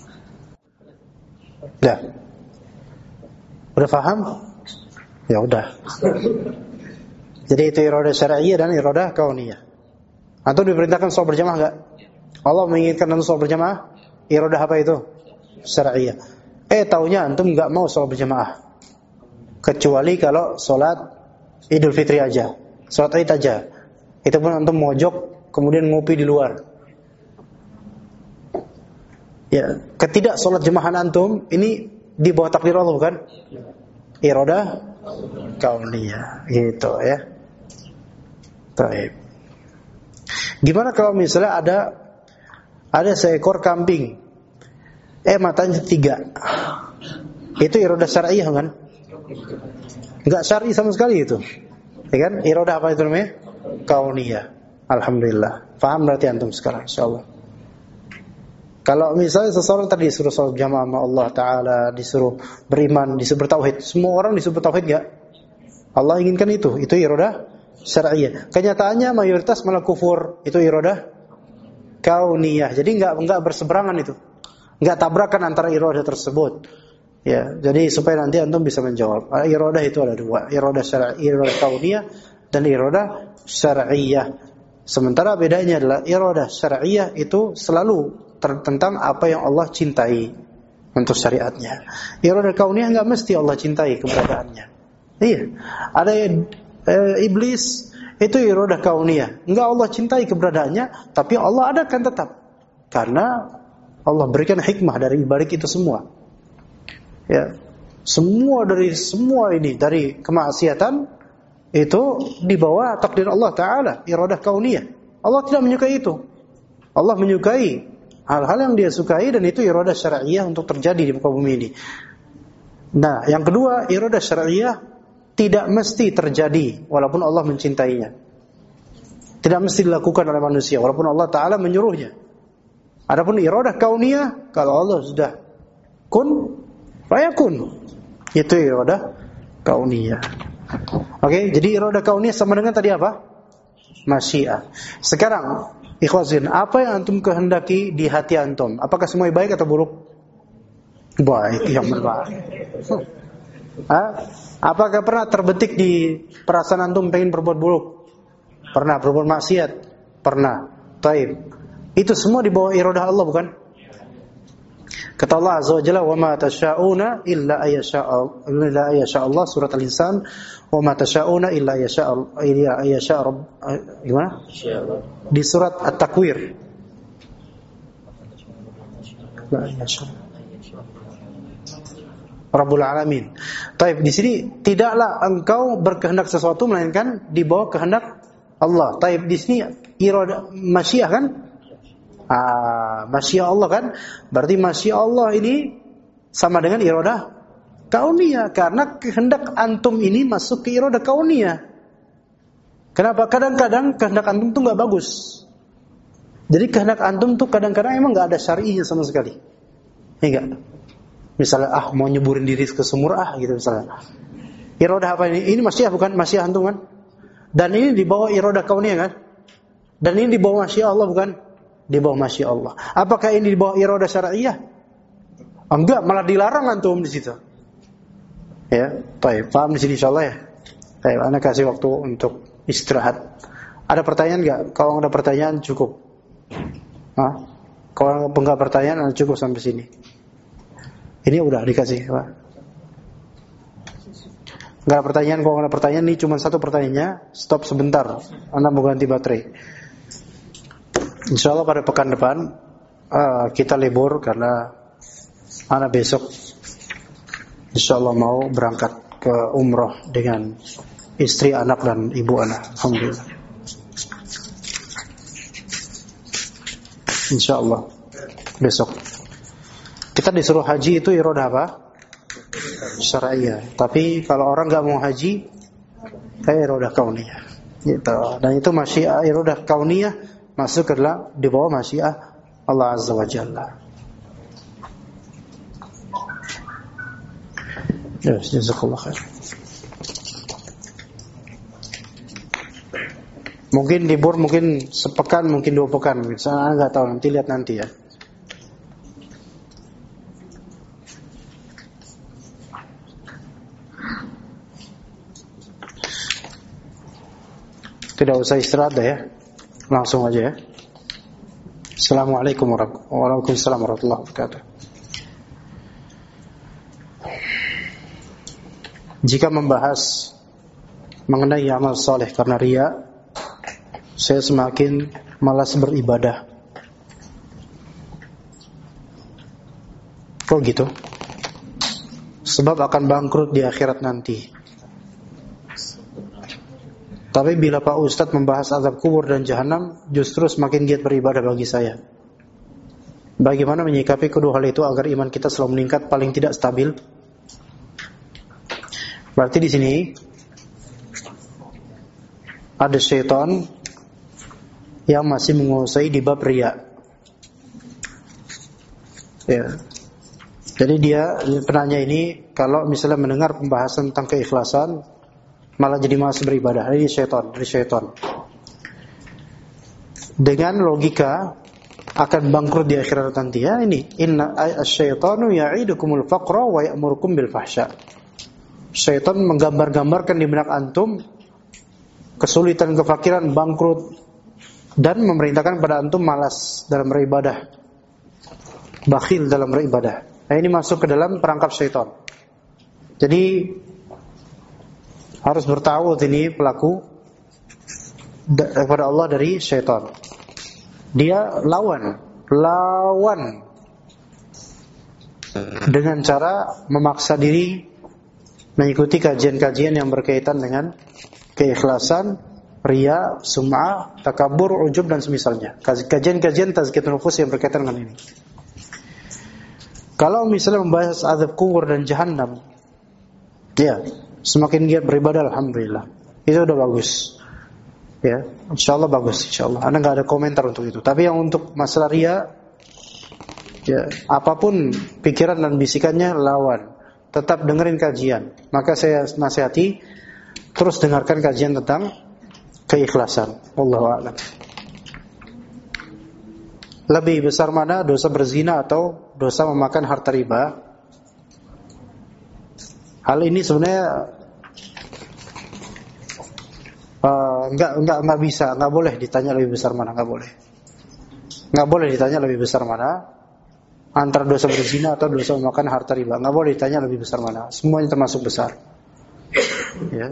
Ya. Udah paham? Ya udah. Jadi itu iradah syar'iyyah dan iradah kauniyah. Antum diperintahkan sholat berjamaah enggak? Allah menginginkan antum sholat berjamaah. Iradah apa itu? Syar'iyyah. Taunya antum enggak mau sholat berjamaah. Kecuali kalau sholat Idul Fitri aja, sholat Id aja. Itu pun antum mojok kemudian ngopi di luar. Ya, ketidak sholat jemaah antum ini di bawah takdir Allah bukan? Iradah kauniyah, gitu ya. Baik. Gimana kalau misalnya ada seekor kambing, matanya 3, itu iradah syar'iyyah kan? Enggak syar'i sama sekali itu, ya kan? Iradah apa itu namanya? Kauniyah. Alhamdulillah. Paham berarti antum sekarang insyaallah. Kalau misalnya seseorang tadi disuruh sholat jamaah sama Allah Ta'ala, disuruh beriman, disuruh bertauhid, semua orang disuruh bertauhid enggak? Allah inginkan itu iradah syar'iyyah. Kenyataannya mayoritas malah kufur, itu iradah kauniyah. Jadi enggak berseberangan itu. Enggak tabrakan antara iradah tersebut. Ya, jadi supaya nanti antum bisa menjawab. Iradah itu ada 2, iradah syar'iyyah, iradah kauniyah dan iradah syar'iyyah. Sementara bedanya adalah iradah syar'iyyah itu selalu tentang apa yang Allah cintai untuk syariatnya. Iradah kauniyah enggak mesti Allah cintai keberadaannya. Iya. Ada iblis itu iradah kauniyah, enggak Allah cintai keberadaannya, tapi Allah adakan tetap. Karena Allah berikan hikmah dari balik itu semua. Ya. Semua ini dari kemaksiatan itu di bawah takdir Allah Ta'ala, iradah kauniyah. Allah tidak menyukai itu. Allah menyukai hal-hal yang dia sukai, dan itu iradah syar'iyyah untuk terjadi di muka bumi ini. Nah, yang kedua, iradah syar'iyyah tidak mesti terjadi walaupun Allah mencintainya. Tidak mesti dilakukan oleh manusia walaupun Allah Ta'ala menyuruhnya. Adapun iradah kauniyah, kalau Allah sudah kun fayakun, itu iradah kauniyah. Oke, jadi iradah kauniyah sama dengan tadi apa? Masyiah. Sekarang, ikhwazin, apa yang antum kehendaki di hati antum? Apakah semuanya baik atau buruk? Baik, yang benar. Apakah pernah terbetik di perasaan antum pengen berbuat buruk? Pernah. Berbuat maksiat? Pernah. Taib. Itu semua di bawah iradah Allah bukan? Kata Allah Azza wa Jalla, "Wa ma tasyauna illa ayyasha Allah," surat Al-Insan, "Wa ma tasyauna illa ayyasha Rabb." Gimana? Di surat At-Takwir. La ayyasha Rabbul Alamin. Taib, di sini tidaklah engkau berkehendak sesuatu melainkan di bawah kehendak Allah. Taib, di sini iradah masyiah kan? Masyiah Allah kan? Berarti masyiah Allah ini sama dengan iradah kauniyah, karena kehendak antum ini masuk ke iradah kauniyah. Kenapa? Kadang-kadang kehendak antum tuh enggak bagus. Jadi kehendak antum tuh kadang-kadang emang enggak ada syar'inya sama sekali. Enggak. Misalnya mau nyeburin diri ke sumur gitu misalnya. Iradah apa ini? Ini masyiah bukan? Masyiah antum kan? Dan ini di bawah iradah kauniyah kan? Dan ini di bawah masyiah Allah bukan? Di bawah masyiah Allah. Apakah ini di bawah iradah syar'iyyah? Enggak, malah dilarang antum di situ. Ya, baik, paham di sini insyaallah ya. Baik, ana kasih waktu untuk istirahat. Ada pertanyaan enggak? Kalau ada pertanyaan cukup. Kalau enggak pertanyaan cukup sampai sini. Ini udah dikasih, Pak. Enggak ada pertanyaan, kalau ada pertanyaan ini cuma satu pertanyaannya, stop sebentar. Anda mau ganti baterai. Insyaallah pada pekan depan kita libur karena anak besok insyaallah mau berangkat ke umroh dengan istri, anak dan ibu anak. Alhamdulillah. Insyaallah besok. Kita disuruh haji itu irodah apa? Syar'iyah. Tapi kalau orang enggak mau haji, irodah kauniyah. Gitu. Dan itu masyiah irodah kauniyah masuk ke dalam di bawah masyiah Allah Azza wa Jalla. Ya, jazakallahu khair. Mungkin libur, mungkin sepekan, mungkin 2 pekan. Saya enggak tahu, nanti lihat nanti ya. Tidak usah istirahat dah ya. Langsung aja ya. Assalamualaikum warahmatullahi wabarakatuh. Jika membahas mengenai amal soleh karena riya, saya semakin malas beribadah. Kok gitu? Sebab akan bangkrut di akhirat nanti. Tapi bila Pak Ustadz membahas azab kubur dan jahanam, justru semakin giat beribadah bagi saya. Bagaimana menyikapi kedua hal itu agar iman kita selalu meningkat, paling tidak stabil? Berarti di sini ada syaitan yang masih menguasai di bab riya. Ya. Jadi dia penanya ini kalau misalnya mendengar pembahasan tentang keikhlasan malah jadi malas beribadah. Ini syaitan. Dengan logika akan bangkrut di akhirat nanti ya. Ini inna asyaitanu ya'idukumul faqra wa ya'murukum bil fahsya. Syaitan menggambar-gambarkan di benak antum kesulitan, kefakiran, bangkrut, dan memerintahkan pada antum malas dalam beribadah, bakhil dalam beribadah. Nah, ini masuk ke dalam perangkap syaitan. Jadi harus bertawud ini pelaku kepada Allah dari syaitan. Dia lawan dengan cara memaksa diri mengikuti kajian-kajian yang berkaitan dengan keikhlasan, riya, sum'ah, takabur, ujub dan semisalnya. Kajian-kajian tazkiyatun nufus yang berkaitan dengan ini. Kalau misalnya membahas azab kubur dan jahannam, ya, semakin giat beribadah, alhamdulillah. Itu udah bagus. Ya, insyaallah bagus, insyaallah. Anda enggak ada komentar untuk itu. Tapi yang untuk masalah riya, ya, apapun pikiran dan bisikannya lawan. Tetap dengerin kajian. Maka saya nasihati terus dengarkan kajian tentang keikhlasan. Wallahu a'lam. Lebih besar mana dosa berzina atau dosa memakan harta riba? Hal ini sebenarnya enggak bisa, enggak boleh ditanya lebih besar mana, enggak boleh. Enggak boleh ditanya lebih besar mana antara dosa berzina atau dosa memakan harta riba. Enggak boleh ditanya lebih besar mana. Semuanya termasuk besar. Ya.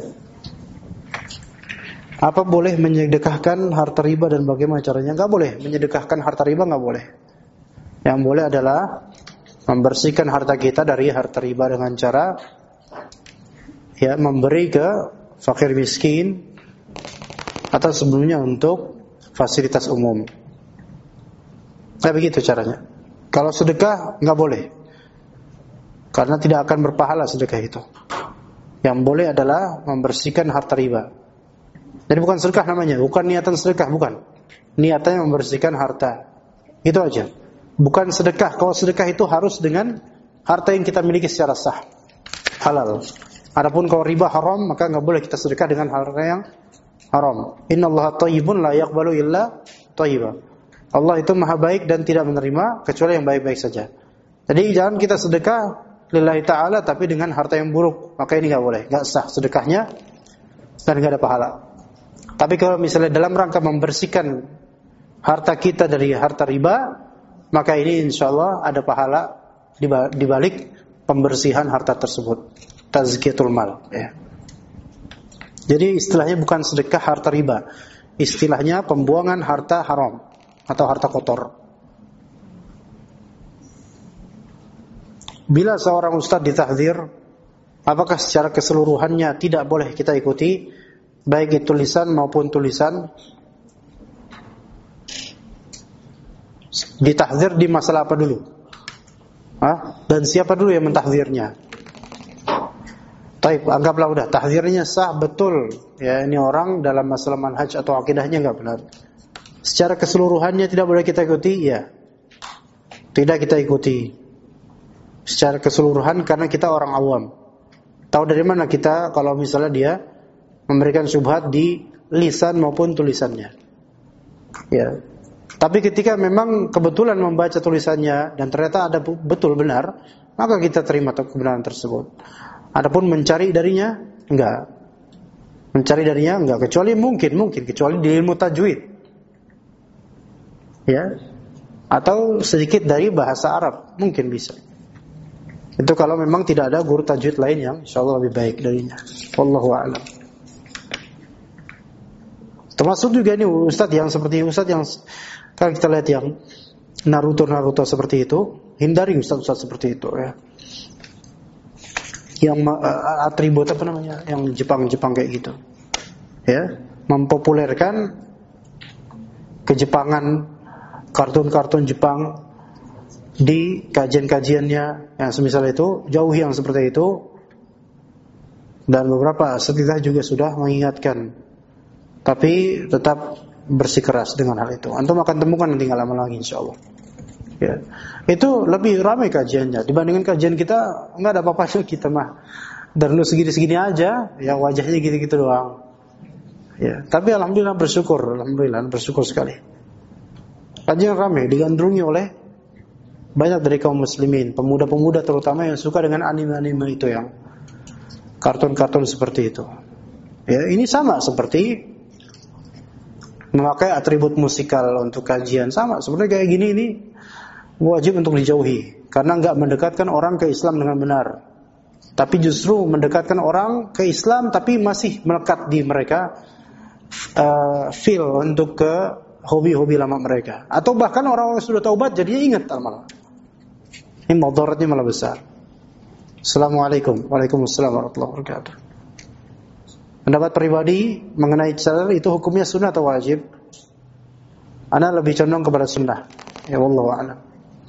Apa boleh menyedekahkan harta riba dan bagaimana caranya? Enggak boleh menyedekahkan harta riba, enggak boleh. Yang boleh adalah membersihkan harta kita dari harta riba dengan cara ya memberi ke fakir miskin atau sebelumnya untuk fasilitas umum. Nah, begitu caranya. Kalau sedekah enggak boleh. Karena tidak akan berpahala sedekah itu. Yang boleh adalah membersihkan harta riba. Jadi bukan sedekah namanya, bukan niatan sedekah, bukan. Niatannya membersihkan harta. Itu aja. Bukan sedekah. Kalau sedekah itu harus dengan harta yang kita miliki secara sah, halal. Adapun kalau riba haram, maka enggak boleh kita sedekah dengan harta yang haram. Innallaha thayyibun la yaqbalu illa thayyiba. Allah itu maha baik dan tidak menerima kecuali yang baik-baik saja. Jadi jangan kita sedekah lillahi ta'ala tapi dengan harta yang buruk, maka ini gak boleh, gak sah sedekahnya dan gak ada pahala. Tapi kalau misalnya dalam rangka membersihkan harta kita dari harta riba, maka ini insyaallah ada pahala di balik pembersihan harta tersebut, tazkiyatul mal, ya. Jadi istilahnya bukan sedekah harta riba, istilahnya pembuangan harta haram atau harta kotor. Bila seorang ustadz ditahdzir, apakah secara keseluruhannya tidak boleh kita ikuti, baik itu lisan maupun tulisan? Ditahdzir di masalah apa dulu? Dan siapa dulu yang mentahdzirnya? Taib, anggaplah udah tahdzirnya sah betul, ya, ini orang dalam masalah manhaj atau akidahnya enggak benar. Secara keseluruhannya tidak boleh kita ikuti, ya. Tidak kita ikuti secara keseluruhan karena kita orang awam. Tahu dari mana kita kalau misalnya dia memberikan syubhat di lisan maupun tulisannya, ya. Tapi ketika memang kebetulan membaca tulisannya dan ternyata ada betul benar, maka kita terima kebenaran tersebut. Adapun mencari darinya enggak. Mencari darinya enggak, kecuali mungkin kecuali di ilmu tajwid, ya, atau sedikit dari bahasa Arab mungkin bisa. Itu kalau memang tidak ada guru tajwid lain yang insyaallah lebih baik darinya. Wallahu a'lam. Termasuk juga ini ustaz yang seperti ustaz yang kalau kita lihat yang Naruto seperti itu, hindari ustaz seperti itu, ya. Yang atribut apa namanya? Yang Jepang kayak gitu. Ya, mempopulerkan kejepangan, kartun-kartun Jepang di kajian-kajiannya yang semisal itu, jauhi yang seperti itu. Dan beberapa setidaknya juga sudah mengingatkan, tapi tetap bersikeras dengan hal itu. Antum akan temukan nanti nggak lama lagi insyaallah, ya. Itu lebih ramai kajiannya dibandingkan kajian kita. Nggak ada apa-apa kita mah dan lu segini-segini aja, ya, wajahnya gitu-gitu doang, ya. Tapi alhamdulillah bersyukur sekali. Kajian ramai digandrungi oleh banyak dari kaum muslimin, pemuda-pemuda terutama yang suka dengan anime-anime itu, yang kartun-kartun seperti itu. Ya, ini sama seperti memakai atribut musikal untuk kajian, sama sebenarnya kayak gini, ini wajib untuk dijauhi karena enggak mendekatkan orang ke Islam dengan benar. Tapi justru mendekatkan orang ke Islam tapi masih melekat di mereka feel untuk ke hobi-hobi lama mereka, atau bahkan orang-orang yang sudah taubat jadinya ingat malah. Ini mudaratnya malah besar. Assalamualaikum. Waalaikumsalam warahmatullahi wabarakatuh. Pendapat pribadi mengenai cadar itu hukumnya sunnah atau wajib? Ana lebih condong kepada sunnah. Ya wallahu a'lam.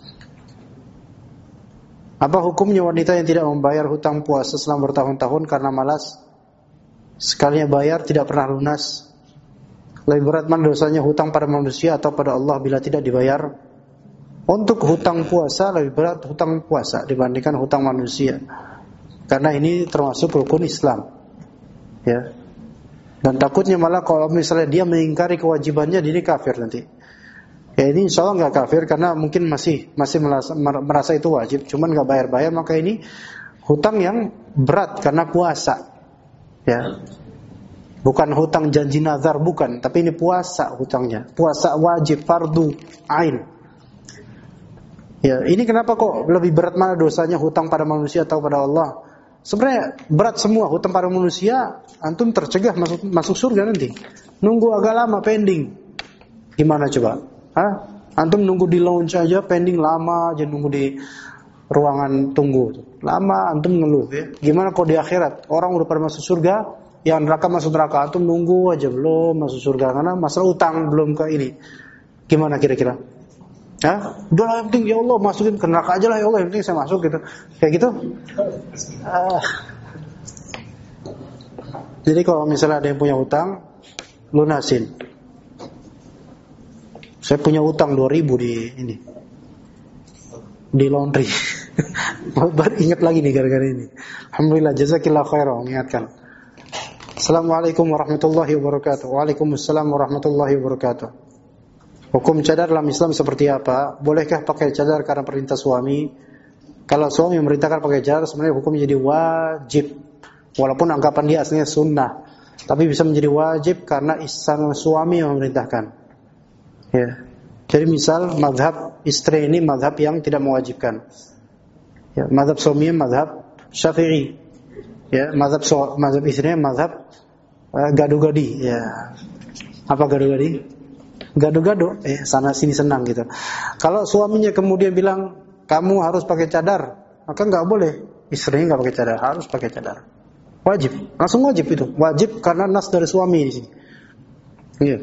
Apa hukumnya wanita yang tidak membayar hutang puasa selama bertahun-tahun karena malas? Sekalinya bayar tidak pernah lunas. Lebih berat mana dosanya, hutang pada manusia atau pada Allah bila tidak dibayar? Untuk hutang puasa lebih berat hutang puasa dibandingkan hutang manusia, karena ini termasuk rukun Islam, ya. Dan takutnya malah kalau misalnya dia mengingkari kewajibannya, dia kafir nanti. Ya, ini insyaallah nggak kafir karena mungkin masih merasa itu wajib, cuman nggak bayar, maka ini hutang yang berat karena puasa, ya. Bukan hutang janji nazar, bukan, tapi ini puasa hutangnya, puasa wajib fardu ain. Ya, ini kenapa kok lebih berat mana dosanya, hutang pada manusia atau pada Allah? Sebenarnya berat semua, hutang pada manusia, antum tercegah masuk surga nanti. Nunggu agak lama pending. Gimana coba? Antum nunggu di lounge aja pending lama aja, nunggu di ruangan tunggu. Lama antum ngeluh, ya. Gimana kok di akhirat? Orang udah pada masuk surga, yang neraka masuk neraka, antum nunggu aja belum masuk surga karena masalah utang belum ke ini. Gimana kira-kira? Udahlah yang penting ya Allah masukin ke neraka aja lah ya Allah, yang penting saya masuk gitu. Kayak gitu. Jadi kalau misalnya ada yang punya utang, lunasin. Saya punya utang 2.000 di laundry. Baru ingat lagi nih gara-gara ini. Alhamdulillah, jazakillah khairan, mengingatkan. Assalamualaikum warahmatullahi wabarakatuh. Waalaikumsalam warahmatullahi wabarakatuh. Hukum cadar dalam Islam seperti apa? Bolehkah pakai cadar karena perintah suami Kalau suami memerintahkan pakai cadar, sebenarnya hukumnya jadi wajib. Walaupun anggapan dia aslinya sunnah, tapi bisa menjadi wajib karena sang suami yang memerintahkan. Ya. Jadi misal mazhab istri ini mazhab yang tidak mewajibkan. Ya, mazhab suaminya mazhab Syafi'i. Ya, mazhab istrinya mazhab gado-gadi. Ya. Apa gado-gadi? Gado-gado, sana sini senang gitu. Kalau suaminya kemudian bilang kamu harus pakai cadar, maka nggak boleh istrinya nggak pakai cadar, harus pakai cadar. Wajib, langsung wajib itu. Wajib karena nas dari suami di sini. Ya.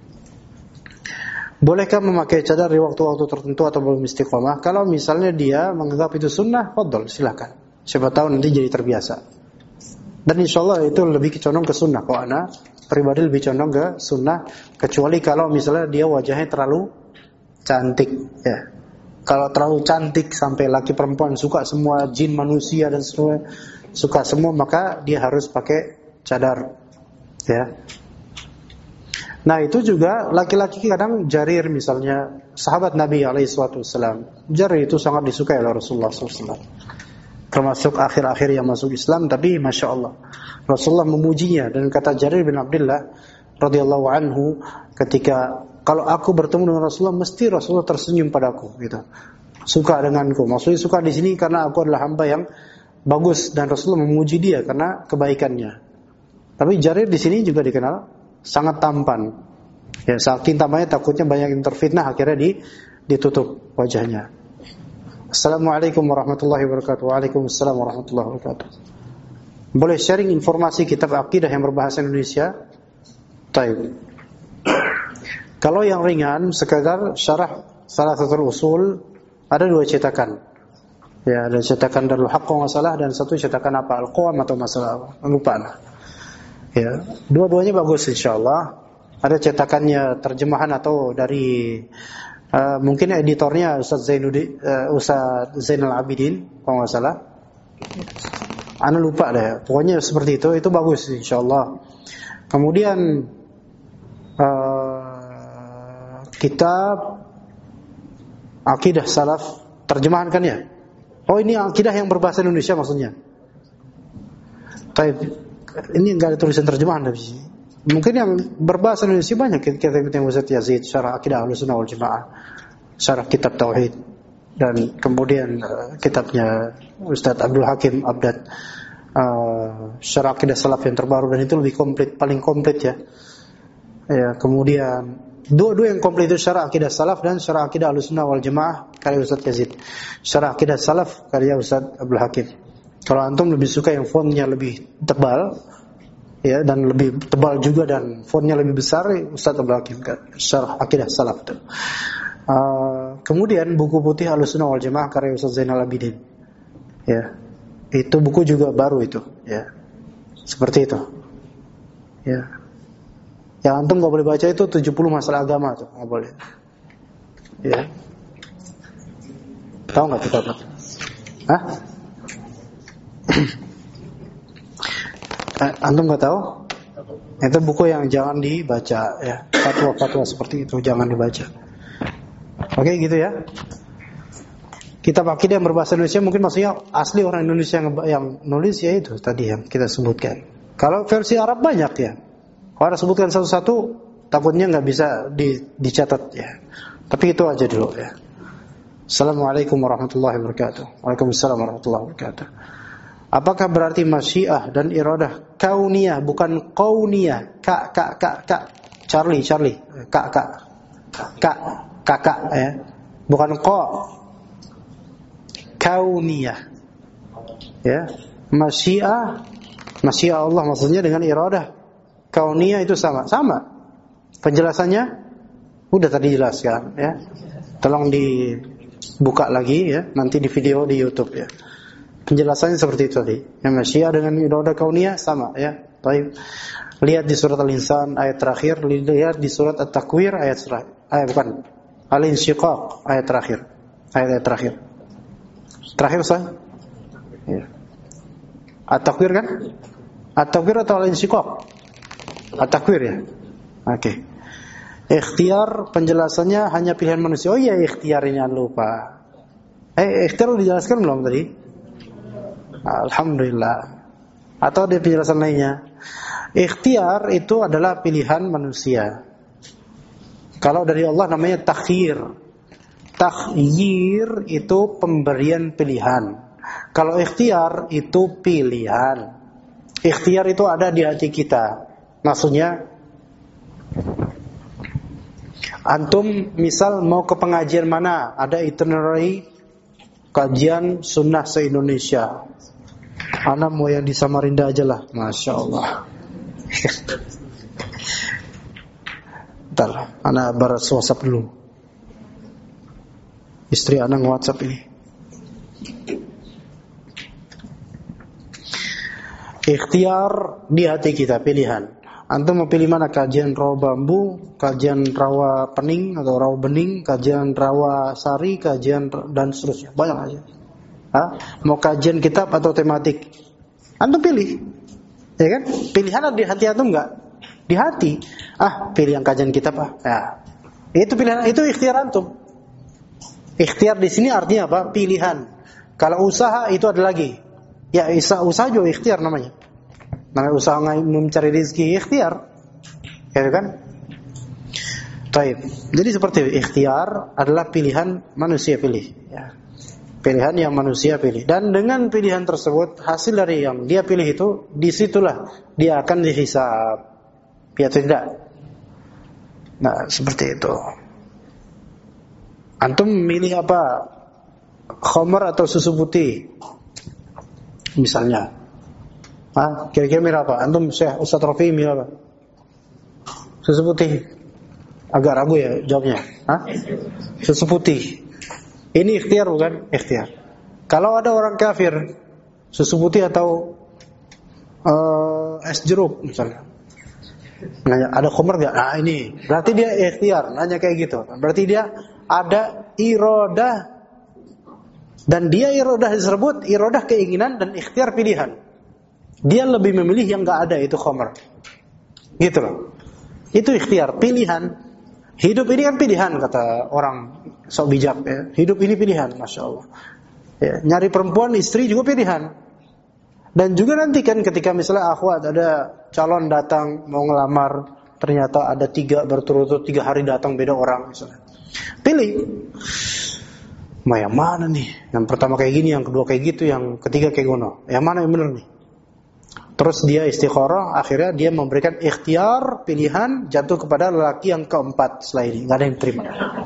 Bolehkah memakai cadar di waktu-waktu tertentu atau belum istiqomah? Kalau misalnya dia menganggap itu sunnah, fadhol, silakan. Siapa tahu nanti jadi terbiasa. Dan insyaallah itu lebih condong ke sunnah. Kalau ana pribadi lebih condong ke sunnah, kecuali kalau misalnya dia wajahnya terlalu cantik. Ya. Kalau terlalu cantik sampai laki perempuan suka semua, jin manusia dan semua suka semua, maka dia harus pakai cadar. Ya. Nah itu juga laki-laki kadang Jarir misalnya, sahabat Nabi SAW, Jarir itu sangat disukai oleh Rasulullah SAW, termasuk akhir-akhir yang masuk Islam. Tapi Masya Allah Rasulullah memujinya, dan kata Jarir bin Abdullah radhiyallahu anhu, ketika kalau aku bertemu dengan Rasulullah, mesti Rasulullah tersenyum padaku, gitu. Suka denganku. Maksudnya suka di sini karena aku adalah hamba yang bagus, dan Rasulullah memuji dia karena kebaikannya. Tapi Jarir di sini juga dikenal sangat tampan. Ya, saking tampannya takutnya banyak yang terfitnah, akhirnya ditutup wajahnya. Assalamualaikum warahmatullahi wabarakatuh. Waalaikumsalam warahmatullahi wabarakatuh. Boleh sharing informasi kitab akidah yang berbahasa Indonesia? Baik. Kalau yang ringan, sekadar syarah Thalathatul Usul, ada 2 cetakan. Ya, ada cetakan Darul Haqq kalau nggak salah, dan satu cetakan apa, Al-Qawam atau masalah, lupa lah. Ya, dua-duanya bagus insyaallah. Ada cetakannya terjemahan atau dari mungkin editornya Ustaz Zainal Abidin kalau nggak salah. Ana lupa deh. Pokoknya seperti itu bagus insyaallah. Kemudian kitab Akidah Salaf terjemahan kan ya? Oh, ini akidah yang berbahasa Indonesia maksudnya. Baik. Ini enggak ada tulisan terjemahan di sini. Mungkin yang berbahasa Indonesia banyak, kitab yang Ustaz Yazid, Syarah Akidah Ahlussunnah wal Jamaah, Syarah Kitab Tauhid, dan kemudian kitabnya Ustaz Abdul Hakim Abdad, Syarah Akidah Salaf yang terbaru, dan itu lebih komplit, paling komplit ya. Ya, kemudian dua-dua yang komplit itu Syarah Akidah Salaf dan Syarah Akidah Ahlussunnah wal Jamaah karya Ustaz Yazid. Syarah Akidah Salaf karya Ustaz Abdul Hakim. Kalau antum lebih suka yang fontnya lebih tebal, ya, dan lebih tebal juga dan fontnya lebih besar, Ustaz Abdul Hakim Syarah Akidah Salaf itu. Kemudian buku putih Ahlussunnah wal Jamaah karya Ustaz Zainal Abidin. Ya. Itu buku juga baru itu, ya. Seperti itu. Ya. Yang antum enggak boleh baca itu 70 masalah agama tuh, enggak boleh. Ya. Tahu enggak kita apa? Hah? Antum nggak tahu? Itu buku yang jangan dibaca, ya. Fatwa-fatwa seperti itu jangan dibaca. Oke, gitu ya. Kitab akidah yang berbahasa Indonesia mungkin maksudnya asli orang Indonesia yang nulis, ya itu tadi yang kita sebutkan. Kalau versi Arab banyak ya. Kalau sebutkan satu-satu takutnya nggak bisa dicatat ya. Tapi itu aja dulu ya. Assalamualaikum warahmatullahi wabarakatuh. Waalaikumsalam warahmatullahi wabarakatuh. Apakah berarti masyiah dan iradah kauniyah bukan qauniyah? Charlie, kakak ya. Bukan qa. Kauniyah. Ya. Masyiah Allah maksudnya dengan iradah. Kauniyah itu sama. Penjelasannya udah tadi jelaskan ya. Tolong dibuka lagi ya, nanti di video di YouTube ya. Penjelasannya seperti itu tadi. Yang masyiah dengan iradah kauniyah sama ya. Baik. Lihat di surat Al-Insan ayat terakhir, lihat di surat At-Takwir ayat Al-Insyiqaq ayat terakhir. Ayat terakhir. Terakhir Ustaz? Ya. At-Takwir kan? At-Takwir atau Al-Insyiqaq? At-Takwir ya. Oke. Ikhtiar penjelasannya hanya pilihan manusia. Oh iya, ikhtiar ini lupa. Ikhtiar dijelaskan belum tadi? Alhamdulillah. Atau ada penjelasan lainnya? Ikhtiar itu adalah pilihan manusia. Kalau dari Allah namanya takhyir. Takhyir itu pemberian pilihan. Kalau ikhtiar itu pilihan. Ikhtiar itu ada di hati kita. Maksudnya, antum misal mau ke pengajian mana, ada itinerary kajian sunnah se-Indonesia. Ana mau yang di Samarinda aja lah, Masya Allah. Bentar, ana baras WhatsApp dulu. Istri ana nge-WhatsApp ini. Ikhtiar di hati kita, pilihan. Antum mau pilih mana? Kajian rawa bambu, kajian rawa pening atau rawa bening, kajian rawa sari, kajian dan seterusnya. Banyak aja. Mau kajian kitab atau tematik? Antum pilih. Ya kan? Pilihan ada di hati antum enggak? Di hati. Pilih yang kajian kitab Ya. Itu pilihan, itu ikhtiar antum. Ikhtiar di sini artinya apa? Pilihan. Kalau usaha itu ada lagi. Ya, usaha juga ikhtiar namanya. Namanya usaha mencari rezeki, ikhtiar. Ya kan? Baik. Jadi seperti itu, ikhtiar adalah pilihan manusia pilih. Ya. Pilihan yang manusia pilih. Dan dengan pilihan tersebut, hasil dari yang dia pilih itu, disitulah dia akan dihisab. Ya tidak? Nah, seperti itu. Antum milih apa? Khamar atau susu putih? Misalnya. Kira-kira milih apa? Antum Syekh Ustaz Rafi milih apa? Susu putih. Agak ragu ya jawabnya. Susu putih. Ini ikhtiar bukan? Ikhtiar. Kalau ada orang kafir, susu putih atau es jeruk misalnya. Nanya, ada khamar enggak? Ini. Berarti dia ikhtiar, nanya kayak gitu. Berarti dia ada iradah. Dan dia iradah disebut iradah keinginan dan ikhtiar pilihan. Dia lebih memilih yang enggak ada, itu khamar. Gitu loh. Itu ikhtiar, pilihan. Hidup ini kan pilihan, kata orang sok bijak ya. Hidup ini pilihan, Masya Allah ya. Nyari perempuan, istri juga pilihan. Dan juga nanti kan ketika misalnya akhwat ada calon datang mau ngelamar, ternyata ada 3 berturut-turut 3 hari datang beda orang misalnya. Pilih. Mau yang mana nih? Yang pertama kayak gini, yang kedua kayak gitu, yang ketiga kayak gono. Yang mana yang benar nih? Terus dia istikharah, akhirnya dia memberikan ikhtiar, pilihan, jatuh kepada lelaki yang keempat setelah ini. Gak ada yang terima.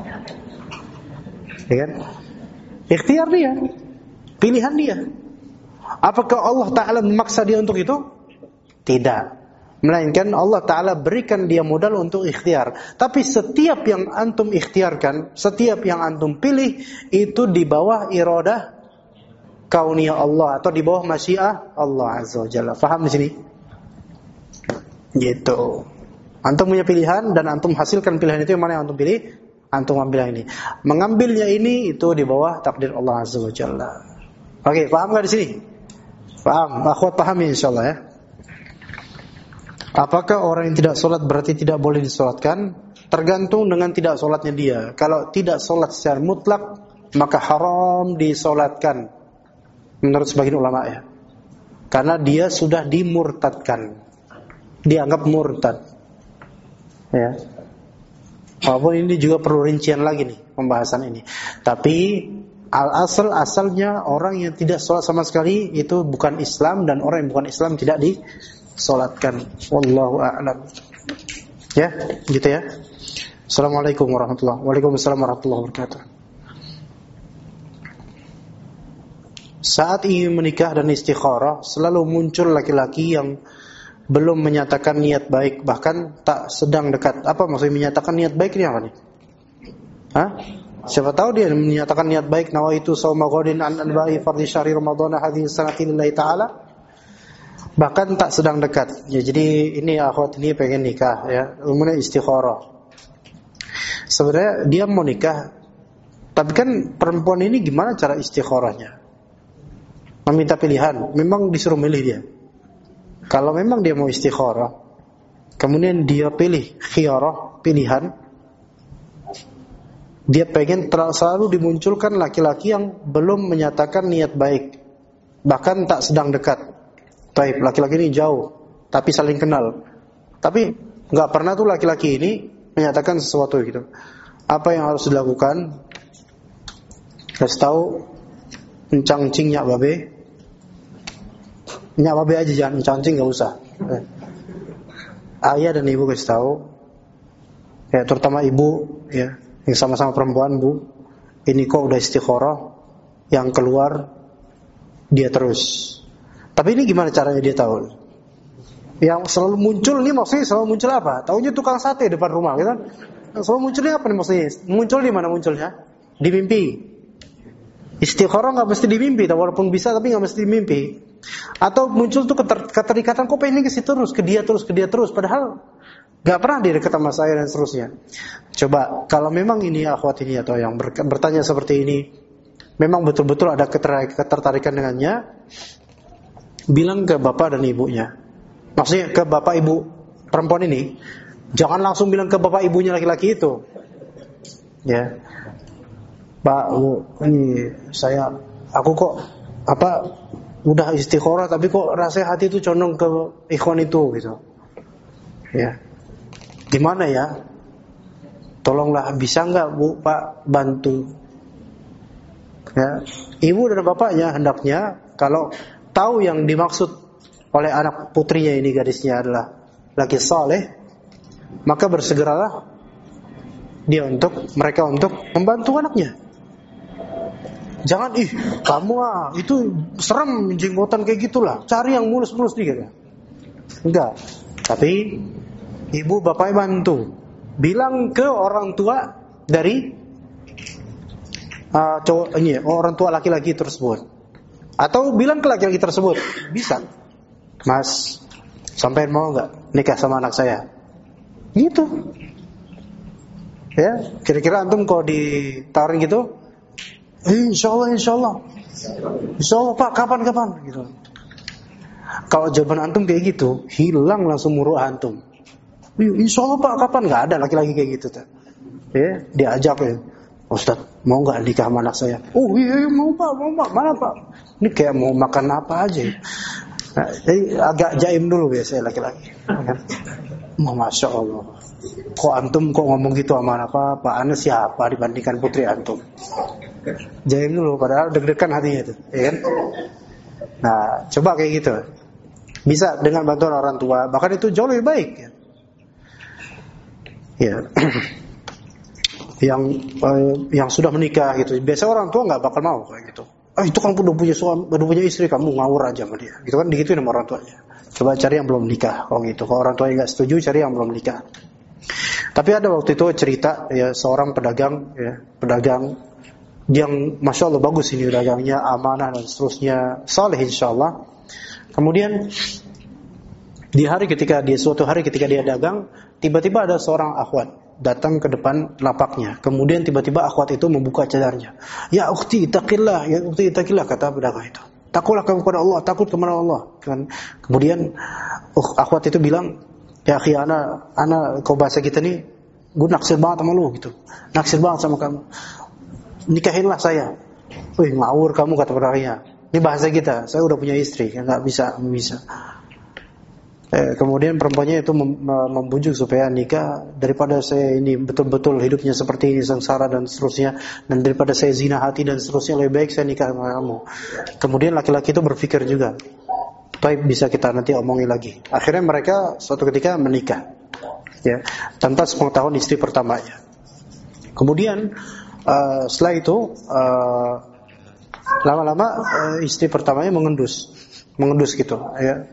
Ya kan? Ikhtiar dia, pilihan dia. Apakah Allah Ta'ala memaksa dia untuk itu? Tidak. Melainkan Allah Ta'ala berikan dia modal untuk ikhtiar. Tapi setiap yang antum ikhtiarkan, setiap yang antum pilih, itu di bawah iradah kauniyah Allah, atau di bawah masyiah Allah Azza wa Jalla. Faham di sini? Gitu. Antum punya pilihan dan antum hasilkan pilihan itu, yang mana yang antum pilih? Antum ambil yang ini. Mengambilnya ini itu di bawah takdir Allah Azza wa Jalla. Oke, paham enggak di sini? Paham? Akhwat paham insyaallah ya. Apakah orang yang tidak sholat berarti tidak boleh disolatkan? Tergantung dengan tidak sholatnya dia. Kalau tidak sholat secara mutlak, maka haram disolatkan menurut sebagian ulama ya. Karena dia sudah dimurtadkan, dianggap murtad ya. Walaupun ini juga perlu rincian lagi nih pembahasan ini. Tapi asalnya orang yang tidak sholat sama sekali itu bukan Islam, dan orang yang bukan Islam tidak disolatkan. Wallahu a'lam. Ya, gitu ya. Assalamualaikum warahmatullahi wabarakatuh. Waalaikumsalam warahmatullahi wabarakatuh. Saat ingin menikah dan istikharah, selalu muncul laki-laki yang belum menyatakan niat baik, bahkan tak sedang dekat. Apa maksudnya menyatakan niat baik ini apa nih? Siapa tahu dia menyatakan niat baik, nawaitu shauma ghadin an anba'i fardhi syahri ramadhana hadhihi sanati lillahi ta'ala. Bahkan tak sedang dekat. Ya, jadi ini akhwat ini pengen nikah ya, umumnya istikharah. Sebenarnya dia mau nikah, tapi kan perempuan ini gimana cara istikharahnya? Meminta pilihan, memang disuruh milih dia. Kalau memang dia mau istikharah, kemudian dia pilih khiyarah, pilihan, Dia pengen selalu dimunculkan laki-laki yang belum menyatakan niat baik, bahkan tak sedang dekat. Taib, laki-laki ini jauh, tapi saling kenal. Tapi nggak pernah tuh laki-laki ini menyatakan sesuatu gitu. Apa yang harus dilakukan? Kasih tahu, encang-cing nyak babe. Nyak babe aja, jangan encang-cing, nggak usah. Ayah dan ibu kasih tahu, ya terutama ibu, ya yang sama-sama perempuan, bu, ini kok udah istikharah, yang keluar dia terus. Tapi ini gimana caranya dia tahu? Yang selalu muncul ini maksudnya selalu muncul apa? Taunya tukang sate depan rumah, gitu kan? Selalu munculnya apa nih maksudnya? Muncul di mana munculnya? Di mimpi. Istikharah nggak mesti di mimpi, walaupun bisa tapi nggak mesti di mimpi. Atau muncul tuh keterikatan, kok pengen ke situ terus, ke dia terus, padahal nggak pernah dia dekat sama saya dan seterusnya. Coba kalau memang ini akhwat ini atau yang bertanya seperti ini, memang betul-betul ada ketertarikan dengannya, bilang ke bapak dan ibunya. Maksudnya ke bapak ibu perempuan ini, jangan langsung bilang ke bapak ibunya laki-laki itu. Ya, Pak, ini aku kok udah istikharah tapi kok rasanya hati itu condong ke ikhwan itu gitu. Ya. Gimana ya? Tolonglah, bisa nggak Bu, Pak, bantu? Ya, ibu dan bapaknya hendaknya kalau tahu yang dimaksud oleh anak putrinya ini, gadisnya adalah laki saleh, maka bersegeralah mereka untuk membantu anaknya. Jangan kamu itu serem jenggotan kayak gitulah, cari yang mulus-mulus dikit ya. Enggak. Tapi ibu bapaknya bantu, bilang ke orang tua dari orang tua laki-laki tersebut, atau bilang ke laki-laki tersebut, bisa, Mas, sampean mau nggak nikah sama anak saya? Gitu. Ya, kira-kira antum kalau ditawarin gitu, Insya Allah Pak, kapan gitu. Kalau jawaban antum kayak gitu, hilang langsung muruah antum. Insya Allah Pak, kapan? Nggak ada laki-laki kayak gitu tuh. Ya, diajak ya, Ustaz, mau nggak nikah sama anak saya? Oh iya mau Pak, mana Pak? Ini kayak mau makan apa aja. Nah, jadi agak jaim dulu biasanya laki-laki. Masya Allah. Kok antum ngomong gitu sama anak Pak? Anda siapa dibandingkan putri antum? Jaim dulu, padahal deg-degan hatinya itu, ya kan? Nah, coba kayak gitu. Bisa dengan bantuan orang tua, bahkan itu jauh lebih baik. Ya. Yang sudah menikah gitu. Biasa orang tua nggak bakal mau kayak gitu. Itu kan udah punya suami, udah punya istri, kamu ngawur aja sama dia. Gitu kan, digituin sama orang tuanya. Coba cari yang belum nikah. Kalau gitu, kalau orang tuanya nggak setuju, cari yang belum nikah. Tapi ada waktu itu cerita ya, seorang pedagang yang masya Allah bagus ini dagangnya, amanah dan seterusnya, saleh insya Allah. Kemudian suatu hari ketika dia dagang, tiba-tiba ada seorang akhwat datang ke depan lapaknya. Kemudian tiba-tiba akhwat itu membuka cadarnya. Ya ukhti ittaqillah, kata pedagang itu. Takutlah kamu kepada Allah, takut kepada Allah. Kemudian akhwat itu bilang, ya akhi, ana kau bahasa kita nih, gue naksir banget sama lu gitu. Naksir banget sama kamu. Nikahinlah saya. Wih, ngawur kamu, kata pedagangnya. Ini bahasa kita, saya udah punya istri, nggak bisa. Kemudian perempuannya itu membujuk supaya nikah, daripada saya ini betul-betul hidupnya seperti ini, sengsara dan seterusnya, dan daripada saya zina hati dan seterusnya, lebih baik saya nikah sama kamu. Kemudian laki-laki itu berpikir juga, baik, bisa kita nanti omongin lagi. Akhirnya mereka suatu ketika menikah, ya, tanpa sepengetahuan istri pertamanya. Kemudian setelah itu lama-lama istri pertamanya mengendus gitu, ya.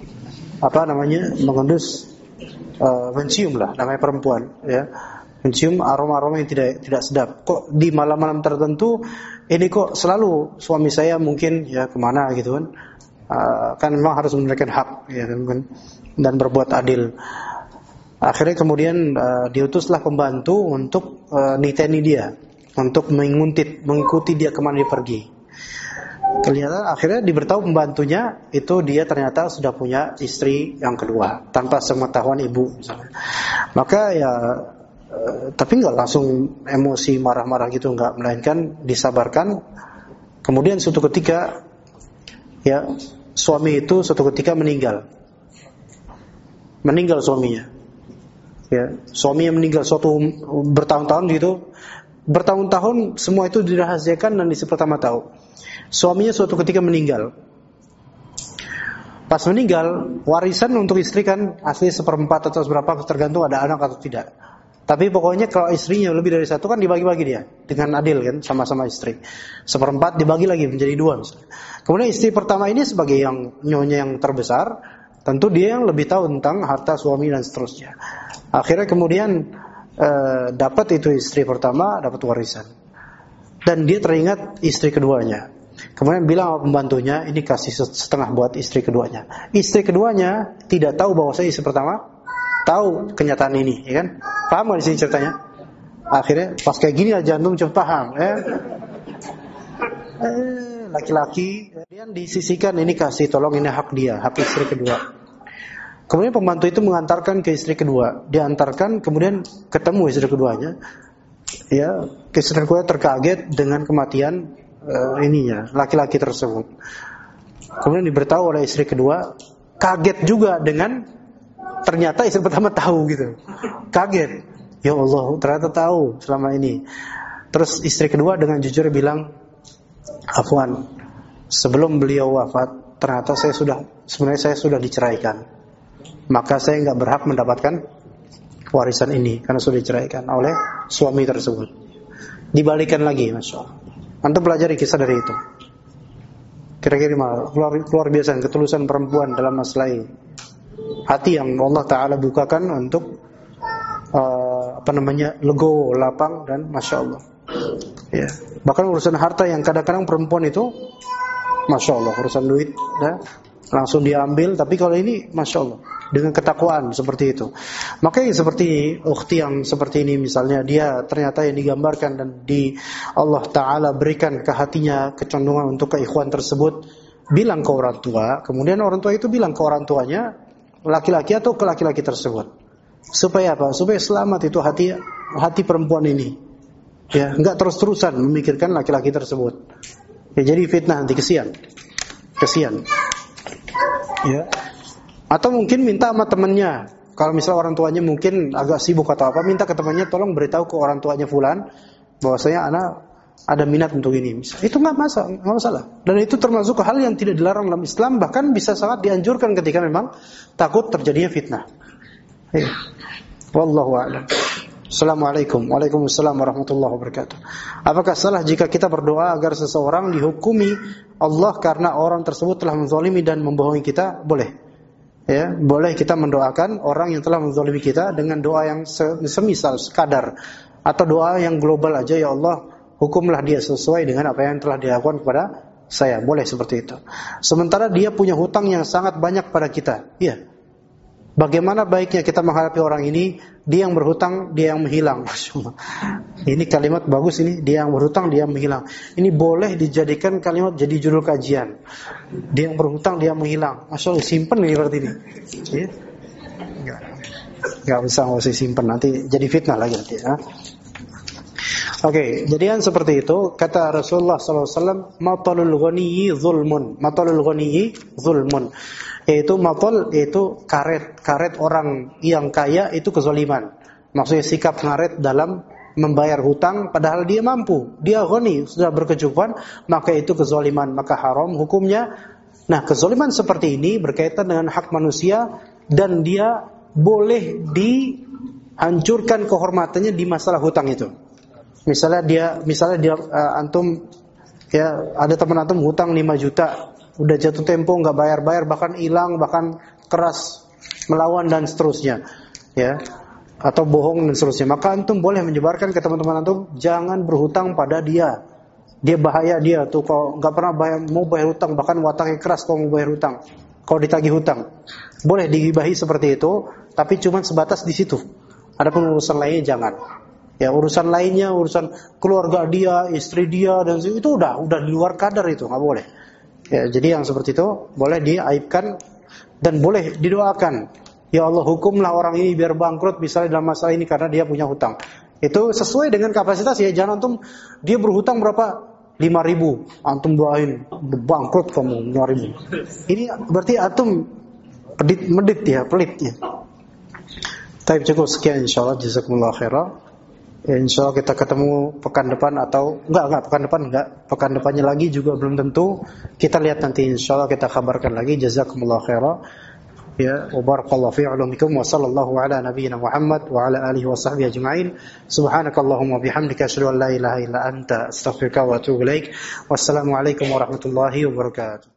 Mengendus, mencium lah, namanya perempuan, ya. Mencium aroma-aroma yang tidak sedap. Kok di malam-malam tertentu ini kok selalu suami saya mungkin ya kemana gitu kan. Kan memang harus menunaikan hak, ya kan, dan berbuat adil. Akhirnya kemudian diutuslah pembantu untuk niteni dia, untuk mengikuti dia kemana dia pergi. Kelihatan akhirnya diberitahu pembantunya itu dia ternyata sudah punya istri yang kedua tanpa sepengetahuan ibu misalnya. Maka ya Tapi nggak langsung emosi marah-marah gitu, nggak, melainkan disabarkan. Kemudian suatu ketika ya suami itu suatu ketika meninggal suaminya. Ya, suaminya meninggal bertahun-tahun gitu. Bertahun-tahun semua itu dirahasiakan dan istri pertama tahu. Suaminya suatu ketika meninggal. Pas meninggal, warisan untuk istri kan asli 1/4 atau seberapa, tergantung ada anak atau tidak. Tapi pokoknya kalau istrinya lebih dari satu kan dibagi-bagi dia dengan adil kan, sama-sama istri. 1/4 dibagi lagi menjadi 2 misalnya. Kemudian istri pertama ini sebagai yang nyonya yang terbesar, tentu dia yang lebih tahu tentang harta suami dan seterusnya. Akhirnya kemudian dapat itu istri pertama dapat warisan, dan dia teringat istri keduanya. Kemudian bilang sama pembantunya, ini kasih setengah buat istri keduanya. Istri keduanya tidak tahu bahwa saya istri pertama tahu kenyataan ini, ya kan? Paham nggak di sini ceritanya? Akhirnya pas kayak gini aja antum cepat paham, ya. Laki-laki kemudian disisihkan, ini kasih, tolong ini hak dia, hak istri kedua. Kemudian pembantu itu mengantarkan ke istri kedua, diantarkan, kemudian ketemu istri keduanya. Ya, istri kedua terkaget dengan kematian laki-laki tersebut. Kemudian diberitahu oleh istri kedua, kaget juga dengan ternyata istri pertama tahu gitu. Kaget, ya Allah, ternyata tahu selama ini. Terus istri kedua dengan jujur bilang, afwan, sebelum beliau wafat ternyata sebenarnya saya sudah diceraikan. Maka saya nggak berhak mendapatkan warisan ini karena sudah diceraikan oleh suami tersebut. Dibalikan lagi, masya Allah. Antum pelajari kisah dari itu. Kira-kira luar biasa ketulusan perempuan dalam masalah ini. Hati yang Allah Ta'ala bukakan untuk legowo, lapang, dan masya Allah. Ya. Bahkan urusan harta yang kadang-kadang perempuan itu, masya Allah, urusan duit, langsung diambil. Tapi kalau ini, masya Allah, dengan ketakwaan seperti itu. Makanya seperti ukhti yang seperti ini misalnya, dia ternyata yang digambarkan dan Allah Ta'ala berikan ke hatinya kecondongan untuk ke ikhwan tersebut, bilang ke orang tua, kemudian orang tua itu bilang ke orang tuanya, laki-laki atau ke laki-laki tersebut. Supaya apa? Supaya selamat itu hati perempuan ini. Ya, enggak terus-terusan memikirkan laki-laki tersebut. Ya, jadi fitnah nanti, kesian. Ya. Atau mungkin minta sama temannya. Kalau misalnya orang tuanya mungkin agak sibuk atau apa, minta ke temannya, tolong beritahu ke orang tuanya fulan bahwasanya anak ada minat untuk ini. Itu nggak masalah. Dan itu termasuk hal yang tidak dilarang dalam Islam, bahkan bisa sangat dianjurkan ketika memang takut terjadinya fitnah. Wallahu a'lam. Assalamualaikum. Waalaikumsalam warahmatullahi wabarakatuh. Apakah salah jika kita berdoa agar seseorang dihukumi Allah karena orang tersebut telah menzalimi dan membohongi kita? Boleh. Ya, boleh kita mendoakan orang yang telah menzalimi kita dengan doa yang semisal, sekadar, atau doa yang global aja, ya Allah, hukumlah dia sesuai dengan apa yang telah dilakukan kepada saya. Boleh seperti itu. Sementara dia punya hutang yang sangat banyak pada kita. Ya. Bagaimana baiknya kita menghadapi orang ini? Dia yang berhutang, dia yang menghilang. Ini kalimat bagus ini. Dia yang berhutang, dia yang menghilang. Ini boleh dijadikan kalimat jadi judul kajian. Dia yang berhutang, dia yang menghilang. Masya Allah, simpen ini berarti ini. Ya? Nggak usah simpen, nanti jadi fitnah lagi nanti. Ya? Oke, jadi kan seperti itu. Kata Rasulullah SAW, matalul ghaniyyi zulmun. Matalul ghaniyyi zulmun. Yaitu matal, yaitu karet orang yang kaya itu kezaliman. Maksudnya sikap ngaret dalam membayar hutang padahal dia mampu, dia ghani, sudah berkecukupan, maka itu kezaliman, maka haram hukumnya. Nah, kezaliman seperti ini berkaitan dengan hak manusia dan dia boleh dihancurkan kehormatannya di masalah hutang itu. Misalnya dia antum, ya, ada teman antum hutang 5 juta. Udah jatuh tempo nggak bayar-bayar, bahkan hilang, bahkan keras melawan dan seterusnya, ya, atau bohong dan seterusnya. Maka antum boleh menyebarkan ke teman-teman antum, jangan berhutang pada dia. Dia bahaya dia tuh, kalau nggak pernah mau bayar hutang, bahkan wataknya keras kalau mau bayar hutang, kalau ditagih hutang. Boleh digibahi seperti itu, tapi cuma sebatas di situ. Adapun urusan lainnya jangan. Ya, urusan lainnya, urusan keluarga dia, istri dia, dan itu udah di luar kadar, itu nggak boleh. Ya, jadi yang seperti itu boleh diaibkan dan boleh didoakan. Ya Allah, hukumlah orang ini biar bangkrut misalnya dalam masalah ini karena dia punya hutang. Itu sesuai dengan kapasitas ya. Jangan antum dia berhutang berapa? 5.000. Antum doain bangkrut kamu 5.000. Ini berarti antum pelit ya. Tapi cukup sekian insyaallah, jazakumullah khairan. Ya, insyaallah kita ketemu pekan depan atau pekan depannya lagi juga belum tentu. Kita lihat nanti insyaallah, kita kabarkan lagi. Jazakumullah khairan. Ya, wa barakallahu fi ulumikum wa sallallahu ala nabiyyina Muhammad wa ala alihi wa sahbihi ajma'in. Subhanakallahumma bihamdika asyhadu an la ilaha illa anta astaghfiruka wa atubu ilaik. Wassalamu alaikum warahmatullahi wabarakatuh.